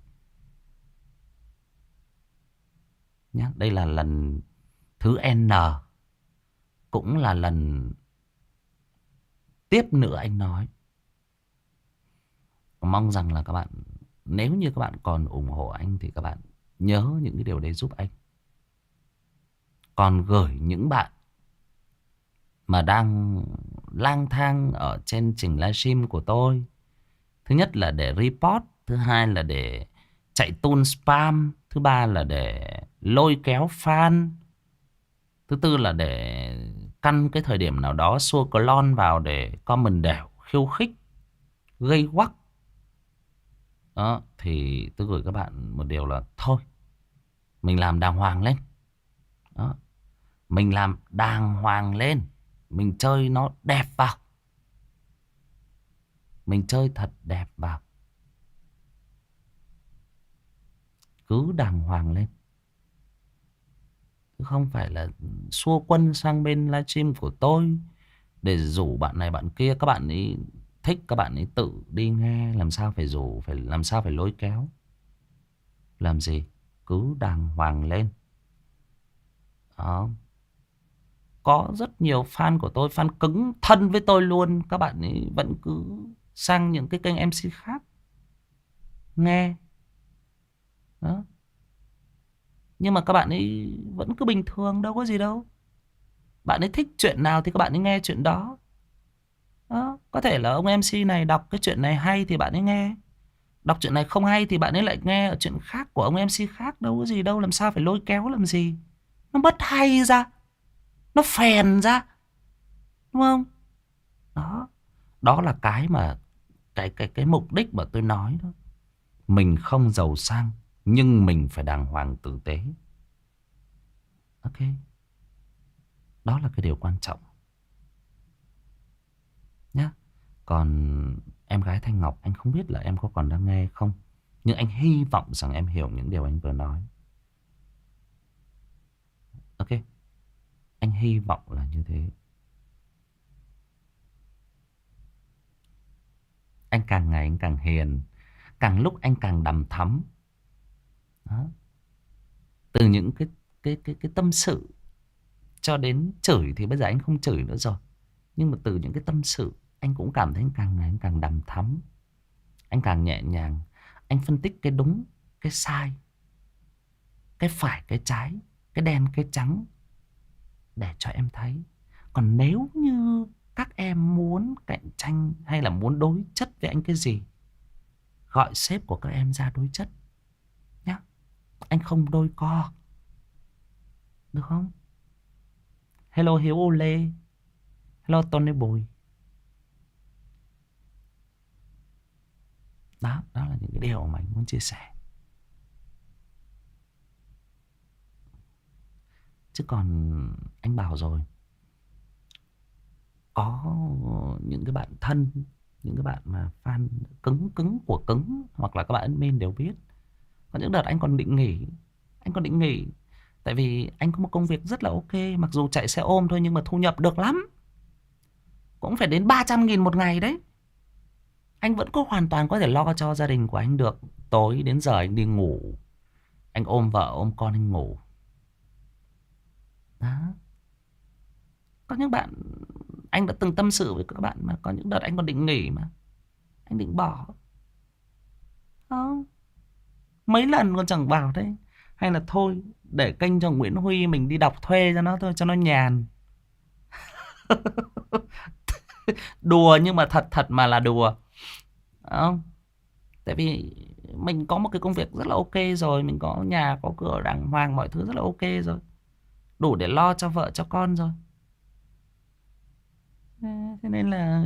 nhá. Đây là lần thứ N, cũng là lần tiếp nữa anh nói. Mong rằng là các bạn, nếu như các bạn còn ủng hộ anh thì các bạn nhớ những cái điều đấy giúp anh. Còn gửi những bạn mà đang lang thang ở trên trình livestream của tôi, thứ nhất là để report, thứ hai là để chạy tool spam, thứ ba là để lôi kéo fan, thứ tư là để căn cái thời điểm nào đó xua clone vào để comment đều khiêu khích gây quắc đó, thì tôi gửi các bạn một điều là thôi, mình làm đàng hoàng lên đó. Mình làm đàng hoàng lên, mình chơi nó đẹp vào, mình chơi thật đẹp vào, cứ đàng hoàng lên. Chứ không phải là xua quân sang bên livestream của tôi để rủ bạn này bạn kia. Các bạn ấy thích các bạn ấy tự đi nghe, làm sao phải rủ, phải làm sao phải lôi kéo làm gì. Cứ đàng hoàng lên đó. Có rất nhiều fan của tôi, fan cứng thân với tôi luôn, các bạn ấy vẫn cứ sang những cái kênh MC khác nghe đó. Nhưng mà các bạn ấy vẫn cứ bình thường, đâu có gì đâu. Bạn ấy thích chuyện nào thì các bạn ấy nghe chuyện đó. Đó. Có thể là ông MC này đọc cái chuyện này hay thì bạn ấy nghe, đọc chuyện này không hay thì bạn ấy lại nghe ở chuyện khác của ông MC khác. Đâu có gì đâu, làm sao phải lôi kéo làm gì. Nó mất hay ra, nó phèn ra, đúng không? Đó. Đó là cái mà cái mục đích mà tôi nói đó. Mình không giàu sang, nhưng mình phải đàng hoàng tử tế. Ok. Đó là cái điều quan trọng nhá. Còn em gái Thanh Ngọc, anh không biết là em có còn đang nghe không, nhưng anh hy vọng rằng em hiểu những điều anh vừa nói. Ok. Anh hy vọng là như thế. Anh càng ngày anh càng hiền, càng lúc anh càng đằm thắm đó. Từ những cái tâm sự cho đến chửi thì bây giờ anh không chửi nữa rồi. Nhưng mà từ những cái tâm sự anh cũng cảm thấy càng ngày anh càng đằm thắm. Anh càng nhẹ nhàng. Anh phân tích cái đúng, cái sai, cái phải, cái trái, cái đen, cái trắng để cho em thấy. Còn nếu như các em muốn cạnh tranh hay là muốn đối chất với anh cái gì, gọi sếp của các em ra đối chất nhá. Anh không đôi co. Được không? Hello Hiếu Ô Lê. Hello Tony Bùi. Đó là những cái điều mà anh muốn chia sẻ. Chứ còn anh bảo rồi, có những cái bạn thân, những cái bạn mà fan cứng cứng của cứng, hoặc là các bạn admin đều biết. Có những đợt anh còn định nghỉ. Anh còn định nghỉ. Tại vì anh có một công việc rất là ok. Mặc dù chạy xe ôm thôi nhưng mà thu nhập được lắm. Cũng phải đến 300.000 một ngày đấy. Anh vẫn có hoàn toàn có thể lo cho gia đình của anh được. Tối đến giờ anh đi ngủ, anh ôm vợ ôm con anh ngủ. Đó. Có những bạn anh đã từng tâm sự với các bạn mà có những đợt anh còn định nghỉ mà. Anh định bỏ. Không. Mấy lần còn chẳng vào đấy. Hay là thôi để kênh cho Nguyễn Huy mình đi đọc thuê cho nó thôi, cho nó nhàn. Đùa nhưng mà thật thật mà là đùa. Không. Tại vì mình có một cái công việc rất là ok rồi. Mình có nhà, có cửa đàng hoàng, mọi thứ rất là ok rồi. Đủ để lo cho vợ cho con rồi. Thế nên là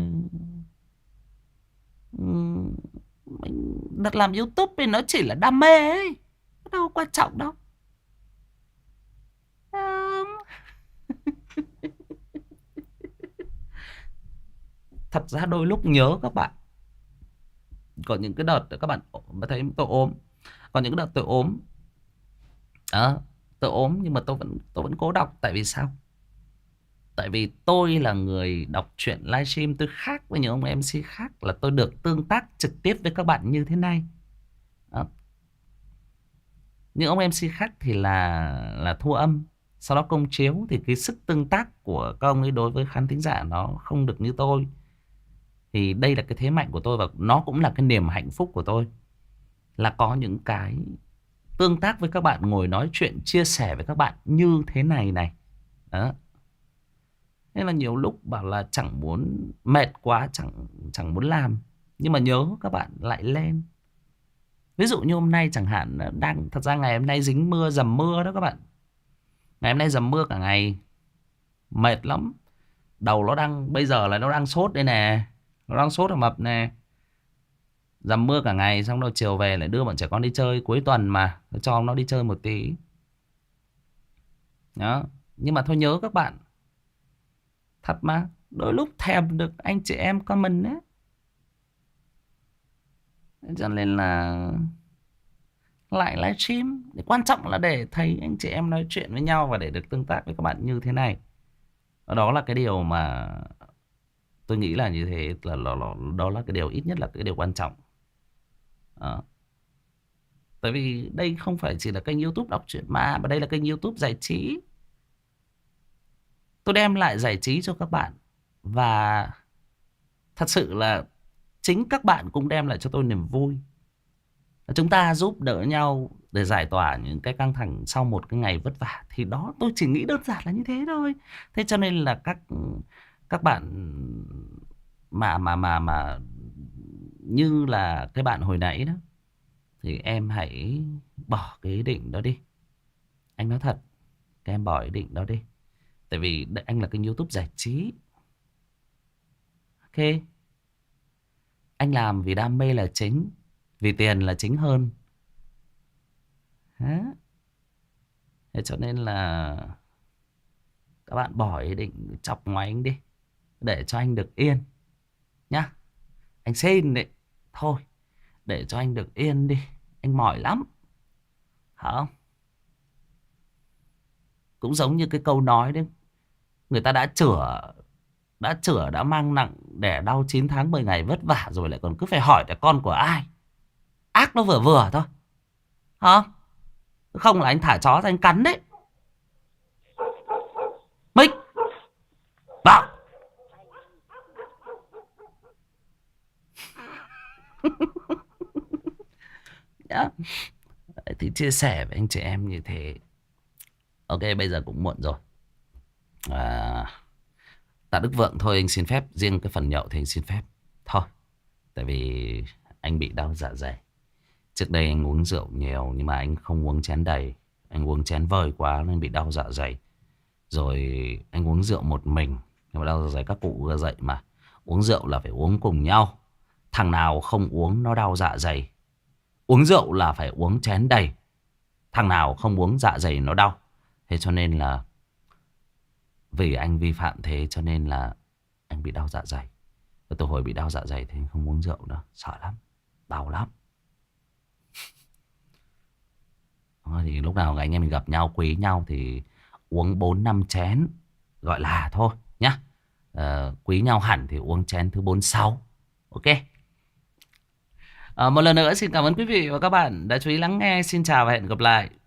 mình đặt làm YouTube thì nó chỉ là đam mê ấy, đâu quan trọng đâu. Thật ra đôi lúc nhớ các bạn. Có những cái đợt các bạn thấy tôi ốm. Còn những cái đợt tôi ốm. Tôi ốm nhưng mà tôi vẫn cố đọc. Tại vì sao? Tại vì tôi là người đọc truyện livestream. Tôi khác với những ông MC khác là tôi được tương tác trực tiếp với các bạn như thế này. Đó. Những ông MC khác thì là thu âm, sau đó công chiếu, thì cái sức tương tác của các ông ấy đối với khán thính giả nó không được như tôi. Thì đây là cái thế mạnh của tôi và nó cũng là cái niềm hạnh phúc của tôi, là có những cái tương tác với các bạn, ngồi nói chuyện chia sẻ với các bạn như thế này này. Đó. Nên là nhiều lúc bảo là chẳng muốn, mệt quá chẳng muốn làm, nhưng mà nhớ các bạn lại lên. Ví dụ như hôm nay chẳng hạn, thật ra ngày hôm nay dính mưa, dầm mưa đó các bạn. Ngày hôm nay dầm mưa cả ngày, mệt lắm. Đầu nó đang, bây giờ là nó đang sốt đây nè. Nó đang sốt ở mập nè. Dầm mưa cả ngày, xong rồi chiều về lại đưa bọn trẻ con đi chơi. Cuối tuần mà, cho nó đi chơi một tí. Đó. Nhưng mà thôi nhớ các bạn. Thật mà, đôi lúc thèm được anh chị em comment ấy. Cho nên là lại livestream. Quan trọng là để thấy anh chị em nói chuyện với nhau và để được tương tác với các bạn như thế này. Đó là cái điều mà tôi nghĩ là như thế, đó là cái điều, ít nhất là cái điều quan trọng. Đó. Tại vì đây không phải chỉ là kênh YouTube đọc truyện mà đây là kênh YouTube giải trí. Tôi đem lại giải trí cho các bạn. Và thật sự là chính các bạn cũng đem lại cho tôi niềm vui. Chúng ta giúp đỡ nhau để giải tỏa những cái căng thẳng sau một cái ngày vất vả. Thì đó, tôi chỉ nghĩ đơn giản là như thế thôi. Thế cho nên là các bạn mà như là cái bạn hồi nãy đó, thì em hãy bỏ cái ý định đó đi. Anh nói thật, các em bỏ ý định đó đi. Tại vì anh là kênh YouTube giải trí. Ok. Anh làm vì đam mê là chính, vì tiền là chính hơn. Thế cho nên là các bạn bỏ ý định chọc ngoài anh đi, để cho anh được yên nhá. Anh xin đấy. Thôi, để cho anh được yên đi. Anh mỏi lắm. Hả không? Cũng giống như cái câu nói đấy. Người ta đã mang nặng đẻ đau 9 tháng 10 ngày vất vả rồi, lại còn cứ phải hỏi là con của ai. Ác nó vừa vừa thôi. Hả? Không là anh thả chó ra anh cắn đấy. Mích vào. Nhá. Thì chia sẻ với anh chị em như thế. Ok, bây giờ cũng muộn rồi. Tạ Đức Vượng thôi, anh xin phép riêng cái phần nhậu thì anh xin phép thôi. Tại vì anh bị đau dạ dày. Trước đây anh uống rượu nhiều nhưng mà anh không uống chén đầy. Anh uống chén vơi quá nên bị đau dạ dày. Rồi anh uống rượu một mình. Nhưng mà đau dạ dày, các cụ dậy mà. Uống rượu là phải uống cùng nhau. Thằng nào không uống nó đau dạ dày. Uống rượu là phải uống chén đầy. Thằng nào không uống dạ dày nó đau. Thế cho nên là vì anh vi phạm thế cho nên là anh bị đau dạ dày. Và từ hồi bị đau dạ dày thì anh không uống rượu nữa. Sợ lắm, đau lắm. Thì lúc nào anh em mình gặp nhau, quý nhau thì uống 4-5 chén gọi là thôi nhá. Quý nhau hẳn thì uống chén thứ 46. Ok. Một lần nữa xin cảm ơn quý vị và các bạn đã chú ý lắng nghe. Xin chào và hẹn gặp lại.